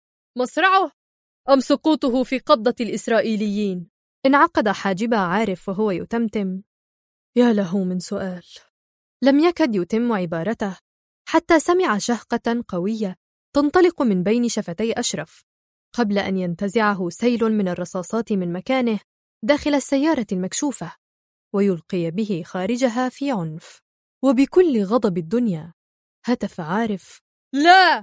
مصرعه أم سقوطه في قبضة الإسرائيليين؟ انعقد حاجب عارف وهو يتمتم: يا له من سؤال. لم يكد يتم عبارته حتى سمع شهقة قوية تنطلق من بين شفتي أشرف قبل أن ينتزعه سيل من الرصاصات من مكانه داخل السيارة المكشوفة ويلقي به خارجها في عنف. وبكل غضب الدنيا هتف عارف: لا!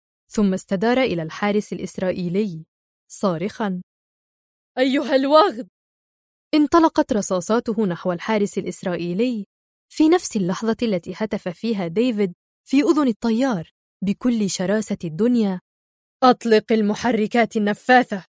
ثم استدار إلى الحارس الإسرائيلي صارخاً: أيها الوغد! انطلقت رصاصاته نحو الحارس الإسرائيلي في نفس اللحظة التي هتف فيها ديفيد في أذن الطيار بكل شراسة الدنيا: أطلق المحركات النفاثة.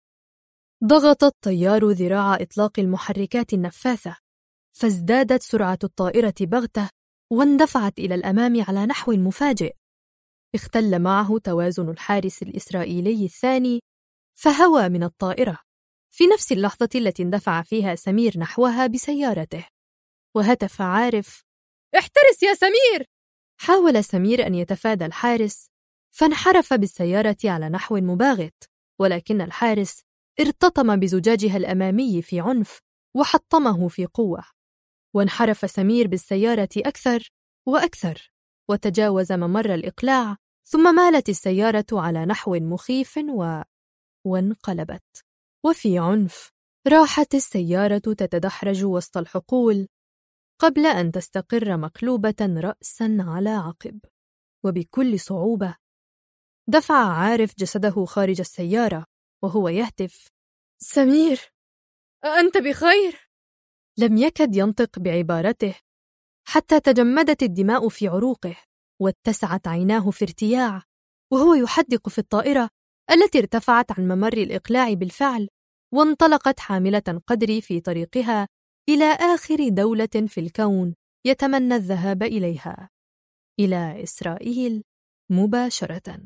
ضغط الطيار ذراع إطلاق المحركات النفاثة، فازدادت سرعة الطائرة بغتة واندفعت إلى الأمام على نحو مفاجئ. اختل معه توازن الحارس الإسرائيلي الثاني فهوى من الطائرة في نفس اللحظة التي اندفع فيها سمير نحوها بسيارته. وهتف عارف: احترس يا سمير! حاول سمير أن يتفادى الحارس فانحرف بالسيارة على نحو مباغت، ولكن الحارس ارتطم بزجاجها الأمامي في عنف وحطمه في قوة، وانحرف سمير بالسيارة أكثر وأكثر وتجاوز ممر الإقلاع ثم مالت السيارة على نحو مخيف وانقلبت. وفي عنف راحت السيارة تتدحرج وسط الحقول قبل أن تستقر مقلوبة رأساً على عقب. وبكل صعوبة دفع عارف جسده خارج السيارة وهو يهتف: سمير، أنت بخير؟ لم يكد ينطق بعبارته حتى تجمدت الدماء في عروقه واتسعت عيناه في ارتياع وهو يحدق في الطائرة التي ارتفعت عن ممر الإقلاع بالفعل، وانطلقت حاملة قدري في طريقها إلى آخر دولة في الكون يتمنى الذهاب إليها، إلى إسرائيل مباشرة.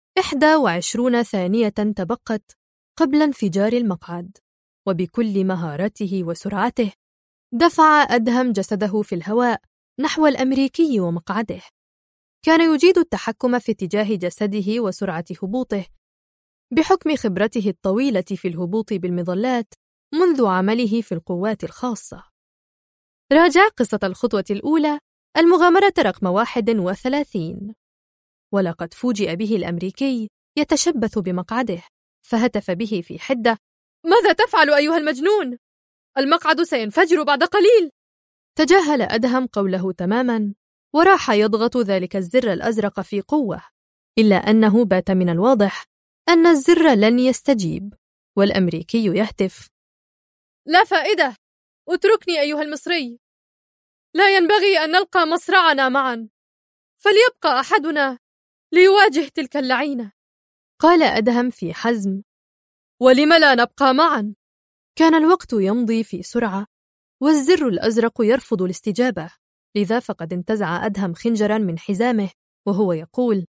21 ثانية تبقت قبل انفجار المقعد، وبكل مهارته وسرعته دفع أدهم جسده في الهواء نحو الأمريكي ومقعده. كان يجيد التحكم في اتجاه جسده وسرعة هبوطه بحكم خبرته الطويلة في الهبوط بالمظلات منذ عمله في القوات الخاصة. راجع قصة الخطوة الأولى، المغامرة رقم 31. ولقد فوجئ به الأمريكي يتشبث بمقعده، فهتف به في حدة: ماذا تفعل أيها المجنون؟ المقعد سينفجر بعد قليل. تجاهل أدهم قوله تماما وراح يضغط ذلك الزر الأزرق في قوة، إلا أنه بات من الواضح أن الزر لن يستجيب، والأمريكي يهتف: لا فائدة، اتركني أيها المصري، لا ينبغي أن نلقى مصرعنا معا، فليبقى أحدنا ليواجه تلك اللعينة. قال أدهم في حزم: ولم لا نبقى معا؟ كان الوقت يمضي في سرعة والزر الأزرق يرفض الاستجابة، لذا فقد انتزع أدهم خنجرا من حزامه وهو يقول: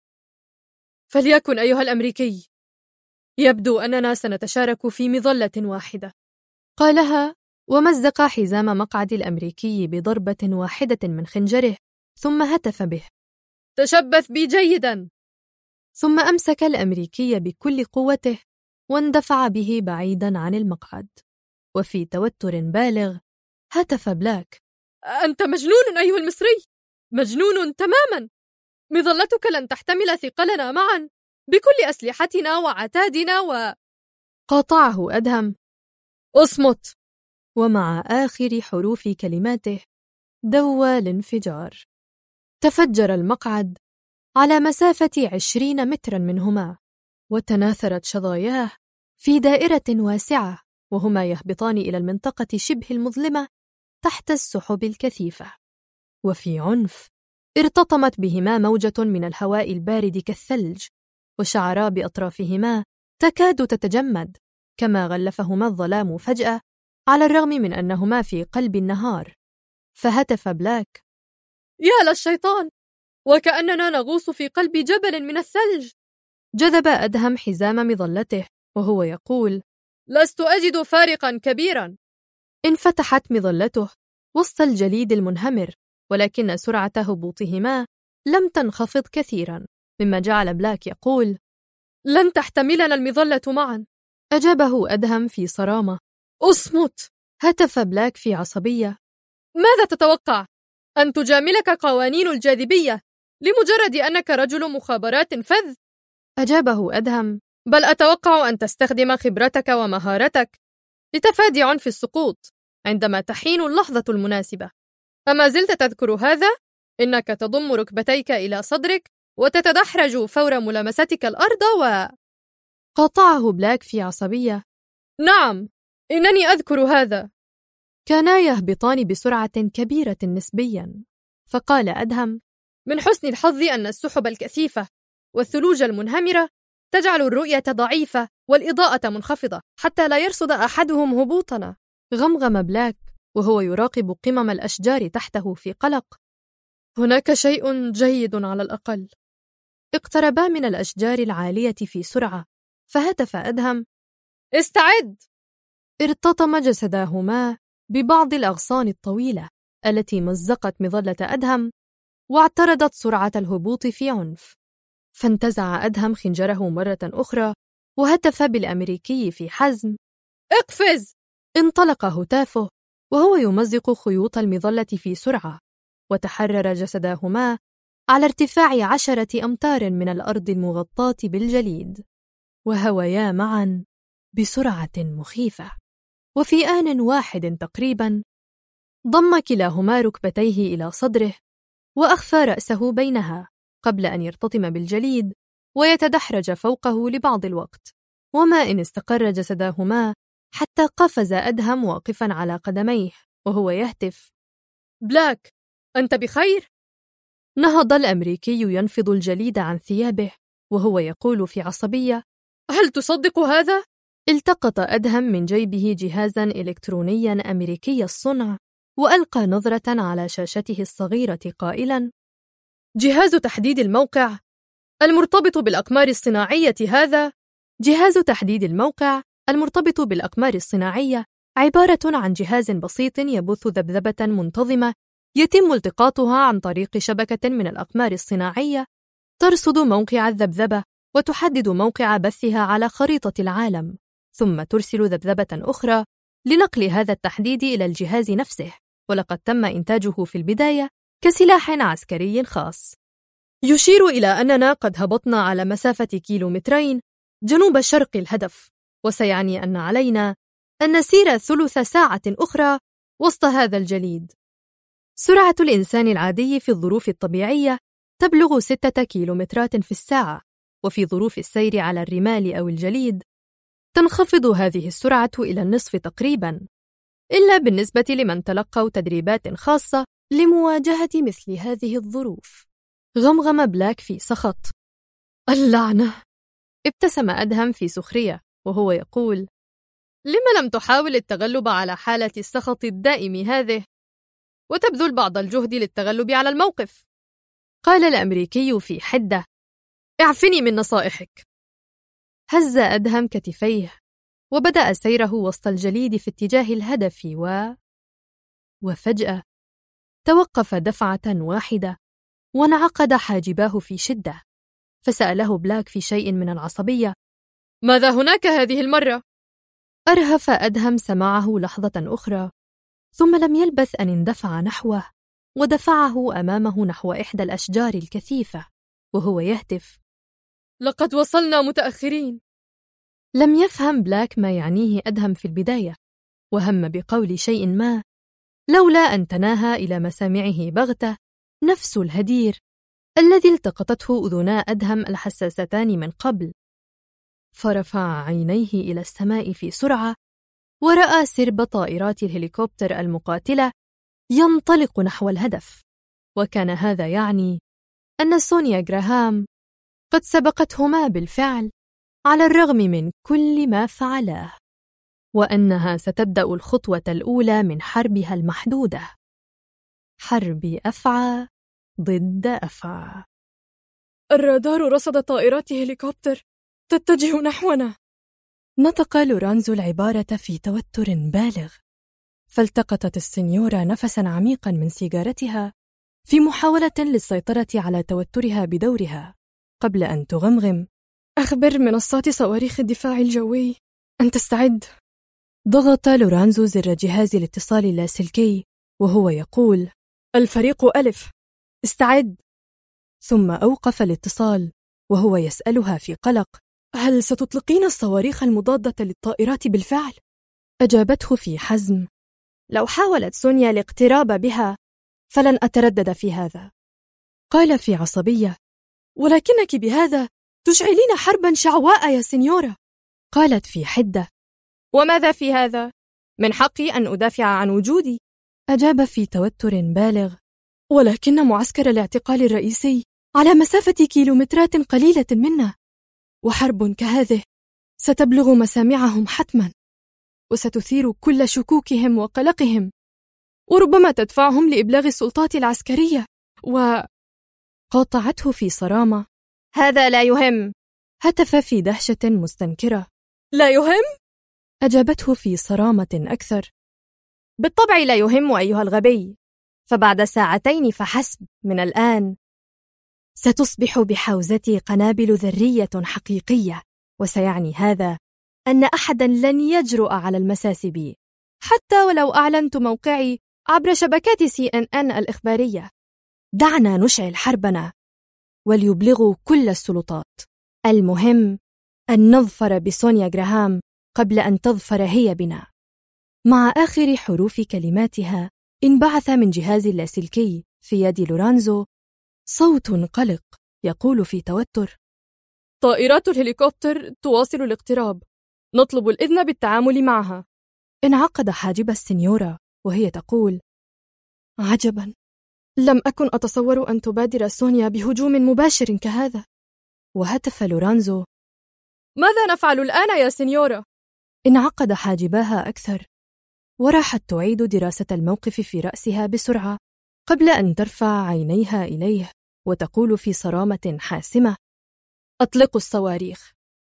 فليكن أيها الأمريكي، يبدو أننا سنتشارك في مظلة واحدة. قالها ومزق حزام مقعد الأمريكي بضربة واحدة من خنجره، ثم هتف به: تشبث بي جيدا. ثم أمسك الأمريكي بكل قوته واندفع به بعيدا عن المقعد. وفي توتر بالغ هتف بلاك: أنت مجنون أيها المصري، مجنون تماما. مظلتك لن تحتمل ثقلنا معا بكل أسلحتنا وعتادنا. قاطعه أدهم: اصمت. ومع آخر حروف كلماته دوى الانفجار. تفجر المقعد على مسافة 20 مترا منهما، وتناثرت شظاياه في دائرة واسعة وهما يهبطان إلى المنطقة شبه المظلمة تحت السحب الكثيفة. وفي عنف ارتطمت بهما موجة من الهواء البارد كالثلج، وشعرا بأطرافهما تكاد تتجمد، كما غلفهما الظلام فجأة على الرغم من أنهما في قلب النهار. فهتف بلاك: يا للشيطان، وكأننا نغوص في قلب جبل من الثلج. جذب أدهم حزام مظلته وهو يقول: لست أجد فارقا كبيرا. انفتحت مظلته وسط الجليد المنهمر، ولكن سرعة هبوطهما لم تنخفض كثيرا، مما جعل بلاك يقول: لن تحتملنا المظلة معا. أجابه أدهم في صرامة: اصمت. هتف بلاك في عصبية: ماذا تتوقع؟ أن تجاملك قوانين الجاذبية لمجرد أنك رجل مخابرات فذ؟ أجابه أدهم: بل أتوقع أن تستخدم خبرتك ومهارتك لتفادي عنف السقوط عندما تحين اللحظة المناسبة. أما زلت تذكر هذا؟ إنك تضم ركبتيك إلى صدرك وتتدحرج فور ملامستك الأرض قاطعه بلاك في عصبية: نعم، إنني أذكر هذا. كانا يهبطان بسرعة كبيرة نسبيا، فقال أدهم: من حسن الحظ أن السحب الكثيفة والثلوج المنهمرة تجعل الرؤية ضعيفة والإضاءة منخفضة حتى لا يرصد أحدهم هبوطنا. غمغم بلاك وهو يراقب قمم الأشجار تحته في قلق: هناك شيء جيد على الأقل. اقتربا من الأشجار العالية في سرعة، فهتف أدهم: استعد! ارتطم جسداهما ببعض الأغصان الطويلة التي مزقت مظلة أدهم، واعترضت سرعة الهبوط في عنف. فانتزع أدهم خنجره مرة أخرى وهتف بالأمريكي في حزم: اقفز! انطلق هتافه وهو يمزق خيوط المظلة في سرعة، وتحرر جسداهما على ارتفاع 10 أمتار من الأرض المغطاة بالجليد، وهويا معا بسرعة مخيفة. وفي آن واحد تقريبا ضم كلاهما ركبتيه إلى صدره وأخفى رأسه بينها قبل أن يرتطم بالجليد ويتدحرج فوقه لبعض الوقت، وما إن استقر جسداهما حتى قفز أدهم واقفا على قدميه وهو يهتف: بلاك، أنت بخير؟ نهض الأمريكي ينفض الجليد عن ثيابه وهو يقول في عصبية: هل تصدق هذا؟ التقط أدهم من جيبه جهازا إلكترونيا أمريكي الصنع وألقى نظرة على شاشته الصغيرة قائلا: جهاز تحديد الموقع المرتبط بالأقمار الصناعية هذا. جهاز تحديد الموقع المرتبط بالأقمار الصناعية عبارة عن جهاز بسيط يبث ذبذبة منتظمة يتم التقاطها عن طريق شبكة من الأقمار الصناعية ترصد موقع الذبذبة وتحدد موقع بثها على خريطة العالم، ثم ترسل ذبذبة أخرى لنقل هذا التحديد إلى الجهاز نفسه، ولقد تم إنتاجه في البداية كسلاح عسكري خاص. يشير إلى أننا قد هبطنا على مسافة 2 كيلومترين جنوب شرق الهدف، وسيعني أن علينا أن نسير ثلث ساعة أخرى وسط هذا الجليد. سرعة الإنسان العادي في الظروف الطبيعية تبلغ 6 كيلومترات في الساعة، وفي ظروف السير على الرمال أو الجليد تنخفض هذه السرعة إلى النصف تقريباً، إلا بالنسبة لمن تلقوا تدريبات خاصة لمواجهة مثل هذه الظروف. غمغم بلاك في سخط: اللعنة. ابتسم أدهم في سخرية وهو يقول: لم لم تحاول التغلب على حالة السخط الدائم هذه وتبذل بعض الجهد للتغلب على الموقف؟ قال الأمريكي في حدة: اعفني من نصائحك. هز أدهم كتفيه وبدأ سيره وسط الجليد في اتجاه الهدف وفجأة توقف دفعة واحدة وانعقد حاجباه في شدة، فسأله بلاك في شيء من العصبية: ماذا هناك هذه المرة؟ أرهف أدهم سماعه لحظة أخرى، ثم لم يلبث أن اندفع نحوه ودفعه أمامه نحو إحدى الأشجار الكثيفة وهو يهتف: لقد وصلنا متأخرين. لم يفهم بلاك ما يعنيه أدهم في البداية، وهم بقول شيء ما لولا أن تناهى إلى مسامعه بغتة نفس الهدير الذي التقطته أذنا أدهم الحساستان من قبل. فرفع عينيه إلى السماء في سرعة ورأى سرب طائرات الهليكوبتر المقاتلة ينطلق نحو الهدف، وكان هذا يعني أن سونيا جراهام قد سبقتهما بالفعل على الرغم من كل ما فعلاه، وأنها ستبدأ الخطوة الأولى من حربها المحدودة، حرب أفعى ضد أفعى. الرادار رصد طائرات هليكوبتر تتجه نحونا. نطق لورانزو العبارة في توتر بالغ، فالتقطت السنيورة نفسا عميقا من سيجارتها في محاولة للسيطرة على توترها بدورها قبل أن تغمغم: أخبر منصات صواريخ الدفاع الجوي أن تستعد. ضغط لورانزو زر جهاز الاتصال اللاسلكي وهو يقول: الفريق ألف، استعد. ثم أوقف الاتصال وهو يسألها في قلق: هل ستطلقين الصواريخ المضادة للطائرات بالفعل؟ أجابته في حزم: لو حاولت سونيا الاقتراب بها فلن أتردد في هذا. قال في عصبية: ولكنك بهذا تشعلين حربا شعواء يا سينيورا. قالت في حدة: وماذا في هذا؟ من حقي أن أدافع عن وجودي. أجاب في توتر بالغ: ولكن معسكر الاعتقال الرئيسي على مسافة كيلومترات قليلة منا، وحرب كهذه ستبلغ مسامعهم حتما، وستثير كل شكوكهم وقلقهم، وربما تدفعهم لإبلاغ السلطات العسكرية. قاطعته في صرامة: هذا لا يهم. هتف في دهشة مستنكرة: لا يهم؟ أجابته في صرامة أكثر: بالطبع لا يهم أيها الغبي، فبعد ساعتين فحسب من الآن ستصبح بحوزتي قنابل ذرية حقيقية، وسيعني هذا أن أحدا لن يجرؤ على المساس بي حتى ولو أعلنت موقعي عبر شبكات CNN الإخبارية. دعنا نشعل حربنا وليبلغوا كل السلطات. المهم أن نظفر بسونيا غراهام قبل أن تظفر هي بنا. مع آخر حروف كلماتها انبعث من جهاز اللاسلكي في يد لورانزو صوت قلق يقول في توتر: طائرات الهليكوبتر تواصل الاقتراب، نطلب الإذن بالتعامل معها. انعقد حاجب السنيورة وهي تقول: عجباً، لم أكن أتصور أن تبادر سونيا بهجوم مباشر كهذا. وهتف لورانزو: ماذا نفعل الآن يا سنيورة؟ انعقد حاجباها أكثر وراحت تعيد دراسة الموقف في رأسها بسرعة قبل أن ترفع عينيها إليه وتقول في صرامة حاسمة: أطلقوا الصواريخ.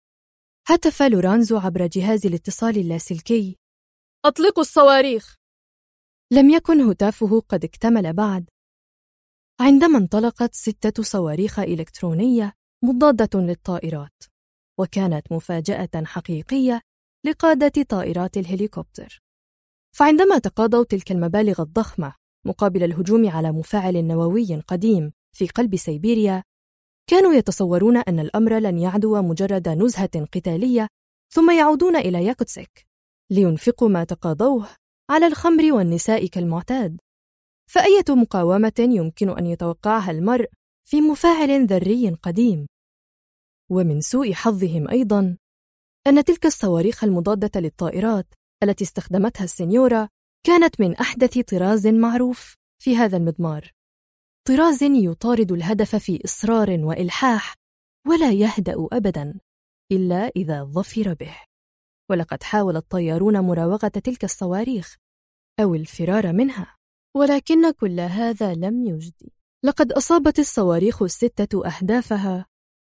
هتف لورانزو عبر جهاز الاتصال اللاسلكي: أطلقوا الصواريخ. لم يكن هتافه قد اكتمل بعد عندما انطلقت 6 صواريخ إلكترونية مضادة للطائرات، وكانت مفاجأة حقيقية لقادة طائرات الهليكوبتر. فعندما تقاضوا تلك المبالغ الضخمة مقابل الهجوم على مفاعل نووي قديم في قلب سيبيريا، كانوا يتصورون أن الأمر لن يعدو مجرد نزهة قتالية ثم يعودون إلى ياكوتسك لينفقوا ما تقاضوه على الخمر والنساء كالمعتاد. فأية مقاومة يمكن أن يتوقعها المرء في مفاعل ذري قديم؟ ومن سوء حظهم أيضاً أن تلك الصواريخ المضادة للطائرات التي استخدمتها السنيورة كانت من أحدث طراز معروف في هذا المضمار، طراز يطارد الهدف في إصرار وإلحاح ولا يهدأ أبداً إلا إذا ظفر به. ولقد حاول الطيارون مراوغة تلك الصواريخ أو الفرار منها، ولكن كل هذا لم يجدي. لقد أصابت الصواريخ 6 أهدافها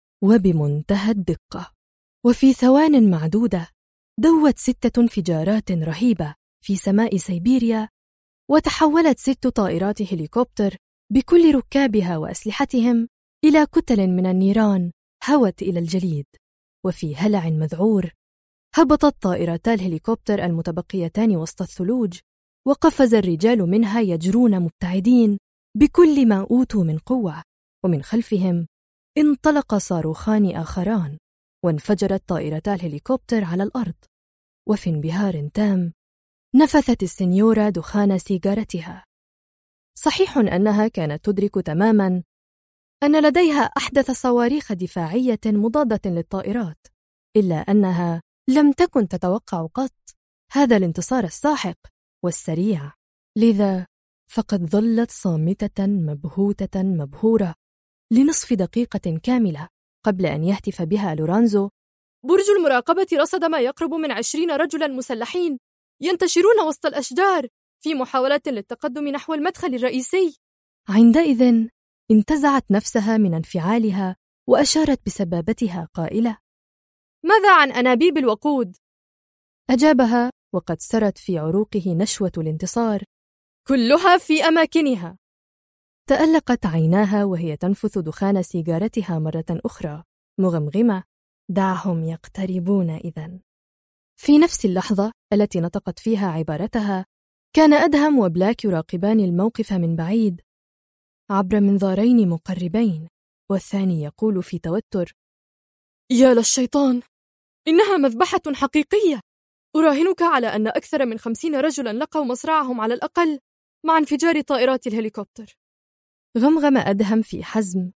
وبمنتهى الدقة، وفي ثوان معدودة دوت 6 انفجارات رهيبة في سماء سيبيريا، وتحولت 6 طائرات هليكوبتر بكل ركابها وأسلحتهم إلى كتل من النيران هوت إلى الجليد. وفي هلع مذعور هبطت طائرتا الهليكوبتر المتبقيتان وسط الثلوج، وقفز الرجال منها يجرون مبتعدين بكل ما أوتوا من قوة، ومن خلفهم انطلق صاروخان آخران وانفجرت طائرتا الهليكوبتر على الأرض. وفي انبهار تام نفثت السنيورة دخان سيجارتها. صحيح أنها كانت تدرك تماماً أن لديها أحدث صواريخ دفاعية مضادة للطائرات، إلا أنها لم تكن تتوقع قط هذا الانتصار الساحق والسريع. لذا فقد ظلت صامتة مبهوتة مبهورة لنصف دقيقة كاملة قبل أن يهتف بها لورانزو: برج المراقبة رصد ما يقرب من 20 رجلاً مسلحين ينتشرون وسط الأشجار في محاولة للتقدم نحو المدخل الرئيسي. عندئذ انتزعت نفسها من انفعالها وأشارت بسبابتها قائلة: ماذا عن أنابيب الوقود؟ أجابها وقد سرت في عروقه نشوة الانتصار: كلها في أماكنها. تألقت عيناها وهي تنفث دخان سيجارتها مرة أخرى مغمغمة: دعهم يقتربون إذن. في نفس اللحظة التي نطقت فيها عبارتها كان أدهم وبلاك يراقبان الموقف من بعيد عبر منظارين مقربين، والثاني يقول في توتر: يا للشيطان، إنها مذبحة حقيقية. أراهنك على أن أكثر من 50 رجلاً لقوا مصرعهم على الأقل مع انفجار طائرات الهليكوبتر. غمغم أدهم في حزم: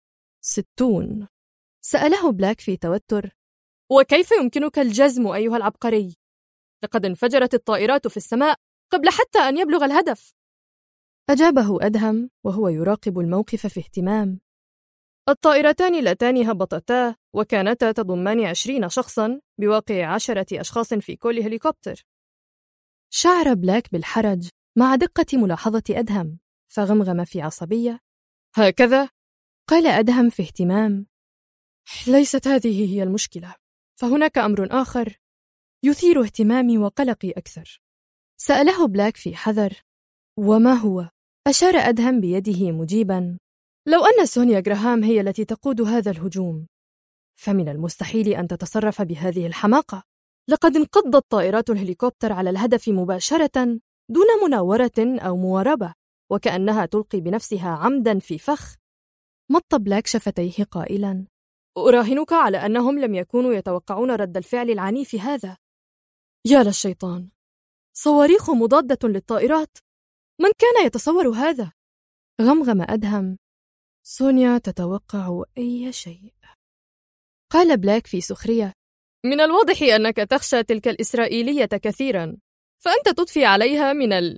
60. سأله بلاك في توتر: وكيف يمكنك الجزم أيها العبقري؟ لقد انفجرت الطائرات في السماء قبل حتى أن يبلغ الهدف. أجابه أدهم وهو يراقب الموقف في اهتمام: الطائرتان اللتان هبطتا وكانتا تضمان 20 شخصاً بواقع 10 أشخاص في كل هليكوبتر. شعر بلاك بالحرج مع دقة ملاحظة أدهم، فغمغم في عصبية: هكذا؟ قال أدهم في اهتمام: ليست هذه هي المشكلة، فهناك أمر آخر يثير اهتمامي وقلقي أكثر. سأله بلاك في حذر: وما هو؟ أشار أدهم بيده مجيباً: لو أن سونيا غراهام هي التي تقود هذا الهجوم، فمن المستحيل أن تتصرف بهذه الحماقة. لقد انقضت طائرات الهليكوبتر على الهدف مباشرة دون مناورة أو مواربة، وكأنها تلقي بنفسها عمداً في فخ. مط بلاك شفتيه قائلاً: أراهنك على أنهم لم يكونوا يتوقعون رد الفعل العنيف هذا. يا للشيطان، صواريخ مضادة للطائرات! من كان يتصور هذا؟ غمغم أدهم: سونيا تتوقع أي شيء. قال بلاك في سخرية: من الواضح أنك تخشى تلك الإسرائيلية كثيراً، فأنت تضفي عليها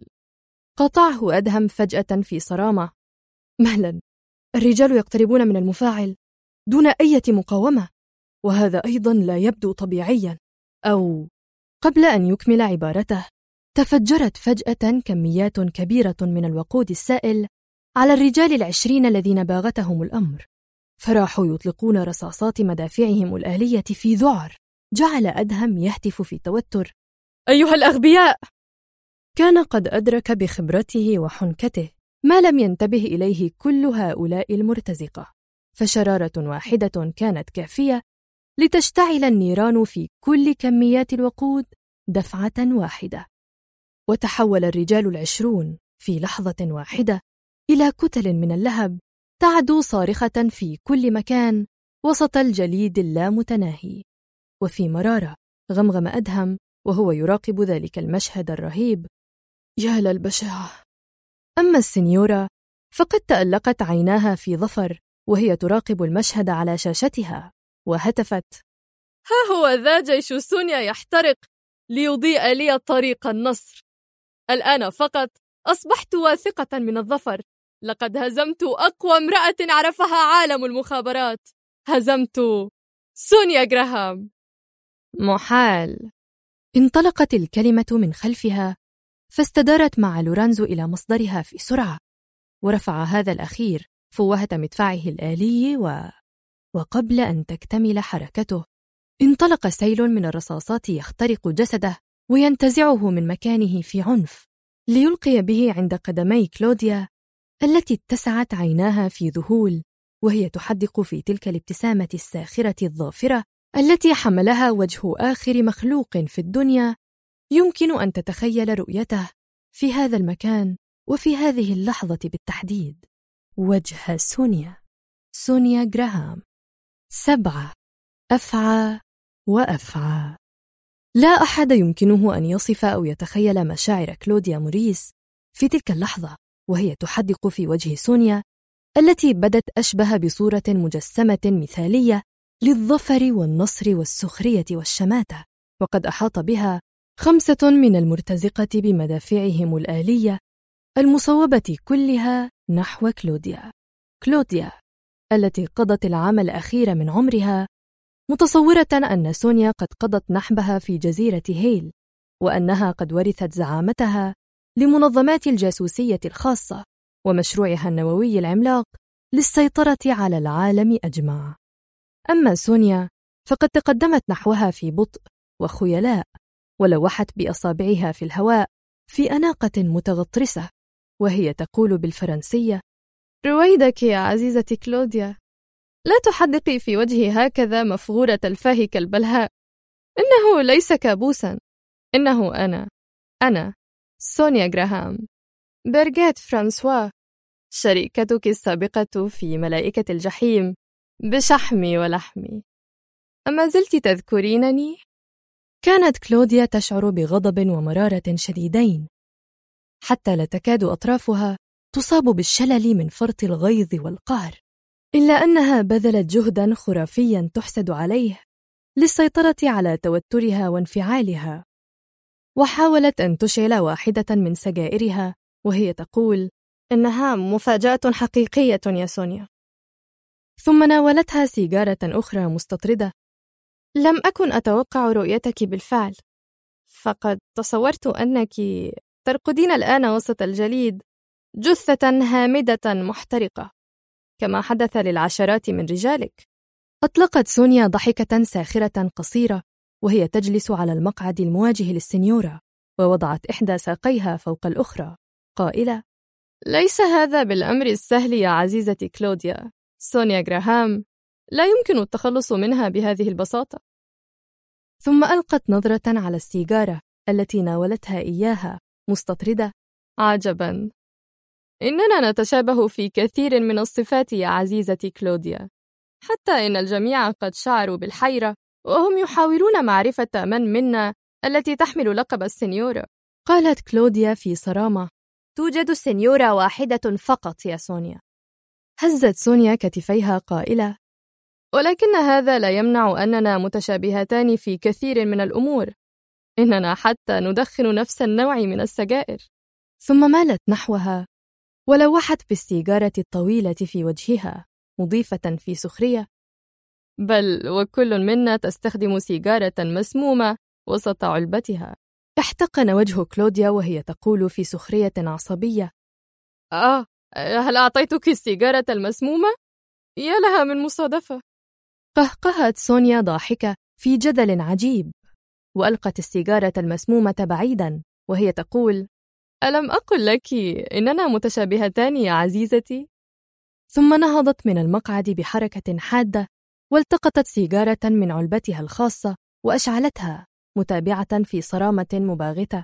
قطعه أدهم فجأة في صرامة: مهلا، الرجال يقتربون من المفاعل دون أي مقاومة، وهذا أيضا لا يبدو طبيعيا. أو قبل أن يكمل عبارته تفجرت فجأة كميات كبيرة من الوقود السائل على الرجال 20 الذين باغتهم الأمر، فراحوا يطلقون رصاصات مدافعهم الآلية في ذعر. جعل أدهم يهتف في توتر: أيها الأغبياء! كان قد أدرك بخبرته وحنكته ما لم ينتبه إليه كل هؤلاء المرتزقة، فشرارة واحدة كانت كافية لتشتعل النيران في كل كميات الوقود دفعة واحدة، وتحول الرجال 20 في لحظة واحدة إلى كتل من اللهب تعدو صارخة في كل مكان وسط الجليد اللامتناهي. وفي مرارة غمغم أدهم وهو يراقب ذلك المشهد الرهيب: يا للبشاعة. أما السنيورة فقد تألقت عيناها في ظفر وهي تراقب المشهد على شاشتها، وهتفت: ها هو ذا جيش سونيا يحترق ليضيء لي طريق النصر. الآن فقط أصبحت واثقة من الظفر. لقد هزمت أقوى امرأة عرفها عالم المخابرات. هزمت سونيا غراهام. محال. انطلقت الكلمة من خلفها، فاستدارت مع لورانزو إلى مصدرها في سرعة، ورفع هذا الأخير فوهة مدفعه الآلي وقبل أن تكتمل حركته انطلق سيل من الرصاصات يخترق جسده وينتزعه من مكانه في عنف، ليلقي به عند قدمي كلوديا التي اتسعت عيناها في ذهول وهي تحدق في تلك الابتسامة الساخرة الظافرة التي حملها وجه آخر مخلوق في الدنيا يمكن أن تتخيل رؤيته في هذا المكان وفي هذه اللحظة بالتحديد: وجه سونيا غراهام. 7 أفعى وأفعى. لا أحد يمكنه أن يصف أو يتخيل مشاعر كلوديا موريس في تلك اللحظة وهي تحدق في وجه سونيا التي بدت أشبه بصورة مجسمة مثالية للظفر والنصر والسخرية والشماتة، وقد أحاط بها 5 من المرتزقة بمدافعهم الآلية المصوبة كلها نحو كلوديا التي قضت العام الأخير من عمرها متصورة أن سونيا قد قضت نحبها في جزيرة هيل، وأنها قد ورثت زعامتها لمنظمات الجاسوسية الخاصة ومشروعها النووي العملاق للسيطرة على العالم أجمع. أما سونيا فقد تقدمت نحوها في بطء وخيلاء، ولوحت بأصابعها في الهواء في أناقة متغطرسة وهي تقول بالفرنسية: رويدك يا عزيزتي كلوديا، لا تحدقي في وجهي هكذا مفغورة الفاه كالبلهاء. إنه ليس كابوسا، إنه أنا سونيا غراهام، برغيت فرانسوا، شريكتك السابقة في ملائكة الجحيم بشحمي ولحمي. أما زلت تذكرينني؟ كانت كلوديا تشعر بغضب ومرارة شديدين، حتى لا تكاد أطرافها تصاب بالشلل من فرط الغيظ والقهر، إلا أنها بذلت جهداً خرافياً تحسد عليه للسيطرة على توترها وانفعالها، وحاولت أن تشعل واحدة من سجائرها وهي تقول: إنها مفاجأة حقيقية يا سونيا. ثم ناولتها سيجارة أخرى مستطردة. لم أكن أتوقع رؤيتك بالفعل، فقد تصورت أنك ترقدين الآن وسط الجليد جثة هامدة محترقة كما حدث للعشرات من رجالك. أطلقت سونيا ضحكة ساخرة قصيرة وهي تجلس على المقعد المواجه للسنيورة، ووضعت إحدى ساقيها فوق الأخرى قائلة: ليس هذا بالأمر السهل يا عزيزتي كلوديا. سونيا غراهام لا يمكن التخلص منها بهذه البساطة. ثم ألقت نظرة على السيجارة التي ناولتها إياها مستطردة: عجباً، إننا نتشابه في كثير من الصفات يا عزيزتي كلوديا، حتى إن الجميع قد شعروا بالحيرة وهم يحاولون معرفة من منا التي تحمل لقب السنيورة. قالت كلوديا في صرامة: توجد سنيورة واحدة فقط يا سونيا. هزت سونيا كتفيها قائلة: ولكن هذا لا يمنع أننا متشابهتان في كثير من الأمور، إننا حتى ندخن نفس النوع من السجائر. ثم مالت نحوها ولوحت بالسيجارة الطويلة في وجهها مضيفة في سخرية: بل وكل منا تستخدم سيجارة مسمومة وسط علبتها. احتقن وجه كلوديا وهي تقول في سخرية عصبية: هل أعطيتك السيجارة المسمومة؟ يا لها من مصادفة. قهقهت سونيا ضاحكة في جدل عجيب، وألقت السيجارة المسمومة بعيداً وهي تقول: ألم أقل لك إننا متشابهتان يا عزيزتي؟ ثم نهضت من المقعد بحركة حادة والتقطت سيجارة من علبتها الخاصة وأشعلتها متابعة في صرامة مباغتة: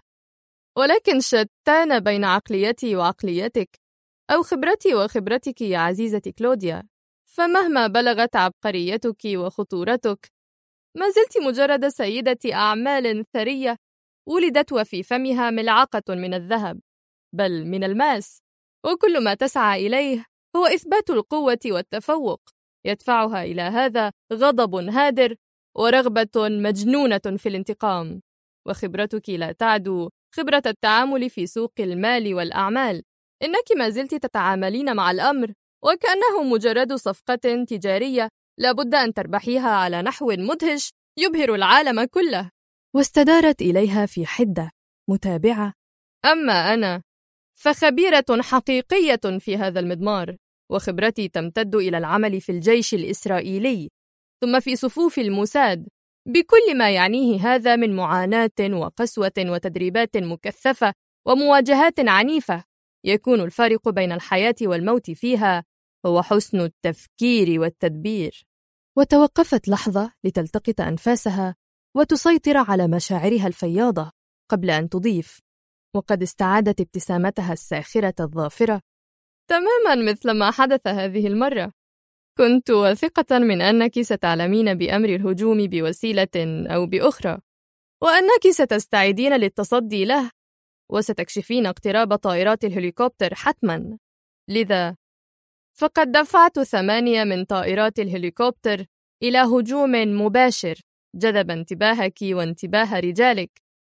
ولكن شتان بين عقليتي وعقليتك، أو خبرتي وخبرتك يا عزيزتي كلوديا، فمهما بلغت عبقريتك وخطورتك ما زلت مجرد سيدة أعمال ثرية ولدت وفي فمها ملعقة من الذهب، بل من الماس، وكل ما تسعى إليه هو إثبات القوة والتفوق، يدفعها إلى هذا غضب هادر ورغبة مجنونة في الانتقام. وخبرتك لا تعدو خبرة التعامل في سوق المال والأعمال، إنك ما زلت تتعاملين مع الأمر وكأنه مجرد صفقة تجارية لابد أن تربحيها على نحو مدهش يبهر العالم كله. واستدارت إليها في حدة متابعة: أما أنا فخبيرة حقيقية في هذا المضمار، وخبرتي تمتد إلى العمل في الجيش الإسرائيلي ثم في صفوف الموساد، بكل ما يعنيه هذا من معاناة وقسوة وتدريبات مكثفة ومواجهات عنيفة. يكون الفارق بين الحياة والموت فيها هو حسن التفكير والتدبير. وتوقفت لحظة لتلتقط أنفاسها وتسيطر على مشاعرها الفياضة قبل أن تضيف، وقد استعادت ابتسامتها الساخرة الظافرة: تماماً مثل ما حدث هذه المرة. كنت واثقة من أنك ستعلمين بأمر الهجوم بوسيلة أو بأخرى، وأنك ستستعدين للتصدي له، وستكشفين اقتراب طائرات الهليكوبتر حتماً. لذا فقد دفعت 8 من طائرات الهليكوبتر إلى هجوم مباشر جذب انتباهك وانتباه رجالك،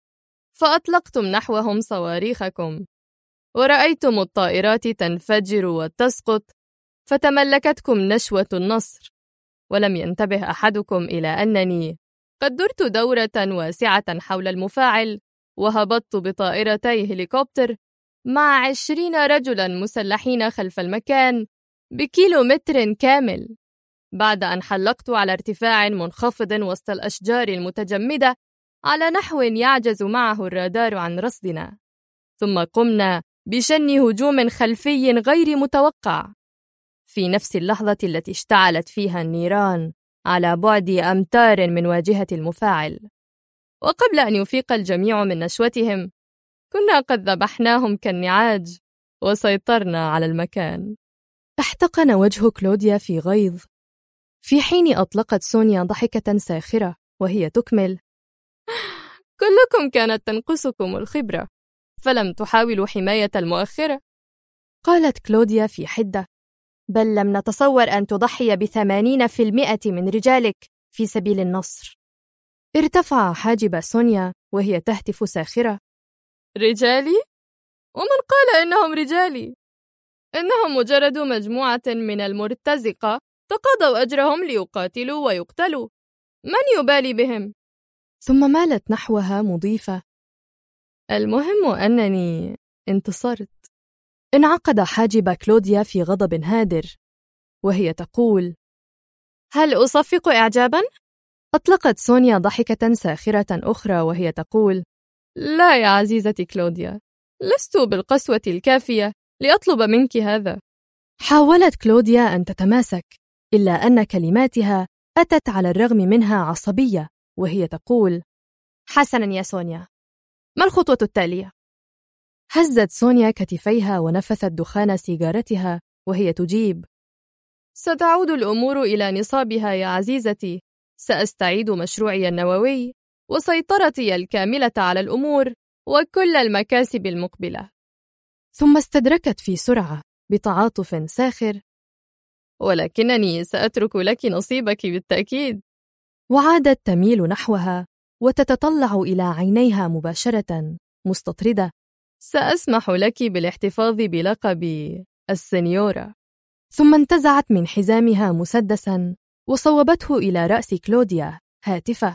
فأطلقتم نحوهم صواريخكم، ورأيتم الطائرات تنفجر وتسقط، فتملكتكم نشوة النصر، ولم ينتبه أحدكم إلى أنني قد درت دورة واسعة حول المفاعل، وهبطت بطائرتي هليكوبتر مع 20 رجلاً مسلحين خلف المكان بكيلومتر كامل، بعد أن حلقت على ارتفاع منخفض وسط الأشجار المتجمدة على نحو يعجز معه الرادار عن رصدنا، ثم قمنا بشن هجوم خلفي غير متوقع في نفس اللحظة التي اشتعلت فيها النيران على بعد أمتار من واجهة المفاعل. وقبل أن يفيق الجميع من نشوتهم كنا قد ذبحناهم كالنعاج وسيطرنا على المكان. احتقن وجه كلوديا في غيظ، في حين أطلقت سونيا ضحكة ساخرة وهي تكمل: كلكم كانت تنقصكم الخبرة، فلم تحاولوا حماية المؤخرة. قالت كلوديا في حدة: بل لم نتصور أن تضحي ب80% من رجالك في سبيل النصر. ارتفع حاجب سونيا وهي تهتف ساخرة: رجالي؟ ومن قال إنهم رجالي؟ إنهم مجرد مجموعة من المرتزقة تقاضوا أجرهم ليقاتلوا ويقتلوا، من يبالي بهم؟ ثم مالت نحوها مضيفة: المهم أنني انتصرت. انعقد حاجب كلوديا في غضب هادر وهي تقول: هل أصفق إعجاباً؟ أطلقت سونيا ضحكة ساخرة أخرى وهي تقول: لا يا عزيزتي كلوديا، لست بالقسوة الكافية لأطلب منك هذا. حاولت كلوديا أن تتماسك، إلا أن كلماتها أتت على الرغم منها عصبية وهي تقول: حسناً يا سونيا، ما الخطوة التالية؟ هزت سونيا كتفيها ونفثت دخان سيجارتها وهي تجيب: ستعود الأمور إلى نصابها يا عزيزتي. سأستعيد مشروعي النووي وسيطرتي الكاملة على الأمور وكل المكاسب المقبلة. ثم استدركت في سرعة بتعاطف ساخر: ولكنني سأترك لك نصيبك بالتأكيد. وعادت تميل نحوها وتتطلع إلى عينيها مباشرة مستطردة: سأسمح لك بالاحتفاظ بلقب السنيورة. ثم انتزعت من حزامها مسدسا وصوبته إلى رأس كلوديا هاتفة: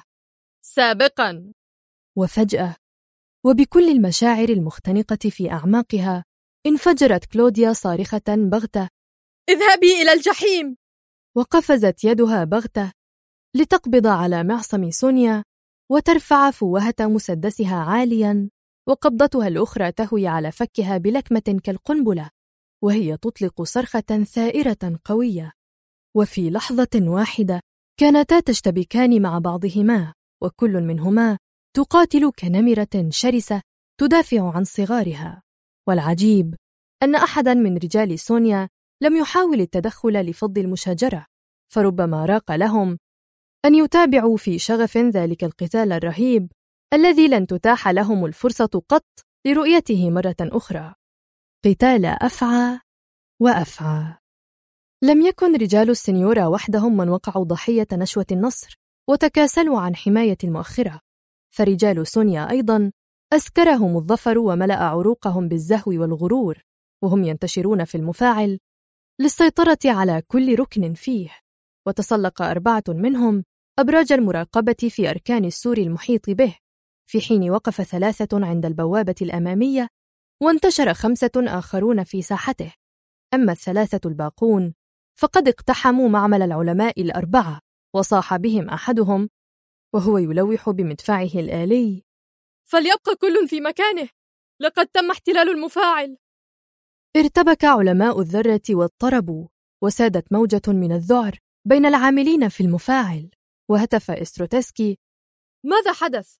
سابقا. وفجأة وبكل المشاعر المختنقة في أعماقها انفجرت كلوديا صارخة بغتة: اذهبي إلى الجحيم! وقفزت يدها بغتة لتقبض على معصم سونيا وترفع فوهة مسدسها عاليا، وقبضتها الأخرى تهوي على فكها بلكمة كالقنبلة وهي تطلق صرخة ثائرة قوية. وفي لحظة واحدة كانتا تشتبكان مع بعضهما، وكل منهما تقاتل كنمرة شرسة تدافع عن صغارها. والعجيب أن أحدا من رجال سونيا لم يحاول التدخل لفض المشاجرة، فربما راق لهم أن يتابعوا في شغف ذلك القتال الرهيب الذي لن تتاح لهم الفرصة قط لرؤيته مرة أخرى. قتال أفعى وأفعى. لم يكن رجال السنيورة وحدهم من وقعوا ضحية نشوة النصر وتكاسلوا عن حماية المؤخرة، فرجال سونيا أيضا أسكرهم الظفر وملأ عروقهم بالزهو والغرور، وهم ينتشرون في المفاعل للسيطرة على كل ركن فيه. وتسلق 4 منهم أبراج المراقبة في أركان السور المحيط به، في حين وقف 3 عند البوابة الأمامية، وانتشر 5 آخرون في ساحته. أما 3 الباقون فقد اقتحموا معمل العلماء 4، وصاح بهم أحدهم وهو يلوح بمدفعه الآلي: فليبقى كل في مكانه، لقد تم احتلال المفاعل. ارتبك علماء الذرة واضطربوا، وسادت موجة من الذعر بين العاملين في المفاعل، وهتف إستروتسكي: ماذا حدث؟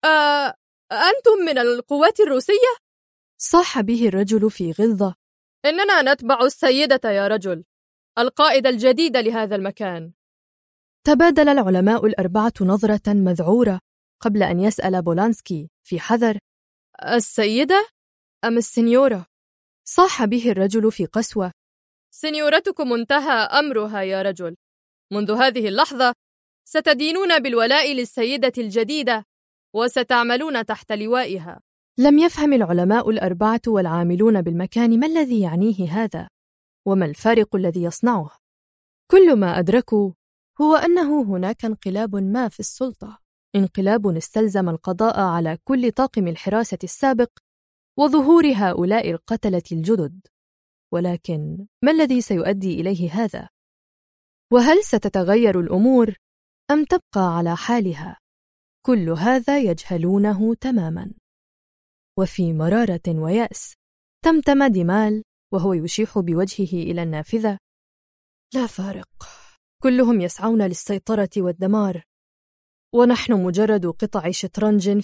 أنتم من القوات الروسية؟ صاح به الرجل في غلظة: إننا نتبع السيدة يا رجل، القائد الجديد لهذا المكان. تبادل العلماء 4 نظرة مذعورة قبل أن يسأل بولانسكي في حذر: السيدة أم السنيورة؟ صاح به الرجل في قسوة: سنيورتكم انتهى أمرها يا رجل. منذ هذه اللحظة ستدينون بالولاء للسيدة الجديدة وستعملون تحت لوائها. لم يفهم العلماء 4 والعاملون بالمكان ما الذي يعنيه هذا، وما الفارق الذي يصنعه. كل ما أدركوا هو أنه هناك انقلاب ما في السلطة، انقلاب استلزم القضاء على كل طاقم الحراسة السابق وظهور هؤلاء القتلة الجدد. ولكن ما الذي سيؤدي إليه هذا؟ وهل ستتغير الأمور أم تبقى على حالها؟ كل هذا يجهلونه تماما. وفي مرارة ويأس تمتم ديمال وهو يشيح بوجهه إلى النافذة: لا فارق، كلهم يسعون للسيطرة والدمار، ونحن مجرد قطع شطرنج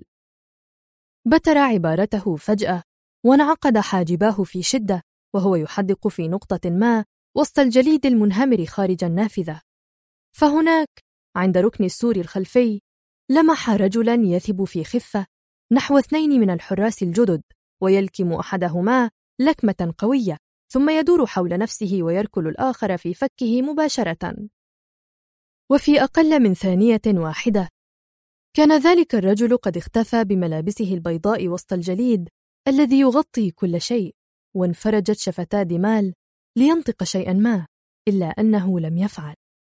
بتر عبارته فجأة وانعقد حاجباه في شدة وهو يحدق في نقطة ما وسط الجليد المنهمر خارج النافذة. فهناك عند ركن السور الخلفي لمح رجلا يثب في خفة نحو 2 من الحراس الجدد، ويلكم أحدهما لكمة قوية، ثم يدور حول نفسه ويركل الآخر في فكه مباشرة. وفي أقل من ثانية واحدة كان ذلك الرجل قد اختفى بملابسه البيضاء وسط الجليد الذي يغطي كل شيء، وانفرجت شفتا ديمال لينطق شيئا ما، إلا أنه لم يفعل.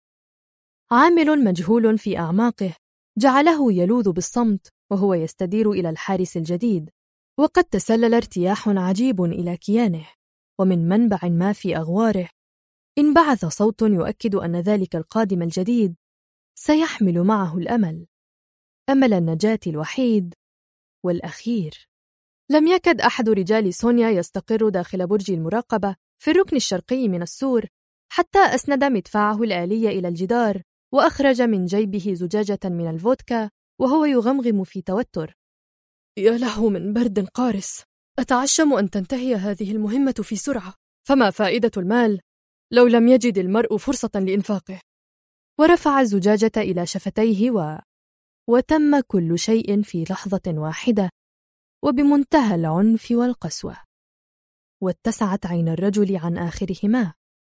عامل مجهول في أعماقه جعله يلوذ بالصمت وهو يستدير إلى الحارس الجديد، وقد تسلل ارتياح عجيب إلى كيانه، ومن منبع ما في أغواره انبعث صوت يؤكد أن ذلك القادم الجديد سيحمل معه الأمل، أمل النجاة الوحيد والأخير. لم يكد أحد رجال سونيا يستقر داخل برج المراقبة في الركن الشرقي من السور حتى أسند مدفعه الآلي إلى الجدار وأخرج من جيبه زجاجة من الفودكا وهو يغمغم في توتر: يا له من برد قارس، أتعشم أن تنتهي هذه المهمة في سرعة، فما فائدة المال لو لم يجد المرء فرصة لإنفاقه؟ ورفع الزجاجة إلى شفتيه وتم كل شيء في لحظة واحدة وبمنتهى العنف والقسوة. واتسعت عين الرجل عن آخرهما،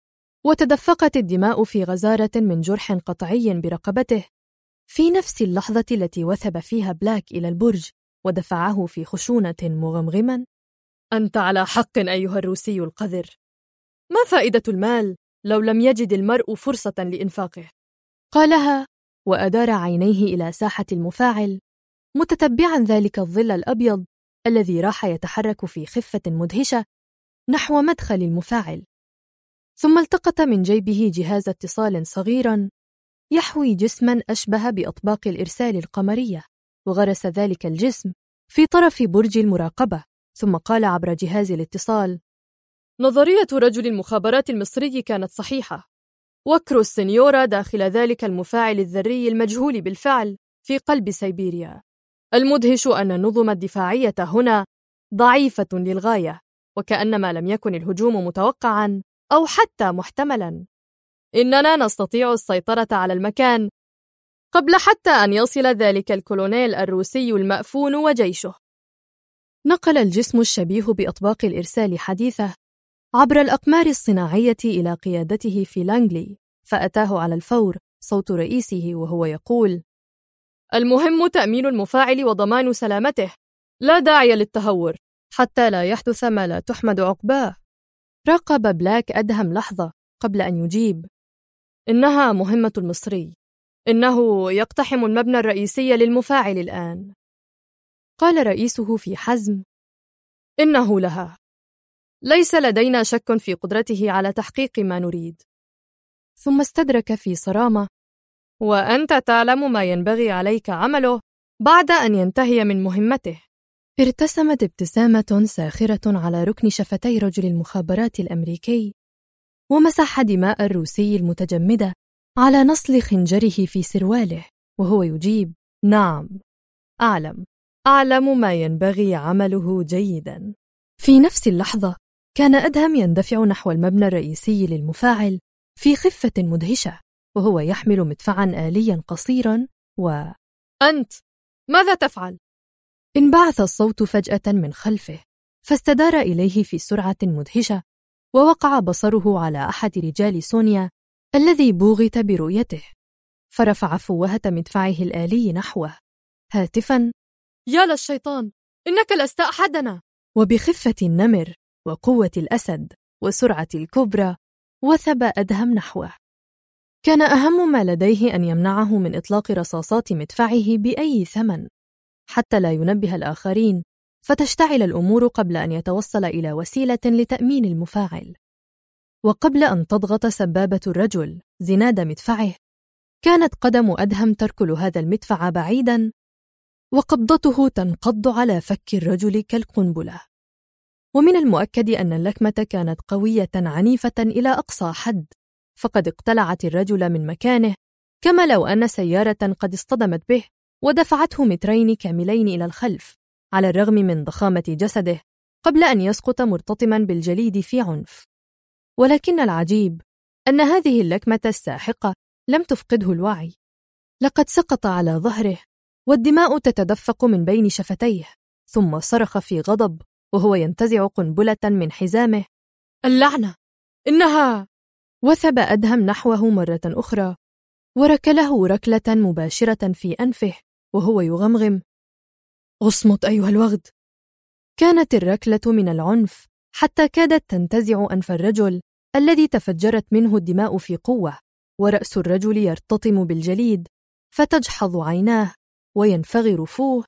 وتدفقت الدماء في غزارة من جرح قطعي برقبته في نفس اللحظة التي وثب فيها بلاك إلى البرج ودفعه في خشونة مغمغما: أنت على حق أيها الروسي القذر. ما فائدة المال لو لم يجد المرء فرصة لإنفاقه؟ قالها وأدار عينيه إلى ساحة المفاعل، متتبعا ذلك الظل الأبيض الذي راح يتحرك في خفة مدهشة نحو مدخل المفاعل. ثم التقط من جيبه جهاز اتصال صغيرا يحوي جسما أشبه بأطباق الإرسال القمرية، وغرس ذلك الجسم في طرف برج المراقبة. ثم قال عبر جهاز الاتصال: نظرية رجل المخابرات المصري كانت صحيحة. وكر السنيورة داخل ذلك المفاعل الذري المجهول بالفعل في قلب سيبيريا. المدهش أن النظم الدفاعية هنا ضعيفة للغاية، وكأنما لم يكن الهجوم متوقعا أو حتى محتملا. إننا نستطيع السيطرة على المكان قبل حتى أن يصل ذلك الكولونيل الروسي المأفون وجيشه. نقل الجسم الشبيه بأطباق الإرسال حديثه عبر الأقمار الصناعية إلى قيادته في لانغلي، فأتاه على الفور صوت رئيسه وهو يقول: المهم تأمين المفاعل وضمان سلامته، لا داعي للتهور حتى لا يحدث ما لا تحمد عقباه. راقب بلاك أدهم لحظة قبل أن يجيب: إنها مهمة المصري، إنه يقتحم المبنى الرئيسي للمفاعل الآن. قال رئيسه في حزم: إنه لها، ليس لدينا شك في قدرته على تحقيق ما نريد. ثم استدرك في صرامة: وأنت تعلم ما ينبغي عليك عمله بعد أن ينتهي من مهمته. ارتسمت ابتسامة ساخرة على ركن شفتي رجل المخابرات الأمريكي، ومسح دماء الروسي المتجمدة على نصل خنجره في سرواله وهو يجيب: نعم، أعلم ما ينبغي عمله جيدا. في نفس اللحظة كان أدهم يندفع نحو المبنى الرئيسي للمفاعل في خفة مدهشة، وهو يحمل مدفعا آليا قصيرا. أنت ماذا تفعل؟ انبعث الصوت فجأة من خلفه، فاستدار إليه في سرعة مدهشة، ووقع بصره على أحد رجال سونيا الذي بوغت برؤيته، فرفع فوهة مدفعه الآلي نحوه هاتفا: يا للشيطان، إنك لست أحدنا. وبخفة النمر وقوة الأسد وسرعة الكبرى وثب أدهم نحوه. كان أهم ما لديه أن يمنعه من إطلاق رصاصات مدفعه بأي ثمن، حتى لا ينبه الآخرين فتشتعل الأمور قبل أن يتوصل إلى وسيلة لتأمين المفاعل. وقبل أن تضغط سبابة الرجل زناد مدفعه، كانت قدم أدهم تركل هذا المدفع بعيدا، وقبضته تنقض على فك الرجل كالقنبلة. ومن المؤكد أن اللكمة كانت قوية عنيفة إلى أقصى حد، فقد اقتلعت الرجل من مكانه كما لو أن سيارة قد اصطدمت به ودفعته مترين كاملين إلى الخلف، على الرغم من ضخامة جسده، قبل أن يسقط مرتطما بالجليد في عنف. ولكن العجيب أن هذه اللكمة الساحقة لم تفقده الوعي. لقد سقط على ظهره والدماء تتدفق من بين شفتيه، ثم صرخ في غضب وهو ينتزع قنبلة من حزامه: اللعنة، إنها! وثب أدهم نحوه مرة أخرى وركله ركلة مباشرة في أنفه وهو يغمغم: اصمت أيها الوغد. كانت الركلة من العنف حتى كادت تنتزع أنف الرجل الذي تفجرت منه الدماء في قوة، ورأس الرجل يرتطم بالجليد، فتجحظ عيناه وينفغر فوه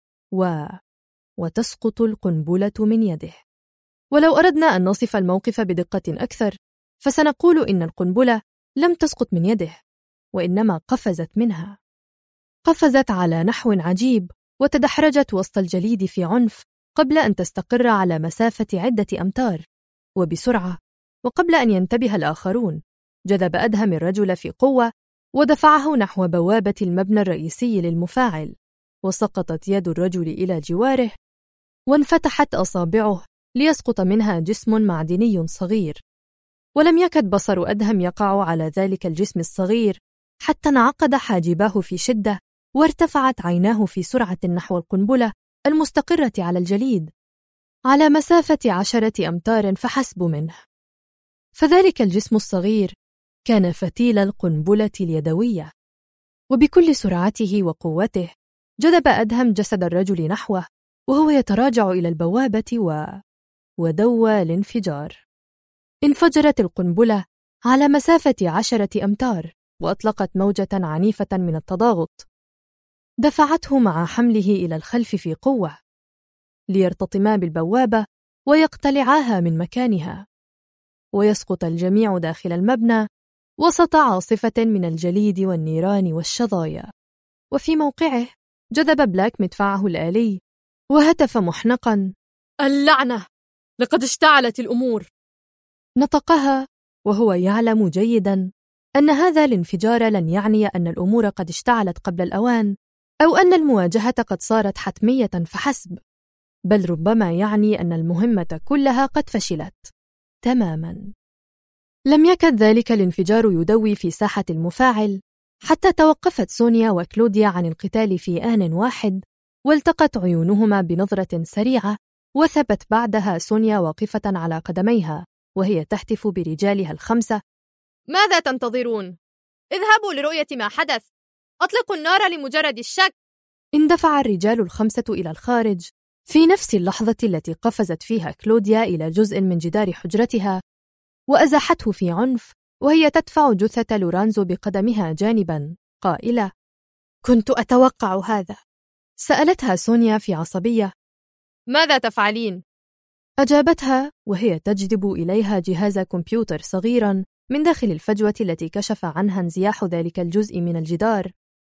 وتسقط القنبلة من يده. ولو أردنا أن نصف الموقف بدقة أكثر، فسنقول إن القنبلة لم تسقط من يده، وإنما قفزت منها. قفزت على نحو عجيب وتدحرجت وسط الجليد في عنف قبل أن تستقر على مسافة عدة أمتار. وبسرعة وقبل أن ينتبه الآخرون، جذب أدهم الرجل في قوة ودفعه نحو بوابة المبنى الرئيسي للمفاعل، وسقطت يد الرجل إلى جواره، وانفتحت أصابعه ليسقط منها جسم معدني صغير، ولم يكد بصر أدهم يقع على ذلك الجسم الصغير حتى انعقد حاجباه في شدة وارتفعت عيناه في سرعة نحو القنبلة المستقرة على الجليد على مسافة 10 أمتار فحسب منه. فذلك الجسم الصغير كان فتيل القنبلة اليدوية، وبكل سرعته وقوته جذب أدهم جسد الرجل نحوه وهو يتراجع إلى البوابة ودوى الانفجار. انفجرت القنبلة على مسافة 10 أمتار وأطلقت موجة عنيفة من التضاغط دفعته مع حمله إلى الخلف في قوة ليرتطما بالبوابة ويقتلعاها من مكانها، ويسقط الجميع داخل المبنى وسط عاصفة من الجليد والنيران والشظايا. وفي موقعه جذب بلاك مدفعه الآلي وهتف محنقا: اللعنة، لقد اشتعلت الأمور. نطقها وهو يعلم جيدا أن هذا الانفجار لن يعني أن الأمور قد اشتعلت قبل الأوان أو أن المواجهة قد صارت حتمية فحسب، بل ربما يعني أن المهمة كلها قد فشلت تماما. لم يكد ذلك الانفجار يدوي في ساحة المفاعل حتى توقفت سونيا وكلوديا عن القتال في آن واحد، والتقت عيونهما بنظرة سريعة، وثبت بعدها سونيا واقفة على قدميها وهي تهتف برجالها الخمسة: ماذا تنتظرون؟ اذهبوا لرؤية ما حدث، أطلقوا النار لمجرد الشك. اندفع الرجال الخمسة إلى الخارج في نفس اللحظة التي قفزت فيها كلوديا إلى جزء من جدار حجرتها وأزاحته في عنف وهي تدفع جثة لورانزو بقدمها جانبا قائلة: كنت أتوقع هذا. سألتها سونيا في عصبية: ماذا تفعلين؟ أجابتها وهي تجذب إليها جهاز كمبيوتر صغيرا من داخل الفجوة التي كشف عنها انزياح ذلك الجزء من الجدار: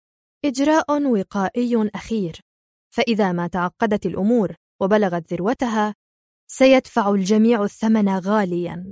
إجراء وقائي أخير، فإذا ما تعقدت الأمور وبلغت ذروتها سيدفع الجميع الثمن غاليا.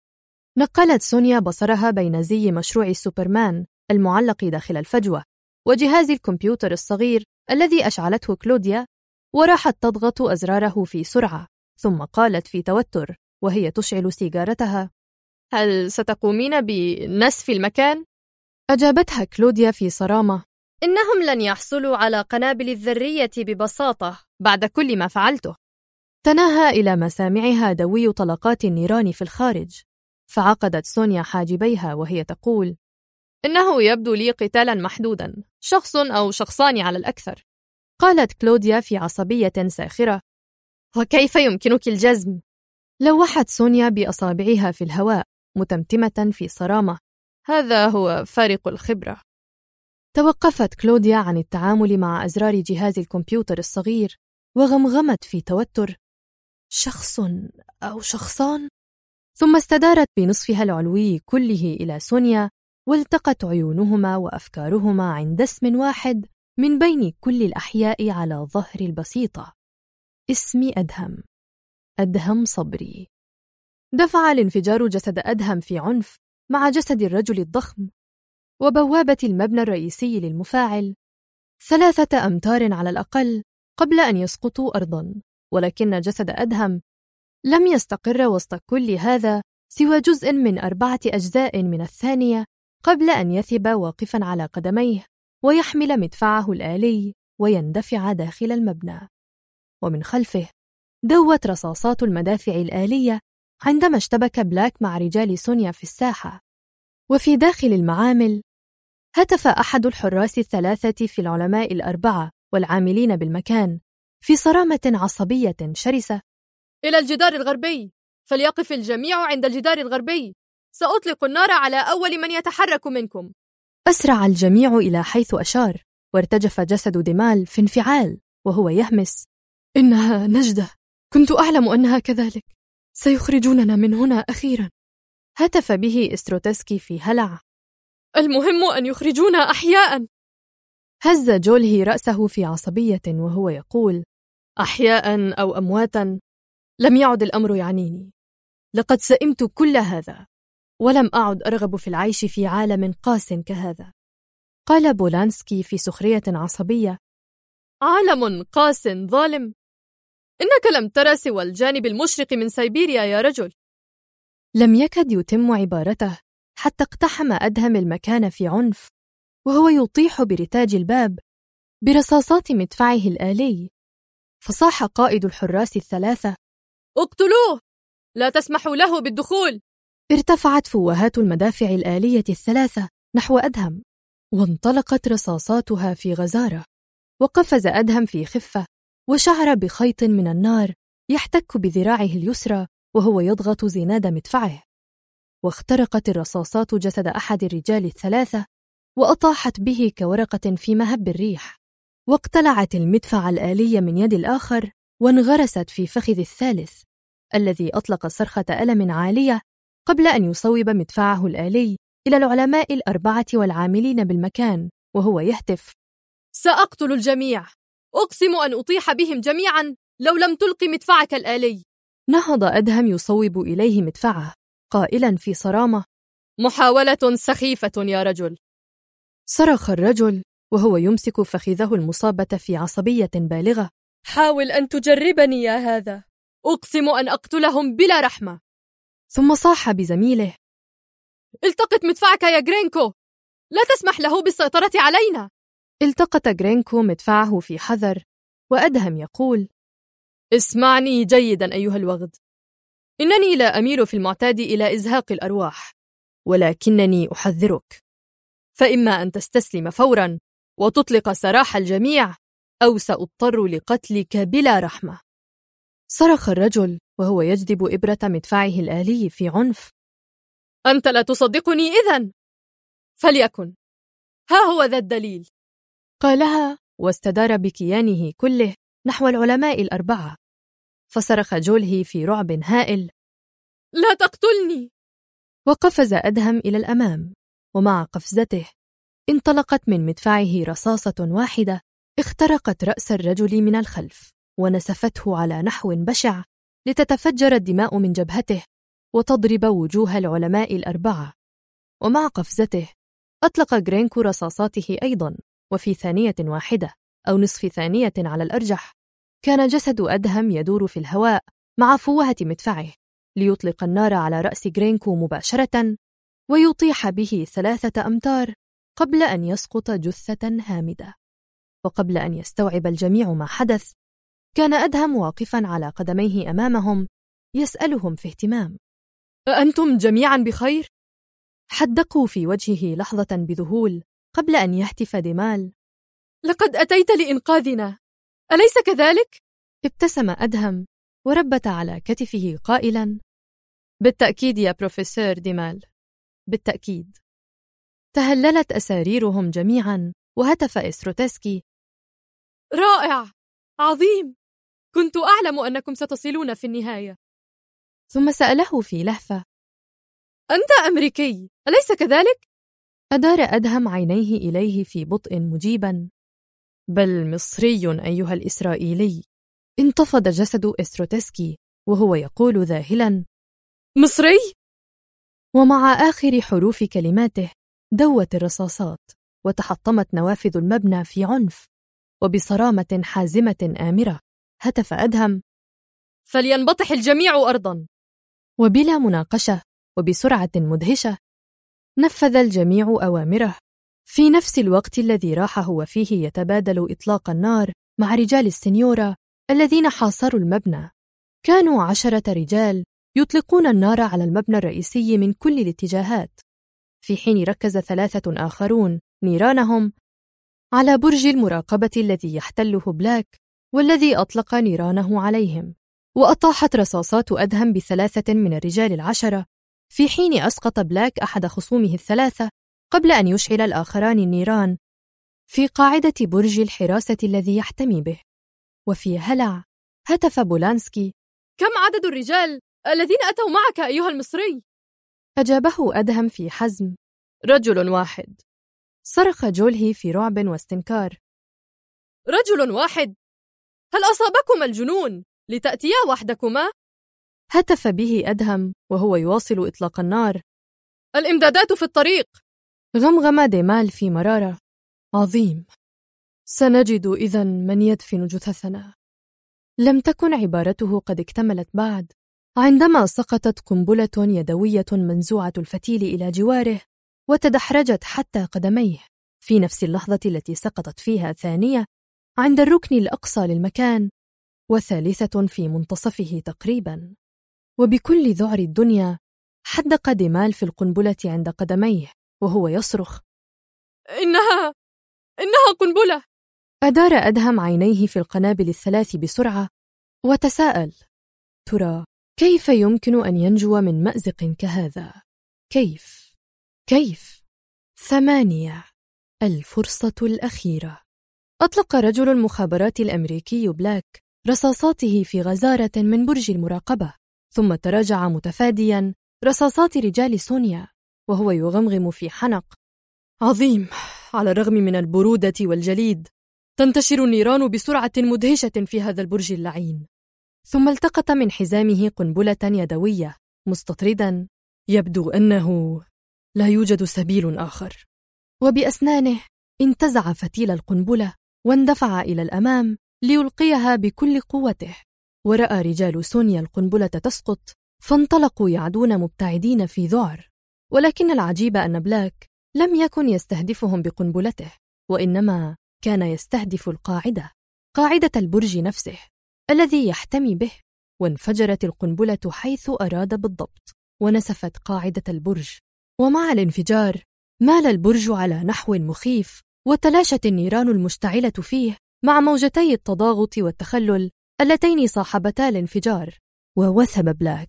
نقلت سونيا بصرها بين زي مشروع سوبرمان المعلق داخل الفجوة وجهاز الكمبيوتر الصغير الذي أشعلته كلوديا، وراحت تضغط أزراره في سرعة، ثم قالت في توتر وهي تشعل سيجارتها: هل ستقومين بنسف المكان؟ أجابتها كلوديا في صرامة: إنهم لن يحصلوا على قنابل الذرية ببساطة بعد كل ما فعلته. تناهى إلى مسامعها دوي طلقات النيران في الخارج، فعقدت سونيا حاجبيها وهي تقول: إنه يبدو لي قتالا محدودا، شخص أو شخصان على الأكثر. قالت كلوديا في عصبية ساخرة: وكيف يمكنك الجزم؟ لوحت سونيا بأصابعها في الهواء متمتمة في صرامة: هذا هو فارق الخبرة. توقفت كلوديا عن التعامل مع أزرار جهاز الكمبيوتر الصغير وغمغمت في توتر: شخص أو شخصان؟ ثم استدارت بنصفها العلوي كله إلى سونيا، والتقت عيونهما وأفكارهما عند اسم واحد من بين كل الأحياء على ظهر البسيطة: اسم أدهم، أدهم صبري. دفع الانفجار جسد أدهم في عنف مع جسد الرجل الضخم وبوابة المبنى الرئيسي للمفاعل 3 أمتار على الأقل قبل أن يسقطوا أرضاً، ولكن جسد أدهم لم يستقر وسط كل هذا سوى جزء من 4 أجزاء من الثانية قبل أن يثب واقفاً على قدميه ويحمل مدفعه الآلي ويندفع داخل المبنى. ومن خلفه دوت رصاصات المدافع الآلية عندما اشتبك بلاك مع رجال سونيا في الساحة. وفي داخل المعامل هتف أحد الحراس 3 في العلماء 4 والعاملين بالمكان في صرامة عصبية شرسة: إلى الجدار الغربي، فليقف الجميع عند الجدار الغربي، سأطلق النار على أول من يتحرك منكم. أسرع الجميع إلى حيث أشار، وارتجف جسد ديمال في انفعال وهو يهمس: إنها نجدة، كنت أعلم أنها كذلك، سيخرجوننا من هنا أخيرا. هتف به إستروتسكي في هلع: المهم أن يخرجونا أحياء. هز جولهي رأسه في عصبية وهو يقول: أحياء أو أمواتا، لم يعد الأمر يعنيني، لقد سئمت كل هذا ولم أعد أرغب في العيش في عالم قاس كهذا. قال بولانسكي في سخرية عصبية: عالم قاس ظالم؟ إنك لم ترى سوى الجانب المشرق من سيبيريا يا رجل. لم يكد يتم عبارته حتى اقتحم أدهم المكان في عنف، وهو يطيح برتاج الباب برصاصات مدفعه الآلي. فصاح قائد الحراس الثلاثة: اقتلوه! لا تسمحوا له بالدخول! ارتفعت فوهات المدافع الآلية الثلاثة نحو أدهم، وانطلقت رصاصاتها في غزارة، وقفز أدهم في خفة، وشعر بخيط من النار يحتك بذراعه اليسرى وهو يضغط زناد مدفعه، واخترقت الرصاصات جسد أحد الرجال الثلاثة وأطاحت به كورقة في مهب الريح، واقتلعت المدفع الآلي من يد الآخر وانغرست في فخذ الثالث الذي أطلق صرخة ألم عالية قبل أن يصوب مدفعه الآلي إلى العلماء الأربعة والعاملين بالمكان وهو يهتف: سأقتل الجميع! أقسم أن أطيح بهم جميعا لو لم تلقي مدفعك الآلي. نهض أدهم يصوب إليه مدفعه قائلا في صرامة: محاولة سخيفة يا رجل. صرخ الرجل وهو يمسك فخذه المصابة في عصبية بالغة: حاول أن تجربني يا هذا، أقسم أن أقتلهم بلا رحمة. ثم صاح بزميله: التقط مدفعك يا غرينكو، لا تسمح له بالسيطرة علينا. التقط غرينكو مدفعه في حذر، وأدهم يقول: اسمعني جيدا أيها الوغد، إنني لا أميل في المعتاد إلى إزهاق الأرواح، ولكنني أحذرك، فإما أن تستسلم فورا وتطلق سراح الجميع، أو سأضطر لقتلك بلا رحمة. صرخ الرجل وهو يجذب إبرة مدفعه الآلي في عنف: أنت لا تصدقني إذن؟ فليكن، ها هو ذا الدليل. قالها واستدار بكيانه كله نحو العلماء الأربعة، فصرخ جولهي في رعب هائل: لا تقتلني! وقفز أدهم إلى الأمام، ومع قفزته انطلقت من مدفعه رصاصة واحدة اخترقت رأس الرجل من الخلف ونسفته على نحو بشع لتتفجر الدماء من جبهته وتضرب وجوه العلماء الأربعة. ومع قفزته أطلق غرينكو رصاصاته أيضا، وفي ثانية واحدة أو نصف ثانية على الأرجح كان جسد أدهم يدور في الهواء مع فوهة مدفعه ليطلق النار على رأس غرينكو مباشرة ويطيح به 3 أمتار قبل أن يسقط جثة هامدة. وقبل أن يستوعب الجميع ما حدث كان أدهم واقفا على قدميه أمامهم يسألهم في اهتمام: أأنتم جميعا بخير؟ حدقوا في وجهه لحظة بذهول قبل أن يهتف ديمال: لقد أتيت لإنقاذنا، أليس كذلك؟ ابتسم أدهم وربت على كتفه قائلا: بالتأكيد يا بروفيسور ديمال، بالتأكيد. تهللت أساريرهم جميعا، وهتف إستروتسكي: رائع، عظيم، كنت أعلم أنكم ستصلون في النهاية. ثم سأله في لهفة: أنت أمريكي، أليس كذلك؟ أدار أدهم عينيه إليه في بطء مجيبا: بل مصري أيها الإسرائيلي. انتفض جسد إستروتسكي وهو يقول ذاهلا: مصري؟ ومع آخر حروف كلماته دوت الرصاصات وتحطمت نوافذ المبنى في عنف، وبصرامة حازمة آمرة هتف أدهم: فلينبطح الجميع أرضا. وبلا مناقشة وبسرعة مدهشة نفذ الجميع أوامره في نفس الوقت الذي راح هو فيه يتبادل إطلاق النار مع رجال السنيورة الذين حاصروا المبنى. كانوا 10 رجال يطلقون النار على المبنى الرئيسي من كل الاتجاهات، في حين ركز 3 آخرون نيرانهم على برج المراقبة الذي يحتله بلاك والذي أطلق نيرانه عليهم. وأطاحت رصاصات أدهم ب3 من الرجال 10، في حين أسقط بلاك أحد خصومه 3 قبل أن يشعل الآخران النيران في قاعدة برج الحراسة الذي يحتمي به. وفي هلع هتف بولانسكي: كم عدد الرجال الذين أتوا معك أيها المصري؟ أجابه أدهم في حزم: رجل واحد. صرخ جولهي في رعب واستنكار: رجل واحد؟ هل أصابكما الجنون لتأتيا وحدكما؟ هتف به أدهم وهو يواصل إطلاق النار: الإمدادات في الطريق. غمغم ديمال في مرارة: عظيم، سنجد إذن من يدفن جثثنا. لم تكن عبارته قد اكتملت بعد عندما سقطت قنبلة يدوية منزوعة الفتيل إلى جواره وتدحرجت حتى قدميه في نفس اللحظة التي سقطت فيها ثانية عند الركن الأقصى للمكان، وثالثة في منتصفه تقريباً. وبكل ذعر الدنيا حدق ديمال في القنبلة عند قدميه وهو يصرخ: إنها قنبلة! أدار أدهم عينيه في القنابل الثلاث بسرعة وتساءل: ترى كيف يمكن أن ينجو من مأزق كهذا؟ كيف؟ 8. الفرصة الأخيرة. أطلق رجل المخابرات الأمريكي بلاك رصاصاته في غزارة من برج المراقبة، ثم تراجع متفادياً رصاصات رجال سونيا وهو يغمغم في حنق: عظيم، على الرغم من البرودة والجليد تنتشر النيران بسرعة مدهشة في هذا البرج اللعين. ثم التقط من حزامه قنبلة يدوية مستطرداً: يبدو أنه لا يوجد سبيل آخر. وبأسنانه انتزع فتيل القنبلة واندفع إلى الأمام ليلقيها بكل قوته. ورأى رجال سونيا القنبلة تسقط فانطلقوا يعدون مبتعدين في ذعر. ولكن العجيب أن بلاك لم يكن يستهدفهم بقنبلته، وإنما كان يستهدف قاعدة البرج نفسه الذي يحتمي به. وانفجرت القنبلة حيث أراد بالضبط ونسفت قاعدة البرج، ومع الانفجار مال البرج على نحو مخيف وتلاشت النيران المشتعلة فيه مع موجتي التضاغط والتخلل اللتين صاحبتا الانفجار. ووثب بلاك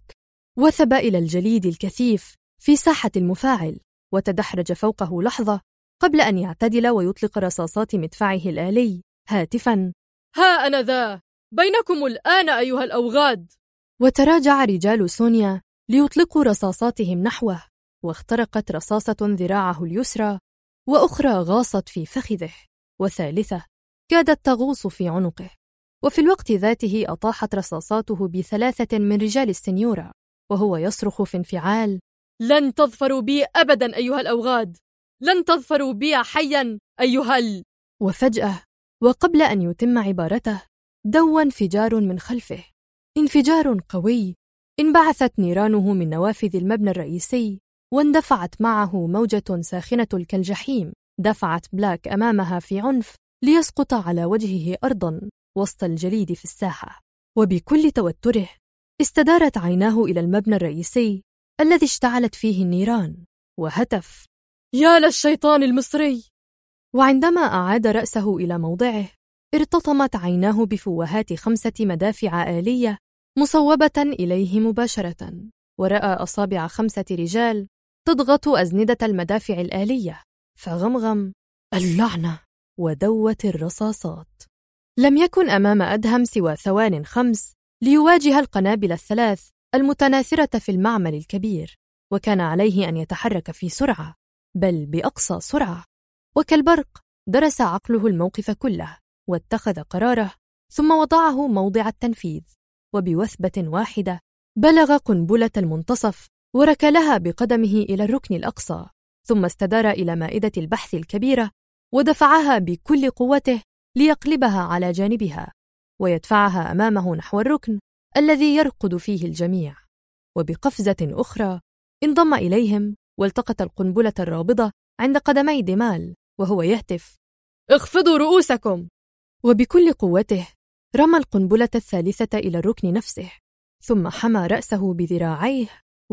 إلى الجليد الكثيف في ساحة المفاعل وتدحرج فوقه لحظة قبل أن يعتدل ويطلق رصاصات مدفعه الآلي هاتفاً: ها أنا ذا بينكم الآن أيها الأوغاد. وتراجع رجال سونيا ليطلقوا رصاصاتهم نحوه، واخترقت رصاصة ذراعه اليسرى، وأخرى غاصت في فخذه، وثالثة كادت تغوص في عنقه. وفي الوقت ذاته أطاحت رصاصاته ب3 من رجال السنيورة وهو يصرخ في انفعال: لن تظفروا بي أبداً أيها الأوغاد، لن تظفروا بي حياً أيها وفجأة وقبل أن يتم عبارته دوى انفجار من خلفه، انفجار قوي انبعثت نيرانه من نوافذ المبنى الرئيسي، واندفعت معه موجة ساخنة كالجحيم دفعت بلاك أمامها في عنف ليسقط على وجهه أرضاً وسط الجليد في الساحة. وبكل توتره استدارت عيناه إلى المبنى الرئيسي الذي اشتعلت فيه النيران، وهتف: يا للشيطان المصري! وعندما أعاد رأسه إلى موضعه ارتطمت عيناه بفوهات 5 مدافع آلية مصوبة إليه مباشرة، ورأى أصابع 5 رجال تضغط أزندة المدافع الآلية، فغمغم: اللعنة! ودوت الرصاصات. لم يكن أمام أدهم سوى ثوان 5 ليواجه القنابل ال3 المتناثرة في المعمل الكبير، وكان عليه أن يتحرك في سرعة، بل بأقصى سرعة. وكالبرق درس عقله الموقف كله واتخذ قراره، ثم وضعه موضع التنفيذ، وبوثبة واحدة بلغ قنبلة المنتصف وركلها بقدمه إلى الركن الأقصى، ثم استدار إلى مائدة البحث الكبيرة ودفعها بكل قوته ليقلبها على جانبها ويدفعها أمامه نحو الركن الذي يرقد فيه الجميع. وبقفزة أخرى انضم إليهم والتقط القنبلة الرابضة عند قدمي ديمال وهو يهتف: اخفضوا رؤوسكم! وبكل قوته رمى القنبلة الثالثة إلى الركن نفسه، ثم حمى رأسه بذراعيه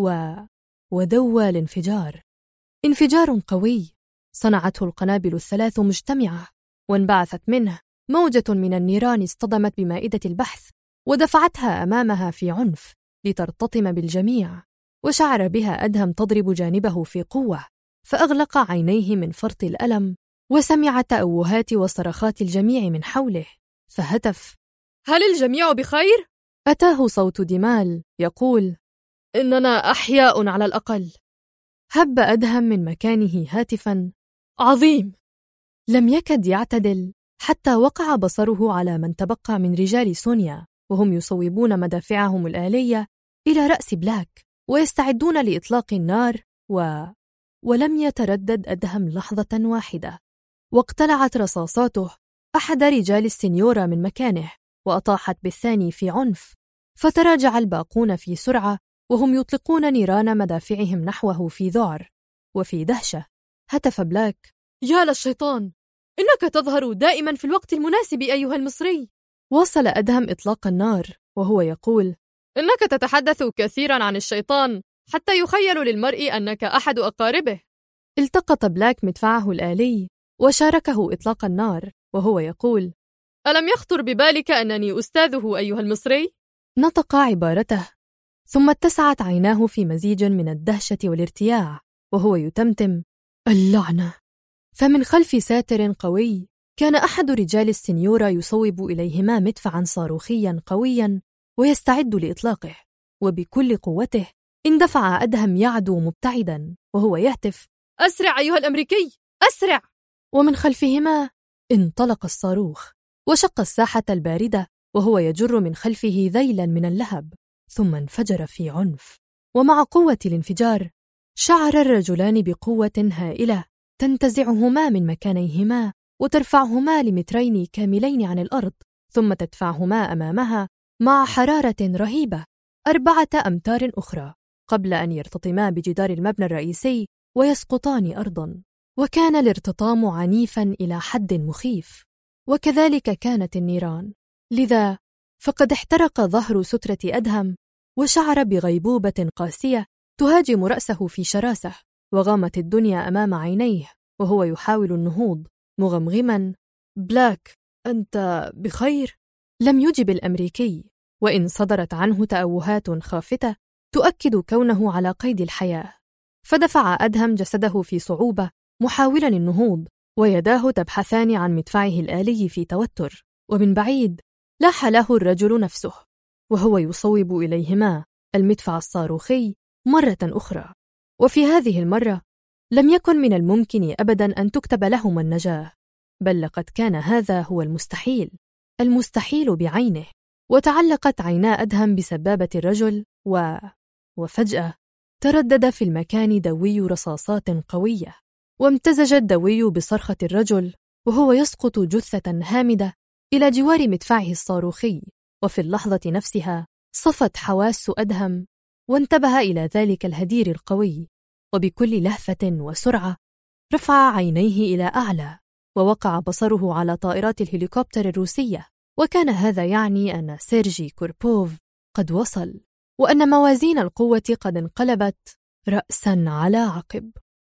ودوى الانفجار. انفجار قوي صنعته القنابل ال3 مجتمعة، وانبعثت منه موجة من النيران اصطدمت بمائدة البحث ودفعتها أمامها في عنف لترتطم بالجميع. وشعر بها أدهم تضرب جانبه في قوة، فأغلق عينيه من فرط الألم، وسمع تأوهات وصرخات الجميع من حوله، فهتف: هل الجميع بخير؟ أتاه صوت ديمال يقول: إننا أحياء على الأقل. هب أدهم من مكانه هاتفاً: عظيم! لم يكد يعتدل حتى وقع بصره على من تبقى من رجال سونيا وهم يصوبون مدافعهم الآلية إلى رأس بلاك ويستعدون لإطلاق النار، ولم يتردد أدهم لحظة واحدة، واقتلعت رصاصاته أحد رجال السنيورة من مكانه وأطاحت بالثاني في عنف، فتراجع الباقون في سرعة وهم يطلقون نيران مدافعهم نحوه في ذعر. وفي دهشة هتف بلاك: يا للشيطان، إنك تظهر دائما في الوقت المناسب أيها المصري. واصل أدهم إطلاق النار وهو يقول: إنك تتحدث كثيرا عن الشيطان حتى يخيل للمرء أنك أحد أقاربه. التقط بلاك مدفعه الآلي وشاركه إطلاق النار وهو يقول: ألم يخطر ببالك أنني أستاذه أيها المصري؟ نطق عبارته، ثم اتسعت عيناه في مزيج من الدهشة والارتياع وهو يتمتم: اللعنة. فمن خلف ساتر قوي كان أحد رجال السنيورة يصوب إليهما مدفعا صاروخيا قويا ويستعد لإطلاقه، وبكل قوته اندفع أدهم يعدو مبتعدا وهو يهتف: أسرع أيها الأمريكي، أسرع! ومن خلفهما انطلق الصاروخ وشق الساحة الباردة وهو يجر من خلفه ذيلا من اللهب، ثم انفجر في عنف. ومع قوة الانفجار شعر الرجلان بقوة هائلة تنتزعهما من مكانيهما وترفعهما لمترين كاملين عن الأرض، ثم تدفعهما أمامها مع حرارة رهيبة 4 أمتار أخرى قبل أن يرتطما بجدار المبنى الرئيسي ويسقطان أرضاً. وكان الارتطام عنيفاً إلى حد مخيف، وكذلك كانت النيران، لذا فقد احترق ظهر سترة أدهم وشعر بغيبوبة قاسية تهاجم رأسه في شراسة، وغامت الدنيا أمام عينيه وهو يحاول النهوض مغمغما: بلاك، أنت بخير؟ لم يجب الأمريكي، وإن صدرت عنه تأوهات خافتة تؤكد كونه على قيد الحياة. فدفع أدهم جسده في صعوبة محاولا النهوض، ويداه تبحثان عن مدفعه الآلي في توتر، ومن بعيد لاح له الرجل نفسه وهو يصوب إليهما المدفع الصاروخي مرة أخرى. وفي هذه المرة لم يكن من الممكن أبدا أن تكتب لهما النجاة، بل لقد كان هذا هو المستحيل، المستحيل بعينه. وتعلقت عينا أدهم بسبابة الرجل وفجأة تردد في المكان دوي رصاصات قوية، وامتزج الدوي بصرخة الرجل وهو يسقط جثة هامدة إلى جوار مدفعه الصاروخي. وفي اللحظة نفسها صفت حواس أدهم وانتبه إلى ذلك الهدير القوي، وبكل لهفة وسرعة رفع عينيه إلى أعلى ووقع بصره على طائرات الهليكوبتر الروسية، وكان هذا يعني أن سيرجي كوربوف قد وصل، وأن موازين القوة قد انقلبت رأساً على عقب.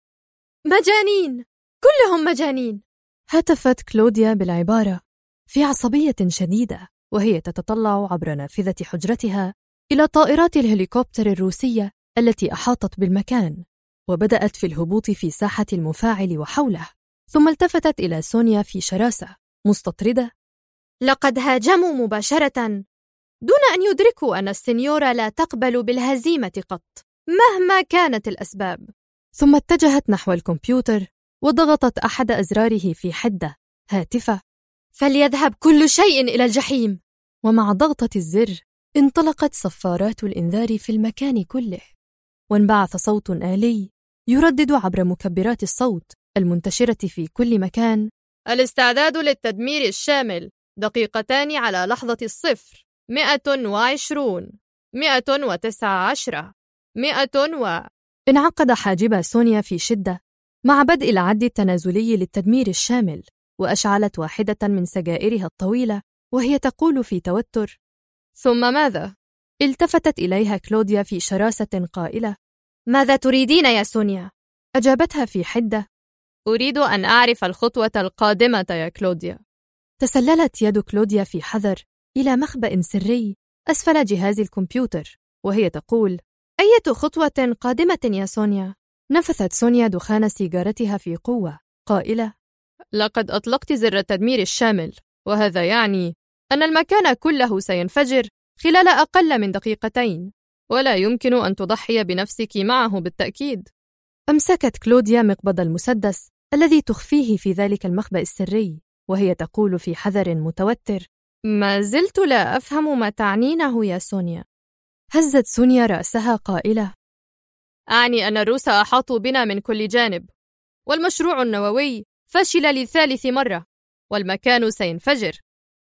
مجانين، كلهم مجانين! هتفت كلوديا بالعبارة في عصبية شديدة وهي تتطلع عبر نافذة حجرتها إلى طائرات الهليكوبتر الروسية التي أحاطت بالمكان، وبدأت في الهبوط في ساحة المفاعل وحوله، ثم التفتت إلى سونيا في شراسة مستطردة: لقد هاجموا مباشرة دون أن يدركوا أن السنيورة لا تقبل بالهزيمة قط مهما كانت الأسباب. ثم اتجهت نحو الكمبيوتر وضغطت أحد أزراره في حدة هاتفة: فليذهب كل شيء إلى الجحيم. ومع ضغطة الزر انطلقت صفارات الإنذار في المكان كله، وانبعث صوت آلي يردد عبر مكبرات الصوت المنتشرة في كل مكان: الاستعداد للتدمير الشامل، 2 دقيقة على لحظة الصفر، 120، 119، 100 انعقد حاجب سونيا في شدة مع بدء العد التنازلي للتدمير الشامل، وأشعلت واحدة من سجائرها الطويلة وهي تقول في توتر: ثم ماذا؟ التفتت إليها كلوديا في شراسة قائلة: ماذا تريدين يا سونيا؟ أجابتها في حدة: أريد أن أعرف الخطوة القادمة يا كلوديا. تسللت يد كلوديا في حذر إلى مخبأ سري أسفل جهاز الكمبيوتر وهي تقول: أية خطوة قادمة يا سونيا؟ نفثت سونيا دخان سيجارتها في قوة قائلة: لقد أطلقت زر التدمير الشامل، وهذا يعني أن المكان كله سينفجر خلال أقل من 2 دقيقتين، ولا يمكن أن تضحي بنفسك معه بالتأكيد. أمسكت كلوديا مقبض المسدس الذي تخفيه في ذلك المخبأ السري وهي تقول في حذر متوتر: ما زلت لا أفهم ما تعنينه يا سونيا. هزت سونيا رأسها قائلة: أعني أن الروس أحاطوا بنا من كل جانب، والمشروع النووي فشل ل3 مرة، والمكان سينفجر.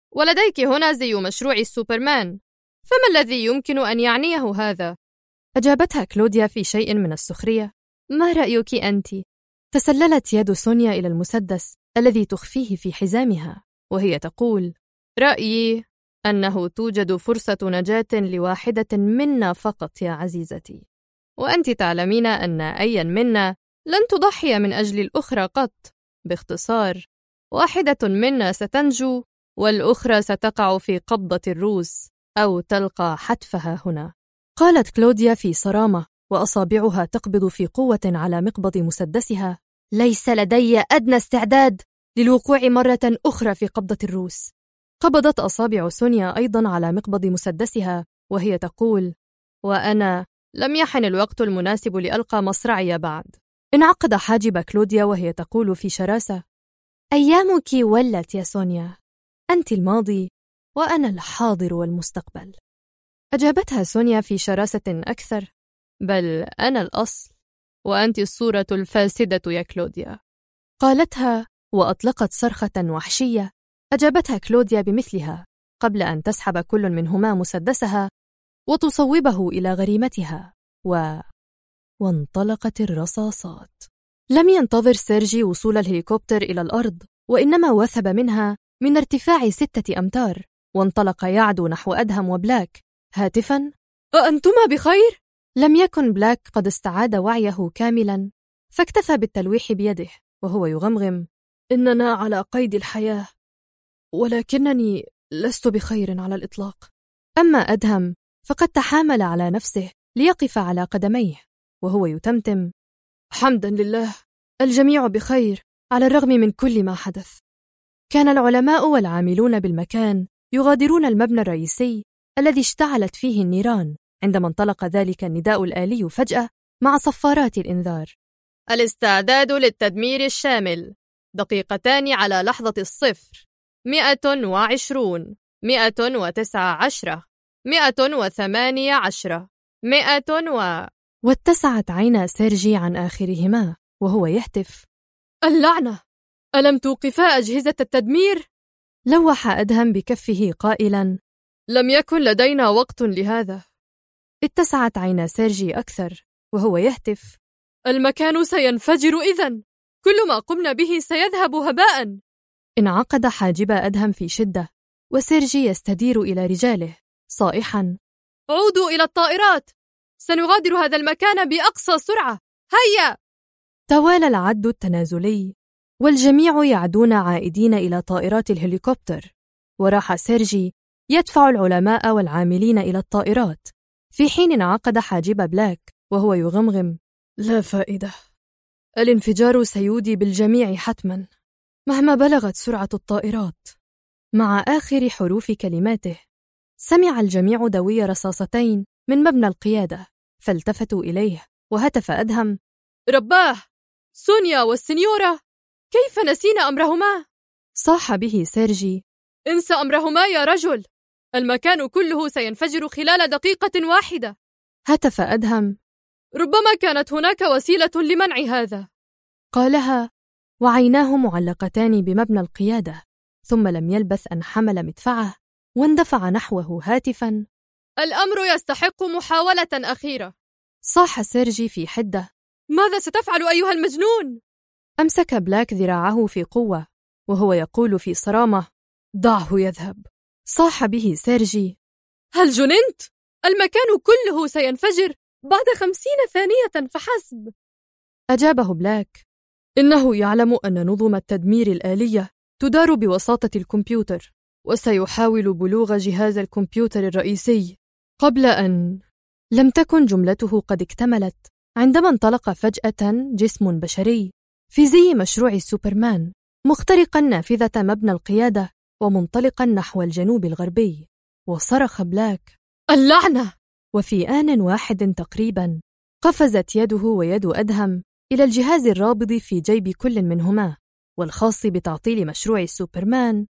ولديك هنا زي مشروع السوبرمان، فما الذي يمكن أن يعنيه هذا؟ أجابتها كلوديا في شيء من السخرية. ما رأيك أنت؟ تسللت يد سونيا إلى المسدس الذي تخفيه في حزامها وهي تقول: رأيي أنه توجد فرصة نجاة لواحدة منا فقط يا عزيزتي، وأنت تعلمين أن أيا منا لن تضحي من أجل الأخرى قط. باختصار، واحدة منا ستنجو والأخرى ستقع في قبضة الروس أو تلقى حتفها هنا. قالت كلوديا في صرامة وأصابعها تقبض في قوة على مقبض مسدسها: ليس لدي أدنى استعداد للوقوع مرة أخرى في قبضة الروس. قبضت أصابع سونيا أيضا على مقبض مسدسها وهي تقول: وأنا لم يحن الوقت المناسب لألقى مصرعي بعد. انعقد حاجب كلوديا وهي تقول في شراسة: أيامك ولت يا سونيا، أنت الماضي وأنا الحاضر والمستقبل. أجابتها سونيا في شراسة أكثر: بل أنا الأصل وأنت الصورة الفاسدة يا كلوديا. قالتها وأطلقت صرخة وحشية. أجابتها كلوديا بمثلها قبل أن تسحب كل منهما مسدسها وتصوبه إلى غريمتها وانطلقت الرصاصات. لم ينتظر سيرجي وصول الهليكوبتر إلى الأرض، وإنما وثب منها من ارتفاع 6 أمتار وانطلق يعدو نحو أدهم وبلاك هاتفاً: أأنتما بخير؟ لم يكن بلاك قد استعاد وعيه كاملاً، فاكتفى بالتلويح بيده وهو يغمغم: إننا على قيد الحياة، ولكنني لست بخير على الإطلاق. أما أدهم فقد تحامل على نفسه ليقف على قدميه وهو يتمتم: حمداً لله، الجميع بخير على الرغم من كل ما حدث. كان العلماء والعاملون بالمكان يغادرون المبنى الرئيسي الذي اشتعلت فيه النيران عندما انطلق ذلك النداء الآلي فجأة مع صفارات الإنذار: الاستعداد للتدمير الشامل، 2 على لحظة الصفر، 120، 119، 118، 100 واتسعت عينا سيرجي عن آخرهما وهو يهتف: اللعنة! ألم توقفا أجهزة التدمير؟ لوح أدهم بكفه قائلاً: لم يكن لدينا وقت لهذا. اتسعت عينا سيرجي أكثر وهو يهتف: المكان سينفجر إذن، كل ما قمنا به سيذهب هباء. انعقد حاجب أدهم في شدة وسيرجي يستدير إلى رجاله صائحاً: عودوا إلى الطائرات، سنغادر هذا المكان بأقصى سرعة، هيا! توالى العد التنازلي والجميع يعدون عائدين إلى طائرات الهليكوبتر، وراح سيرجي يدفع العلماء والعاملين إلى الطائرات، في حين انعقد حاجب بلاك وهو يغمغم: لا فائدة، الانفجار سيودي بالجميع حتماً مهما بلغت سرعة الطائرات. مع آخر حروف كلماته سمع الجميع دوي رصاصتين من مبنى القيادة، فالتفتوا إليه وهتف أدهم: رباه، سونيا والسنيورة، كيف نسينا أمرهما؟ صاح به سيرجي: انسى أمرهما يا رجل، المكان كله سينفجر خلال دقيقة واحدة. هتف أدهم: ربما كانت هناك وسيلة لمنع هذا. قالها وعيناه معلقتان بمبنى القيادة، ثم لم يلبث أن حمل مدفعه واندفع نحوه هاتفاً: الأمر يستحق محاولة أخيرة. صاح سيرجي في حدة: ماذا ستفعل أيها المجنون؟ أمسك بلاك ذراعه في قوة وهو يقول في صرامة: دعه يذهب. صاح به سيرجي: هل جننت؟ المكان كله سينفجر بعد 50 ثانية فحسب. أجابه بلاك: إنه يعلم أن نظم التدمير الآلية تدار بوساطة الكمبيوتر، وسيحاول بلوغ جهاز الكمبيوتر الرئيسي قبل أن... لم تكن جملته قد اكتملت عندما انطلق فجأة جسم بشري في زي مشروع السوبرمان مخترقا نافذة مبنى القيادة ومنطلقا نحو الجنوب الغربي. وصرخ بلاك: اللعنة! وفي آن واحد تقريبا قفزت يده ويد أدهم إلى الجهاز الرابض في جيب كل منهما والخاص بتعطيل مشروع السوبرمان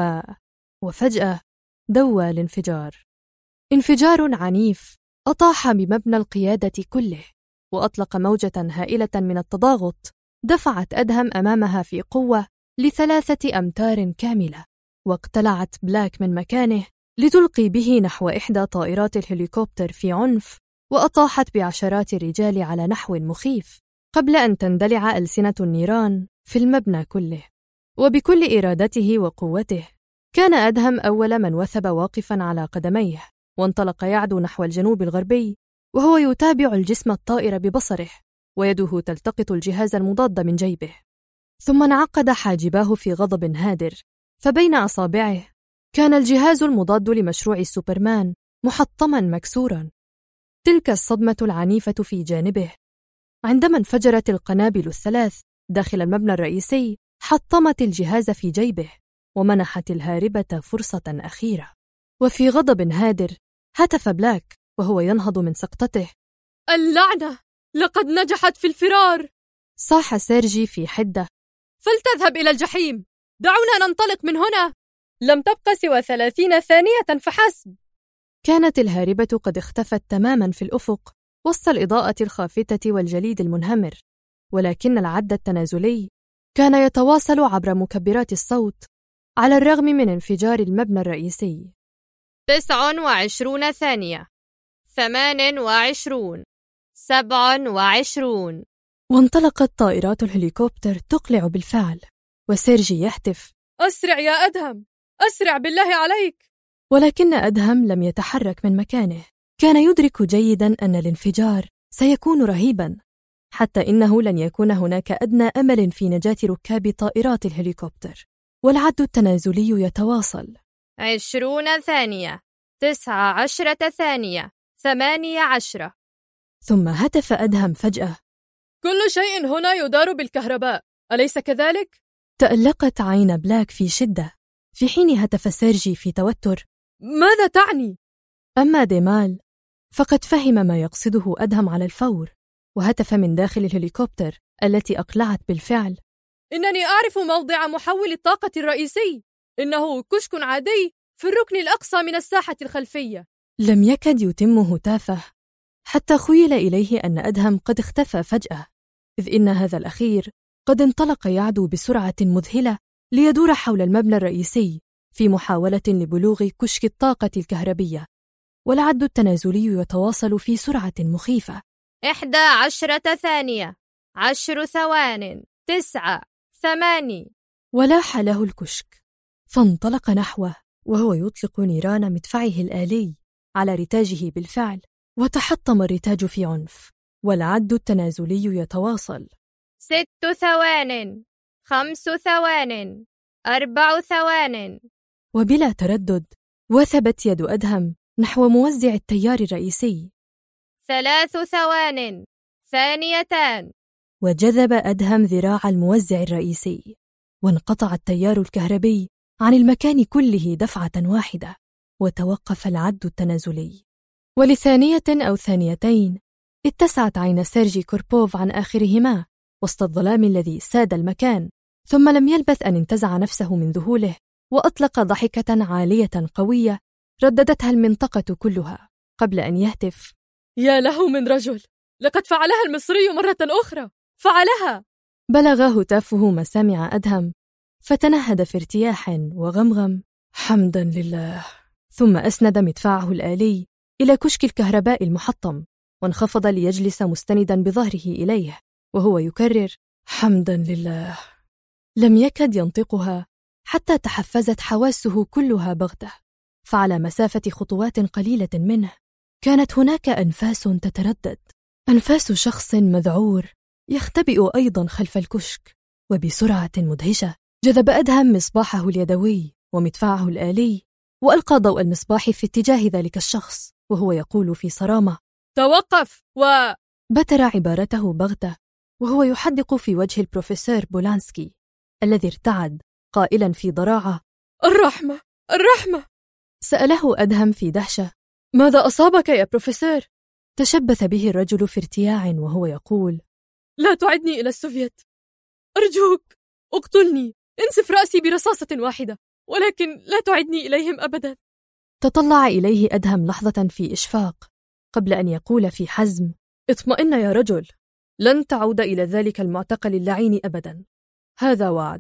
وفجأة دوى الانفجار. انفجار عنيف أطاح بمبنى القيادة كله وأطلق موجة هائلة من التضاغط دفعت أدهم أمامها في قوة ل3 أمتار كاملة، واقتلعت بلاك من مكانه لتلقي به نحو إحدى طائرات الهليكوبتر في عنف، وأطاحت بعشرات الرجال على نحو مخيف قبل أن تندلع ألسنة النيران في المبنى كله. وبكل إرادته وقوته كان أدهم أول من وثب واقفاً على قدميه، وانطلق يعدو نحو الجنوب الغربي وهو يتابع الجسم الطائر ببصره، ويده تلتقط الجهاز المضاد من جيبه. ثم انعقد حاجباه في غضب هادر، فبين أصابعه كان الجهاز المضاد لمشروع سوبرمان محطماً مكسوراً. تلك الصدمة العنيفة في جانبه عندما انفجرت القنابل الثلاث داخل المبنى الرئيسي حطمت الجهاز في جيبه ومنحت الهاربة فرصة أخيرة. وفي غضب هادر هتف بلاك وهو ينهض من سقطته: اللعنة! لقد نجحت في الفرار! صاح سيرجي في حدة: فلتذهب إلى الجحيم! دعونا ننطلق من هنا! لم تبق سوى 30 ثانية فحسب. كانت الهاربة قد اختفت تماماً في الأفق وسط الإضاءة الخافتة والجليد المنهمر، ولكن العد التنازلي كان يتواصل عبر مكبرات الصوت على الرغم من انفجار المبنى الرئيسي. 29 ثانية، 28، 27. وانطلقت طائرات الهليكوبتر تقلع بالفعل، وسيرجي يهتف: أسرع يا أدهم! أسرع بالله عليك! ولكن أدهم لم يتحرك من مكانه. كان يدرك جيداً أن الانفجار سيكون رهيباً، حتى إنه لن يكون هناك أدنى أمل في نجاة ركاب طائرات الهليكوبتر. والعد التنازلي يتواصل: 20 ثانية، 19 ثانية، 18. ثم هتف أدهم فجأة: كل شيء هنا يدار بالكهرباء، أليس كذلك؟ تألقت عين بلاك في شدة، في حين هتف سيرجي في توتر: ماذا تعني؟ أما ديمال فقد فهم ما يقصده أدهم على الفور، وهتف من داخل الهليكوبتر التي أقلعت بالفعل: إنني أعرف موضع محول الطاقة الرئيسي، إنه كشك عادي في الركن الأقصى من الساحة الخلفية. لم يكد يتم هتافه حتى خيل إليه أن أدهم قد اختفى فجأة، إذ إن هذا الأخير قد انطلق يعدو بسرعة مذهلة ليدور حول المبنى الرئيسي في محاولة لبلوغ كشك الطاقة الكهربية. والعد التنازلي يتواصل في سرعة مخيفة: 11 ثانية، 10 ثوان، 9، 8. ولاح له الكشك، فانطلق نحوه وهو يطلق نيران مدفعه الآلي على رتاجه بالفعل، وتحطم الرتاج في عنف. والعد التنازلي يتواصل: 6 ثوان، 5 ثوان، 4 ثوان. وبلا تردد وثبت يد أدهم نحو موزع التيار الرئيسي. 3 ثوان، 2. وجذب أدهم ذراع الموزع الرئيسي، وانقطع التيار الكهربي عن المكان كله دفعة واحدة، وتوقف العد التنازلي. ولثانية أو ثانيتين اتسعت عين سيرجي كوربوف عن آخرهما وسط الظلام الذي ساد المكان، ثم لم يلبث أن انتزع نفسه من ذهوله وأطلق ضحكة عالية قوية رددتها المنطقة كلها قبل أن يهتف: يا له من رجل! لقد فعلها المصري مرة أخرى! فعلها! بلغ هتافه مسامع أدهم، فتنهد في ارتياح وغمغم: حمداً لله. ثم أسند مدفعه الآلي إلى كشك الكهرباء المحطم، وانخفض ليجلس مستندا بظهره إليه وهو يكرر: حمداً لله. لم يكد ينطقها حتى تحفزت حواسه كلها بغتة، فعلى مسافة خطوات قليلة منه كانت هناك أنفاس تتردد، أنفاس شخص مذعور يختبئ أيضا خلف الكشك. وبسرعة مدهشة جذب أدهم مصباحه اليدوي ومدفعه الآلي، وألقى ضوء المصباح في اتجاه ذلك الشخص وهو يقول في صرامة: توقف! بتر عبارته بغتة وهو يحدق في وجه البروفيسور بولانسكي الذي ارتعد قائلا في ضراعة: الرحمة! الرحمة! سأله أدهم في دهشة: ماذا أصابك يا بروفيسور؟ تشبث به الرجل في ارتياع وهو يقول: لا تعدني إلى السوفيت، أرجوك اقتلني، انسف رأسي برصاصة واحدة، ولكن لا تعدني إليهم أبدا. تطلع إليه أدهم لحظة في إشفاق قبل أن يقول في حزم: اطمئن يا رجل، لن تعود إلى ذلك المعتقل اللعين أبدا، هذا وعد.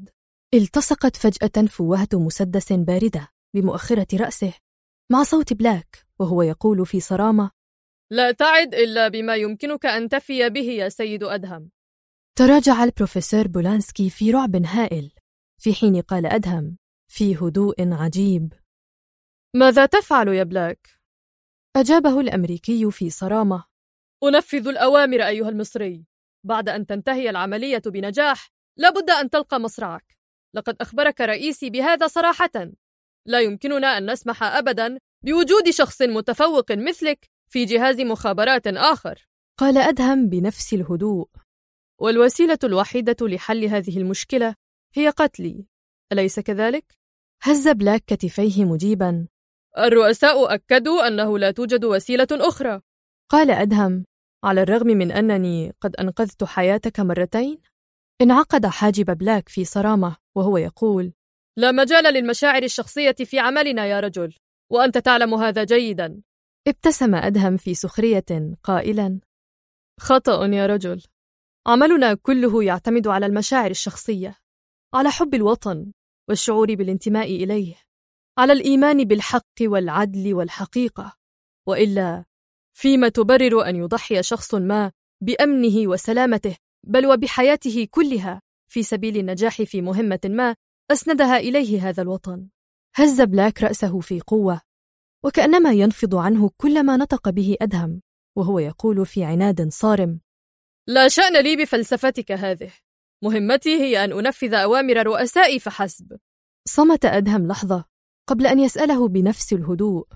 التصقت فجأة فوهة مسدس باردة بمؤخرة رأسه مع صوت بلاك وهو يقول في صرامة: لا تعد إلا بما يمكنك أن تفي به يا سيد أدهم. تراجع البروفيسور بولانسكي في رعب هائل، في حين قال أدهم في هدوء عجيب: ماذا تفعل يا بلاك؟ أجابه الأمريكي في صرامة: أنفذ الأوامر أيها المصري. بعد أن تنتهي العملية بنجاح لابد أن تلقى مصرعك. لقد أخبرك رئيسي بهذا صراحة. لا يمكننا أن نسمح أبدا بوجود شخص متفوق مثلك في جهاز مخابرات آخر. قال أدهم بنفس الهدوء: والوسيلة الوحيدة لحل هذه المشكلة هي قتلي، أليس كذلك؟ هز بلاك كتفيه مجيبا: الرؤساء أكدوا أنه لا توجد وسيلة أخرى. قال أدهم: على الرغم من أنني قد أنقذت حياتك مرتين؟ انعقد حاجب بلاك في صرامة وهو يقول: لا مجال للمشاعر الشخصية في عملنا يا رجل، وأنت تعلم هذا جيدا. ابتسم أدهم في سخرية قائلا: خطأ يا رجل. عملنا كله يعتمد على المشاعر الشخصية، على حب الوطن والشعور بالانتماء إليه، على الإيمان بالحق والعدل والحقيقة. وإلا فيما تبرر أن يضحي شخص ما بأمنه وسلامته بل وبحياته كلها في سبيل النجاح في مهمة ما أسندها إليه هذا الوطن؟ هز بلاك رأسه في قوة وكأنما ينفض عنه كل ما نطق به أدهم وهو يقول في عناد صارم: لا شأن لي بفلسفتك هذه. مهمتي هي أن أنفذ أوامر رؤسائي فحسب. صمت أدهم لحظة قبل أن يسأله بنفس الهدوء: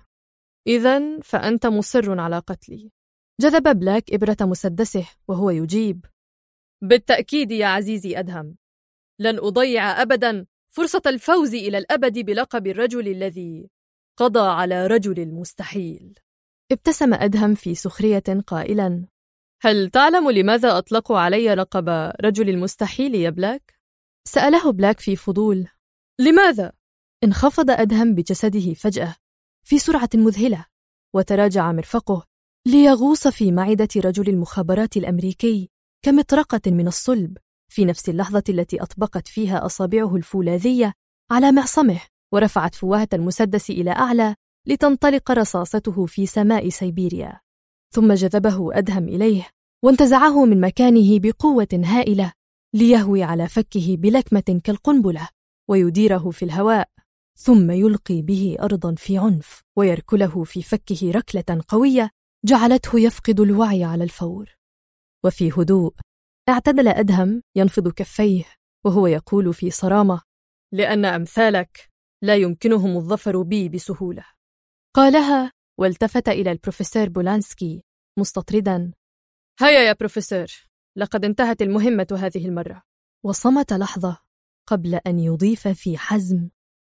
إذن فأنت مصر على قتلي؟ جذب بلاك إبرة مسدسه وهو يجيب: بالتأكيد يا عزيزي أدهم. لن أضيع أبدا فرصة الفوز إلى الأبد بلقب الرجل الذي قضى على رجل المستحيل. ابتسم أدهم في سخرية قائلا: هل تعلم لماذا أطلقوا علي لقب رجل المستحيل يا بلاك؟ سأله بلاك في فضول. لماذا؟ انخفض أدهم بجسده فجأة في سرعة مذهلة وتراجع مرفقه ليغوص في معدة رجل المخابرات الأمريكي كمطرقة من الصلب في نفس اللحظة التي أطبقت فيها أصابعه الفولاذية على معصمه ورفعت فوهة المسدس إلى أعلى لتنطلق رصاصته في سماء سيبيريا. ثم جذبه أدهم إليه وانتزعه من مكانه بقوة هائلة ليهوي على فكه بلكمة كالقنبلة ويديره في الهواء، ثم يلقي به أرضا في عنف ويركله في فكه ركلة قوية جعلته يفقد الوعي على الفور. وفي هدوء اعتدل أدهم ينفض كفيه وهو يقول في صرامة: لأن أمثالك لا يمكنهم الظفر بي بسهولة. قالها والتفت إلى البروفيسور بولانسكي مستطردا: هيا يا بروفيسور، لقد انتهت المهمة هذه المرة. وصمت لحظة قبل أن يضيف في حزم: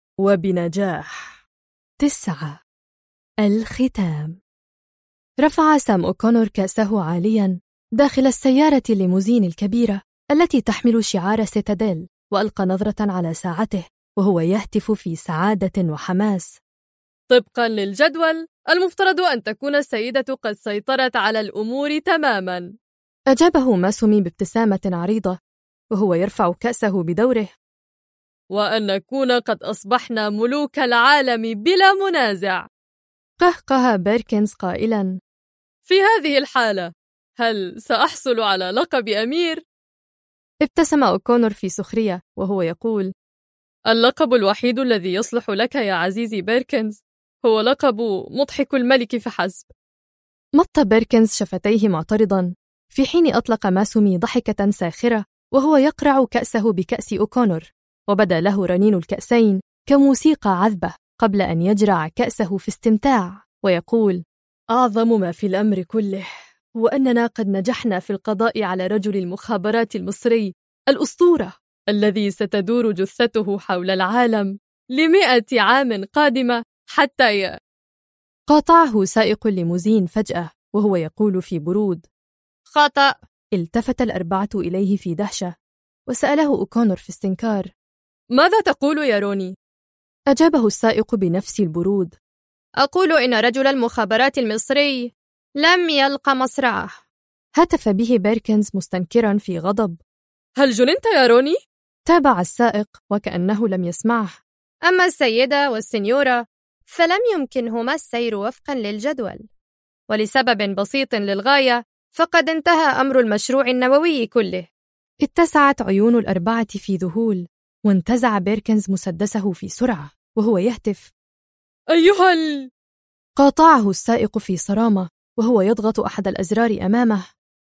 وبنجاح. 9. الختام. رفع سام أوكونور كأسه عالياً داخل السيارة الليموزين الكبيرة التي تحمل شعار سيتاديل، وألقى نظرة على ساعته وهو يهتف في سعادة وحماس: طبقاً للجدول المفترض أن تكون السيدة قد سيطرت على الأمور تماماً. أجابه ماسومي بابتسامة عريضة وهو يرفع كأسه بدوره: وأن نكون قد أصبحنا ملوك العالم بلا منازع. قهقه بيركنز قائلاً: في هذه الحالة هل سأحصل على لقب أمير؟ ابتسم أوكونور في سخرية وهو يقول: اللقب الوحيد الذي يصلح لك يا عزيزي بيركنز هو لقب مضحك الملك فحسب. مط بيركنز شفتيه معترضاً في حين أطلق ماسومي ضحكة ساخرة وهو يقرع كأسه بكأس أوكونور، وبدا له رنين الكأسين كموسيقى عذبة قبل أن يجرع كأسه في استمتاع ويقول: أعظم ما في الأمر كله هو أننا قد نجحنا في القضاء على رجل المخابرات المصري الأسطورة الذي ستدور جثته حول العالم ل100 عام قادمة حتى قاطعه سائق الليموزين فجأة وهو يقول في برود: خطأ. التفت الأربعة إليه في دهشة وسأله أوكونور في استنكار: ماذا تقول يا روني؟ أجابه السائق بنفس البرود: أقول إن رجل المخابرات المصري لم يلق مصرعه. هتف به بيركنز مستنكرا في غضب: هل جننت يا روني؟ تابع السائق وكأنه لم يسمعه. أما السيدة والسنيورة فلم يمكنهما السير وفقا للجدول، ولسبب بسيط للغاية فقد انتهى أمر المشروع النووي كله. اتسعت عيون الأربعة في ذهول، وانتزع بيركنز مسدسه في سرعة وهو يهتف: أيها قاطعه السائق في صرامة وهو يضغط أحد الأزرار أمامه.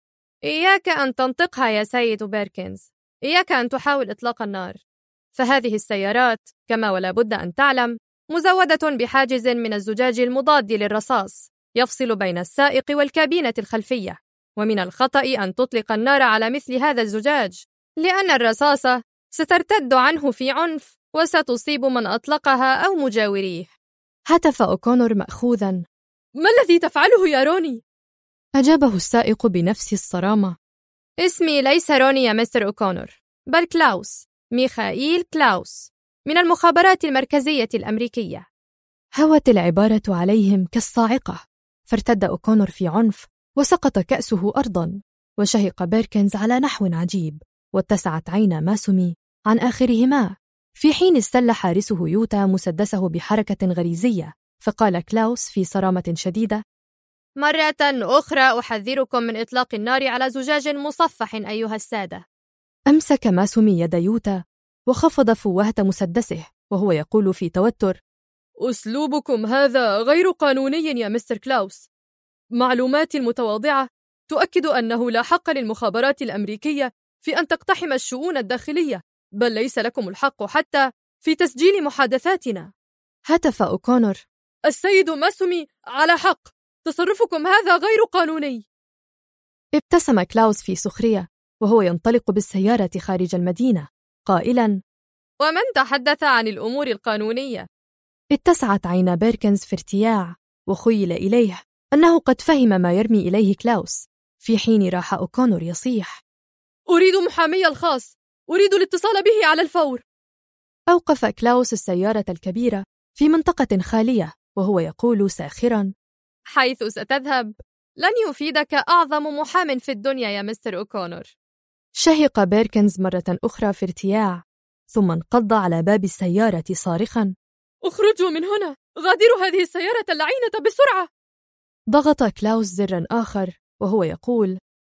إياك أن تنطقها يا سيد بيركنز، إياك أن تحاول إطلاق النار، فهذه السيارات كما ولا بد أن تعلم مزودة بحاجز من الزجاج المضاد للرصاص يفصل بين السائق والكابينة الخلفية، ومن الخطأ أن تطلق النار على مثل هذا الزجاج، لأن الرصاصة سترتد عنه في عنف وستصيب من أطلقها أو مجاوريه. هتف أوكونور مأخوذاً: ما الذي تفعله يا روني؟ أجابه السائق بنفس الصرامة: اسمي ليس روني يا مستر أوكونور، بل كلاوس، ميخائيل كلاوس، من المخابرات المركزية الأمريكية. هوت العبارة عليهم كالصاعقة، فارتد أوكونور في عنف وسقط كأسه أرضاً، وشهق بيركنز على نحو عجيب، واتسعت عينا ماسومي عن آخرهما، في حين استل حارسه يوتا مسدسه بحركة غريزية، فقال كلاوس في صرامة شديدة: مرة أخرى أحذركم من إطلاق النار على زجاج مصفح أيها السادة. أمسك ماسومي يد يوتا وخفض فوهة مسدسه وهو يقول في توتر: أسلوبكم هذا غير قانوني يا مستر كلاوس. معلوماتي المتواضعة تؤكد أنه لا حق للمخابرات الأمريكية في أن تقتحم الشؤون الداخلية، بل ليس لكم الحق حتى في تسجيل محادثاتنا. هتف أوكونور: السيد ماسومي على حق، تصرفكم هذا غير قانوني. ابتسم كلاوس في سخرية وهو ينطلق بالسيارة خارج المدينة قائلاً: ومن تحدث عن الأمور القانونية؟ اتسعت عينا بيركنز في ارتياع، وخيل إليه أنه قد فهم ما يرمي إليه كلاوس، في حين راح أوكونور يصيح: أريد محامي الخاص، أريد الاتصال به على الفور. أوقف كلاوس السيارة الكبيرة في منطقة خالية وهو يقول ساخراً: حيث ستذهب لن يفيدك أعظم محام في الدنيا يا مستر أوكونور. شهق بيركنز مرة أخرى في ارتياع، ثم انقض على باب السيارة صارخاً: اخرجوا من هنا، غادروا هذه السيارة اللعينة بسرعة. ضغط كلاوس زراً آخر وهو يقول: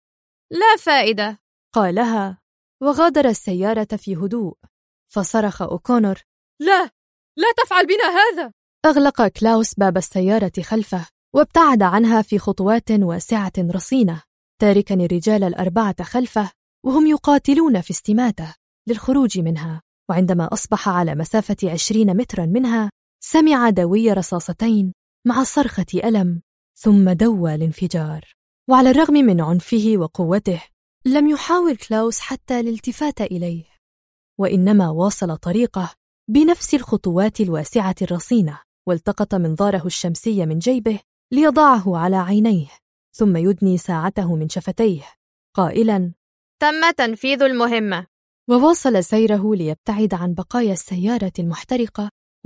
لا فائدة، قالها، وغادر السيارة في هدوء. فصرخ أوكونور: لا، لا تفعل بنا هذا. أغلق كلاوس باب السيارة خلفه وابتعد عنها في خطوات واسعة رصينة، تاركاً الرجال الأربعة خلفه وهم يقاتلون في استماتة للخروج منها. وعندما أصبح على مسافة 20 متراً منها سمع دوي رصاصتين مع صرخة ألم، ثم دوى الانفجار. وعلى الرغم من عنفه وقوته لم يحاول كلاوس حتى الالتفات إليه، وإنما واصل طريقه بنفس الخطوات الواسعة الرصينة، والتقط منظاره الشمسي من جيبه ليضعه على عينيه، ثم يدني ساعته من شفتيه قائلاً: تم تنفيذ المهمة. وواصل سيره ليبتعد عن بقايا السيارة المحترقة،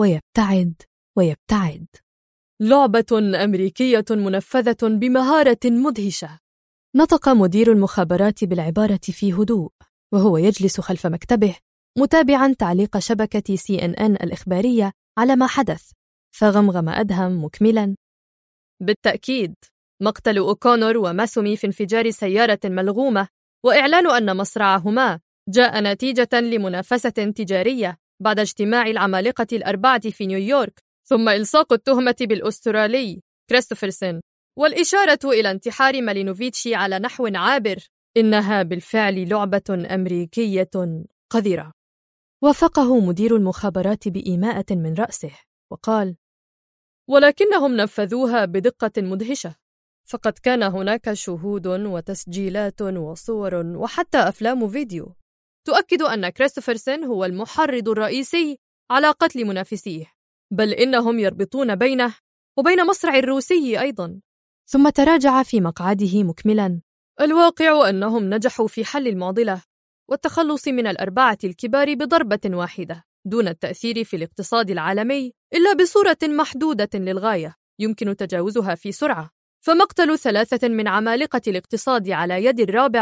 ويبتعد. لعبة أمريكية منفذة بمهارة مدهشة. نطق مدير المخابرات بالعبارة في هدوء وهو يجلس خلف مكتبه متابعاً تعليق شبكة CNN الإخبارية على ما حدث، فغمغم أدهم مكملاً: بالتأكيد مقتل أوكونور وماسومي في انفجار سيارة ملغومة، وإعلان أن مصرعهما جاء نتيجة لمنافسة تجارية بعد اجتماع العمالقة الأربعة في نيويورك، ثم إلصاق التهمة بالأسترالي كريستوفرسن، والإشارة إلى انتحار مالينوفيتشي على نحو عابر. إنها بالفعل لعبة أمريكية قذرة. وافقه مدير المخابرات بإيماءة من رأسه وقال: ولكنهم نفذوها بدقة مدهشة، فقد كان هناك شهود وتسجيلات وصور وحتى أفلام فيديو تؤكد أن كريستوفرسن هو المحرض الرئيسي على قتل منافسيه، بل إنهم يربطون بينه وبين مصرع الروسي أيضاً. ثم تراجع في مقعده مكملاً: الواقع أنهم نجحوا في حل المعضلة والتخلص من الأربعة الكبار بضربة واحدة، دون التأثير في الاقتصاد العالمي إلا بصورة محدودة للغاية يمكن تجاوزها في سرعة. فمقتل 3 من عمالقة الاقتصاد على يد الرابع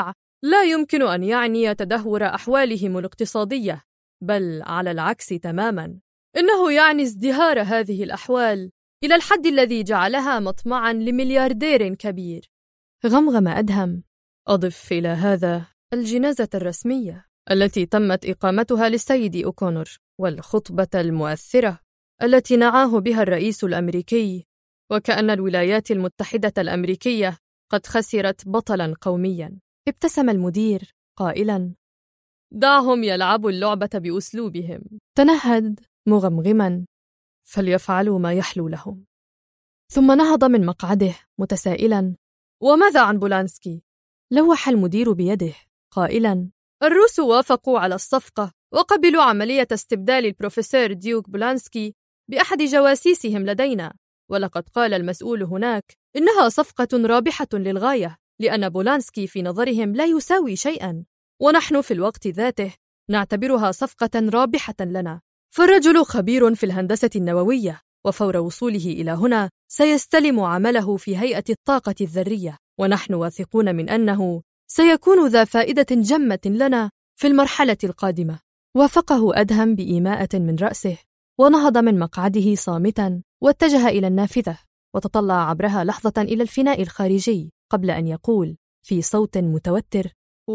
لا يمكن أن يعني تدهور أحوالهم الاقتصادية، بل على العكس تماماً. إنه يعني ازدهار هذه الأحوال إلى الحد الذي جعلها مطمعاً لملياردير كبير. غمغم أدهم: أضف إلى هذا الجنازة الرسمية التي تمت إقامتها للسيد أوكونور، والخطبة المؤثرة التي نعاه بها الرئيس الأمريكي، وكأن الولايات المتحدة الأمريكية قد خسرت بطلاً قومياً. ابتسم المدير قائلاً: دعهم يلعبوا اللعبة بأسلوبهم. تنهد مغمغماً: فليفعلوا ما يحلو لهم. ثم نهض من مقعده متسائلاً: وماذا عن بولانسكي؟ لوح المدير بيده قائلاً: الروس وافقوا على الصفقة وقبلوا عملية استبدال البروفيسور ديوك بولانسكي بأحد جواسيسهم لدينا، ولقد قال المسؤول هناك إنها صفقة رابحة للغاية، لأن بولانسكي في نظرهم لا يساوي شيئاً، ونحن في الوقت ذاته نعتبرها صفقة رابحة لنا. فالرجل خبير في الهندسة النووية، وفور وصوله إلى هنا سيستلم عمله في هيئة الطاقة الذرية، ونحن واثقون من أنه سيكون ذا فائدة جمة لنا في المرحلة القادمة. وافقه أدهم بإيماءة من رأسه، ونهض من مقعده صامتاً واتجه إلى النافذة، وتطلع عبرها لحظة إلى الفناء الخارجي قبل أن يقول في صوت متوتر: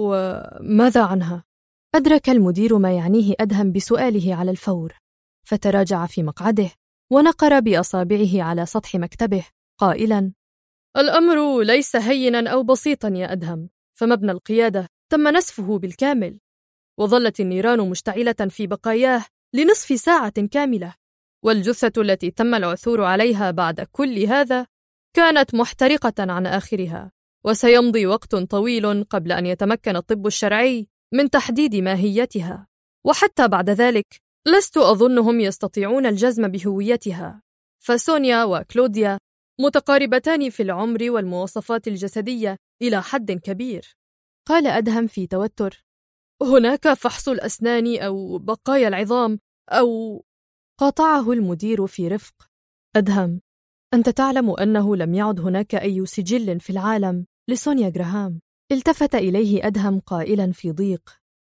وماذا عنها؟ أدرك المدير ما يعنيه أدهم بسؤاله على الفور، فتراجع في مقعده ونقر بأصابعه على سطح مكتبه قائلاً: الأمر ليس هيناً أو بسيطاً يا أدهم، فمبنى القيادة تم نسفه بالكامل، وظلت النيران مشتعلة في بقاياه لنصف ساعة كاملة، والجثة التي تم العثور عليها بعد كل هذا كانت محترقة عن آخرها، وسيمضي وقت طويل قبل أن يتمكن الطب الشرعي من تحديد ماهيتها، وحتى بعد ذلك لست أظنهم يستطيعون الجزم بهويتها، فسونيا وكلوديا متقاربتان في العمر والمواصفات الجسدية إلى حد كبير. قال أدهم في توتر: هناك فحص الأسنان أو بقايا العظام أو... قاطعه المدير في رفق: أدهم، أنت تعلم أنه لم يعد هناك أي سجل في العالم لسونيا غراهام. التفت إليه أدهم قائلا في ضيق: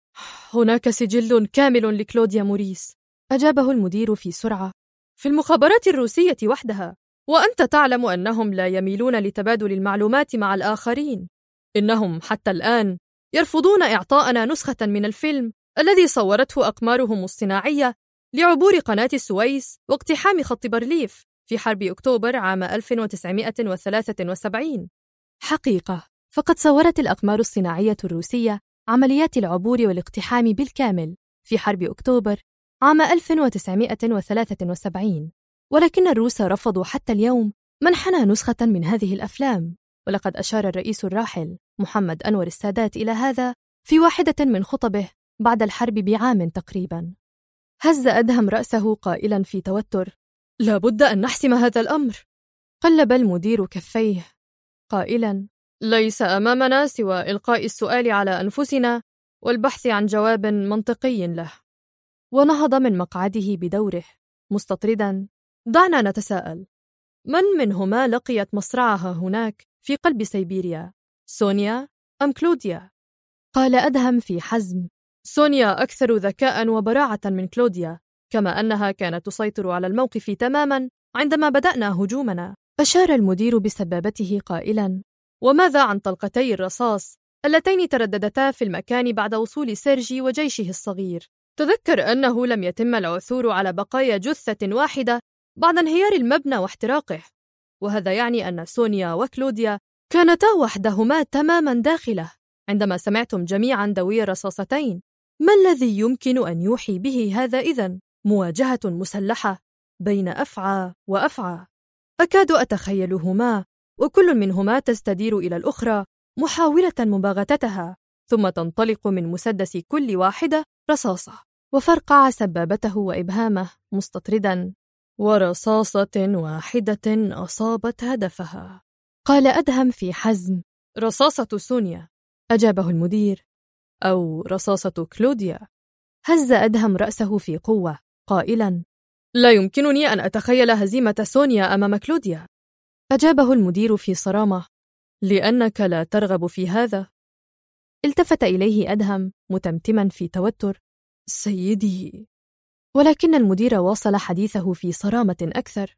هناك سجل كامل لكلوديا موريس. أجابه المدير في سرعة: في المخابرات الروسية وحدها، وأنت تعلم أنهم لا يميلون لتبادل المعلومات مع الآخرين. إنهم حتى الآن يرفضون إعطاءنا نسخة من الفيلم الذي صورته أقمارهم الصناعية لعبور قناة السويس واقتحام خط بارليف في حرب أكتوبر عام 1973. حقيقة، فقد صورت الأقمار الصناعية الروسية عمليات العبور والاقتحام بالكامل في حرب أكتوبر عام 1973، ولكن الروس رفضوا حتى اليوم منحنا نسخة من هذه الأفلام، ولقد أشار الرئيس الراحل محمد أنور السادات إلى هذا في واحدة من خطبه بعد الحرب بعام تقريبا. هز أدهم رأسه قائلا في توتر: لا بد أن نحسم هذا الأمر. قلب المدير كفيه قائلا: ليس أمامنا سوى إلقاء السؤال على أنفسنا والبحث عن جواب منطقي له. ونهض من مقعده بدوره مستطردا: دعنا نتساءل، من منهما لقيت مصرعها هناك في قلب سيبيريا، سونيا أم كلوديا؟ قال أدهم في حزم: سونيا أكثر ذكاء وبراعة من كلوديا، كما أنها كانت تسيطر على الموقف تماما عندما بدأنا هجومنا. أشار المدير بسبابته قائلا: وماذا عن طلقتي الرصاص اللتين ترددتا في المكان بعد وصول سيرجي وجيشه الصغير؟ تذكر أنه لم يتم العثور على بقايا جثة واحدة بعد انهيار المبنى واحتراقه، وهذا يعني أن سونيا وكلوديا كانتا وحدهما تماما داخله عندما سمعتم جميعا دوي الرصاصتين. ما الذي يمكن أن يوحي به هذا إذن؟ مواجهة مسلحة بين أفعى وأفعى، أكاد أتخيلهما، وكل منهما تستدير إلى الأخرى محاولة مباغتتها، ثم تنطلق من مسدس كل واحدة رصاصة. وفرقع سبابته وإبهامه مستطردا: ورصاصة واحدة أصابت هدفها. قال أدهم في حزم: رصاصة سونيا. أجابه المدير: أو رصاصة كلوديا. هز أدهم رأسه في قوة قائلا: لا يمكنني أن أتخيل هزيمة سونيا أمام كلوديا. أجابه المدير في صرامة: لأنك لا ترغب في هذا. التفت إليه أدهم متمتما في توتر: سيدي. ولكن المدير واصل حديثه في صرامة أكثر: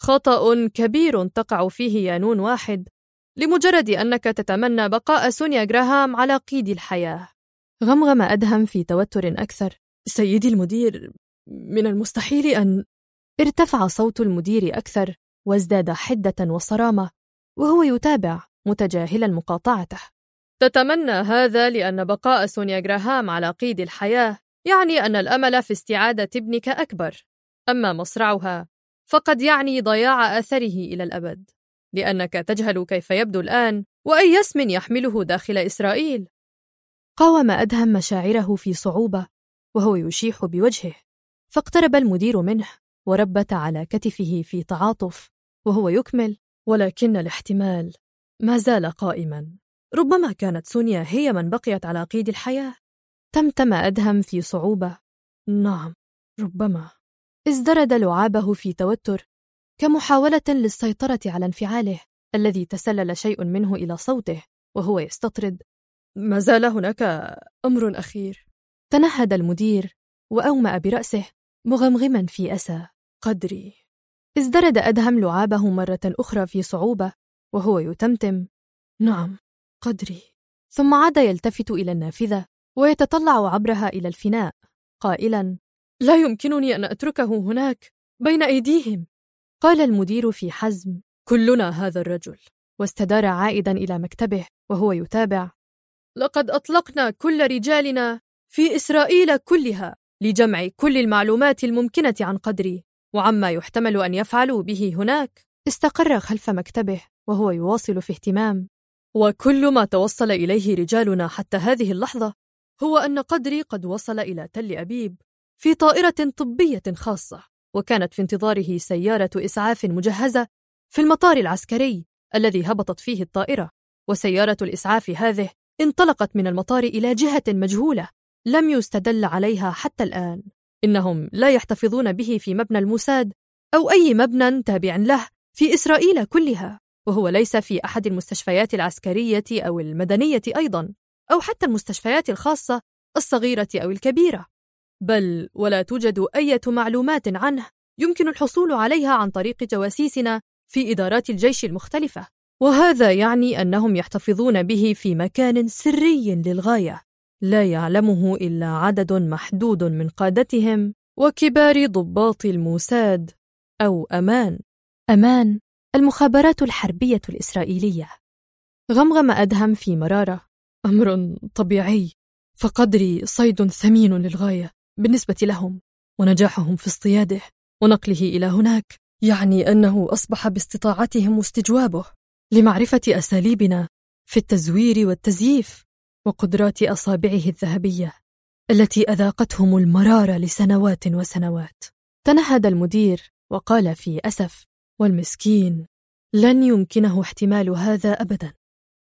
خطأ كبير تقع فيه يا نون واحد لمجرد أنك تتمنى بقاء سونيا جراهام على قيد الحياة. غمغم أدهم في توتر أكثر: سيدي المدير، من المستحيل أن... ارتفع صوت المدير أكثر وازداد حدة وصرامة وهو يتابع متجاهلا مقاطعته: تتمنى هذا لأن بقاء سونيا جراهام على قيد الحياة يعني أن الأمل في استعادة ابنك أكبر، أما مصرعها فقد يعني ضياع أثره إلى الأبد، لأنك تجهل كيف يبدو الآن وأي اسم يحمله داخل إسرائيل. قاوم أدهم مشاعره في صعوبة وهو يشيح بوجهه، فاقترب المدير منه وربت على كتفه في تعاطف وهو يكمل: ولكن الاحتمال ما زال قائما، ربما كانت سونيا هي من بقيت على قيد الحياة. تمتم أدهم في صعوبة: نعم، ربما. ازدرد لعابه في توتر كمحاولة للسيطرة على انفعاله الذي تسلل شيء منه إلى صوته وهو يستطرد: ما زال هناك أمر أخير. تنهد المدير وأومأ برأسه مغمغما في أسى: قدري. ازدرد أدهم لعابه مرة أخرى في صعوبة وهو يتمتم: نعم، قدري. ثم عاد يلتفت إلى النافذة ويتطلع عبرها إلى الفناء قائلا: لا يمكنني أن أتركه هناك بين أيديهم. قال المدير في حزم: كلنا هذا الرجل. واستدار عائدا إلى مكتبه وهو يتابع: لقد أطلقنا كل رجالنا في إسرائيل كلها لجمع كل المعلومات الممكنة عن قدري وعما يحتمل أن يفعلوا به هناك. استقر خلف مكتبه وهو يواصل في اهتمام: وكل ما توصل إليه رجالنا حتى هذه اللحظة هو أن قدري قد وصل إلى تل أبيب في طائرة طبية خاصة، وكانت في انتظاره سيارة إسعاف مجهزة في المطار العسكري الذي هبطت فيه الطائرة، وسيارة الإسعاف هذه انطلقت من المطار إلى جهة مجهولة لم يستدل عليها حتى الآن. إنهم لا يحتفظون به في مبنى الموساد أو أي مبنى تابع له في إسرائيل كلها، وهو ليس في أحد المستشفيات العسكرية أو المدنية أيضا، أو حتى المستشفيات الخاصة الصغيرة أو الكبيرة، بل ولا توجد أي معلومات عنه يمكن الحصول عليها عن طريق جواسيسنا في إدارات الجيش المختلفة، وهذا يعني أنهم يحتفظون به في مكان سري للغاية لا يعلمه إلا عدد محدود من قادتهم وكبار ضباط الموساد أو أمان المخابرات الحربية الإسرائيلية. غمغم أدهم في مرارة: أمر طبيعي، فقدري صيد ثمين للغاية بالنسبة لهم، ونجاحهم في اصطياده ونقله إلى هناك يعني أنه أصبح باستطاعتهم استجوابه لمعرفة أساليبنا في التزوير والتزييف وقدرات أصابعه الذهبية التي أذاقتهم المرار لسنوات وسنوات. تنهد المدير وقال في أسف: والمسكين لن يمكنه احتمال هذا أبدا.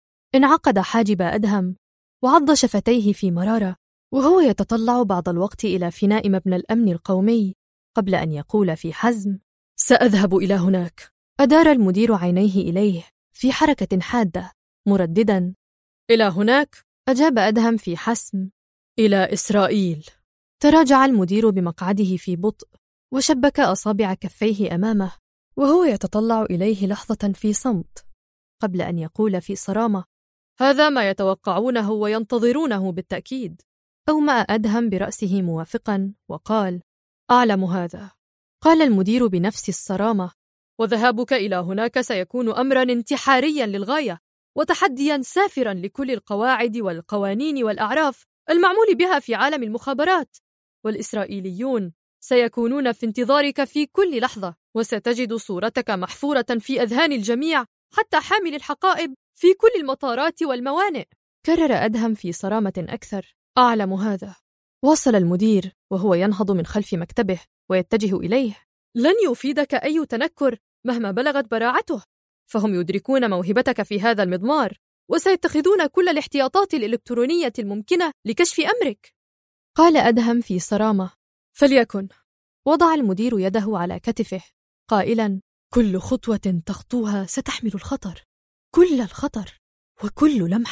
انعقد حاجب أدهم وعض شفتيه في مرارة وهو يتطلع بعض الوقت إلى فناء مبنى الأمن القومي قبل أن يقول في حزم: سأذهب إلى هناك. أدار المدير عينيه إليه في حركة حادة مرددا: إلى هناك؟ أجاب أدهم في حسم: إلى إسرائيل. تراجع المدير بمقعده في بطء وشبك أصابع كفيه أمامه وهو يتطلع إليه لحظة في صمت قبل أن يقول في صرامة: هذا ما يتوقعونه وينتظرونه بالتأكيد. أومأ أدهم برأسه موافقا وقال: أعلم هذا. قال المدير بنفس الصرامة: وذهابك إلى هناك سيكون أمرا انتحاريا للغاية وتحديا سافرا لكل القواعد والقوانين والأعراف المعمول بها في عالم المخابرات، والإسرائيليون سيكونون في انتظارك في كل لحظة، وستجد صورتك محفورة في أذهان الجميع حتى حامل الحقائب في كل المطارات والموانئ. كرر أدهم في صرامة أكثر: أعلم هذا. واصل المدير وهو ينهض من خلف مكتبه ويتجه إليه: لن يفيدك أي تنكر مهما بلغت براعته، فهم يدركون موهبتك في هذا المضمار وسيتخذون كل الاحتياطات الإلكترونية الممكنة لكشف أمرك. قال أدهم في صرامة: فليكن. وضع المدير يده على كتفه قائلا: كل خطوة تخطوها ستحمل الخطر، كل الخطر، وكل لمحة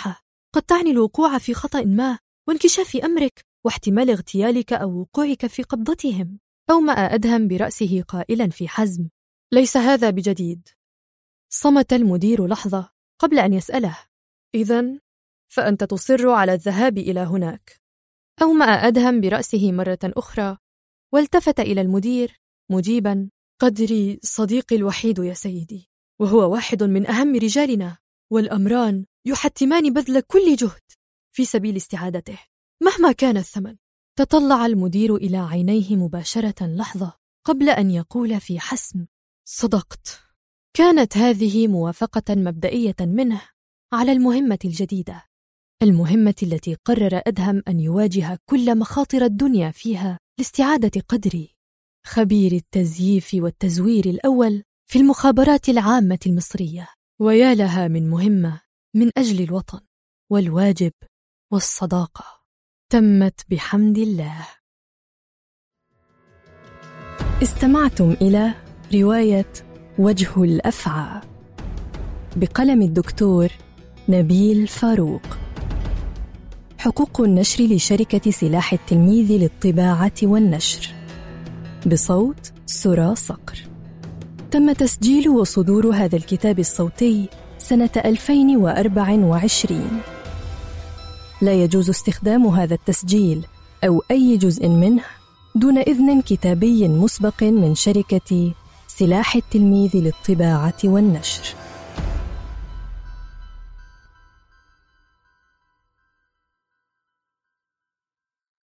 قد تعني الوقوع في خطأ ما وانكشاف أمرك واحتمال اغتيالك أو وقوعك في قبضتهم. أومأ أدهم برأسه قائلا في حزم: ليس هذا بجديد. صمت المدير لحظة قبل أن يسأله: إذن فأنت تصر على الذهاب إلى هناك؟ أومأ أدهم برأسه مرة أخرى والتفت إلى المدير مجيبا: قدري صديقي الوحيد يا سيدي، وهو واحد من أهم رجالنا، والأمران يحتمان بذل كل جهد في سبيل استعادته مهما كان الثمن. تطلع المدير إلى عينيه مباشرة لحظة قبل أن يقول في حسم: صدقت. كانت هذه موافقة مبدئية منه على المهمة الجديدة، المهمة التي قرر أدهم أن يواجه كل مخاطر الدنيا فيها لاستعادة قدري، خبير التزييف والتزوير الأول في المخابرات العامة المصرية. ويا لها من مهمة من أجل الوطن والواجب والصداقة تمت بحمد الله. استمعتم إلى رواية وجه الأفعى بقلم الدكتور نبيل فاروق. حقوق النشر لشركة سلاح التلميذ للطباعة والنشر، بصوت سرى صقر. تم تسجيل وصدور هذا الكتاب الصوتي سنة 2024. لا يجوز استخدام هذا التسجيل أو أي جزء منه دون إذن كتابي مسبق من شركة سلاح التلميذ للطباعة والنشر.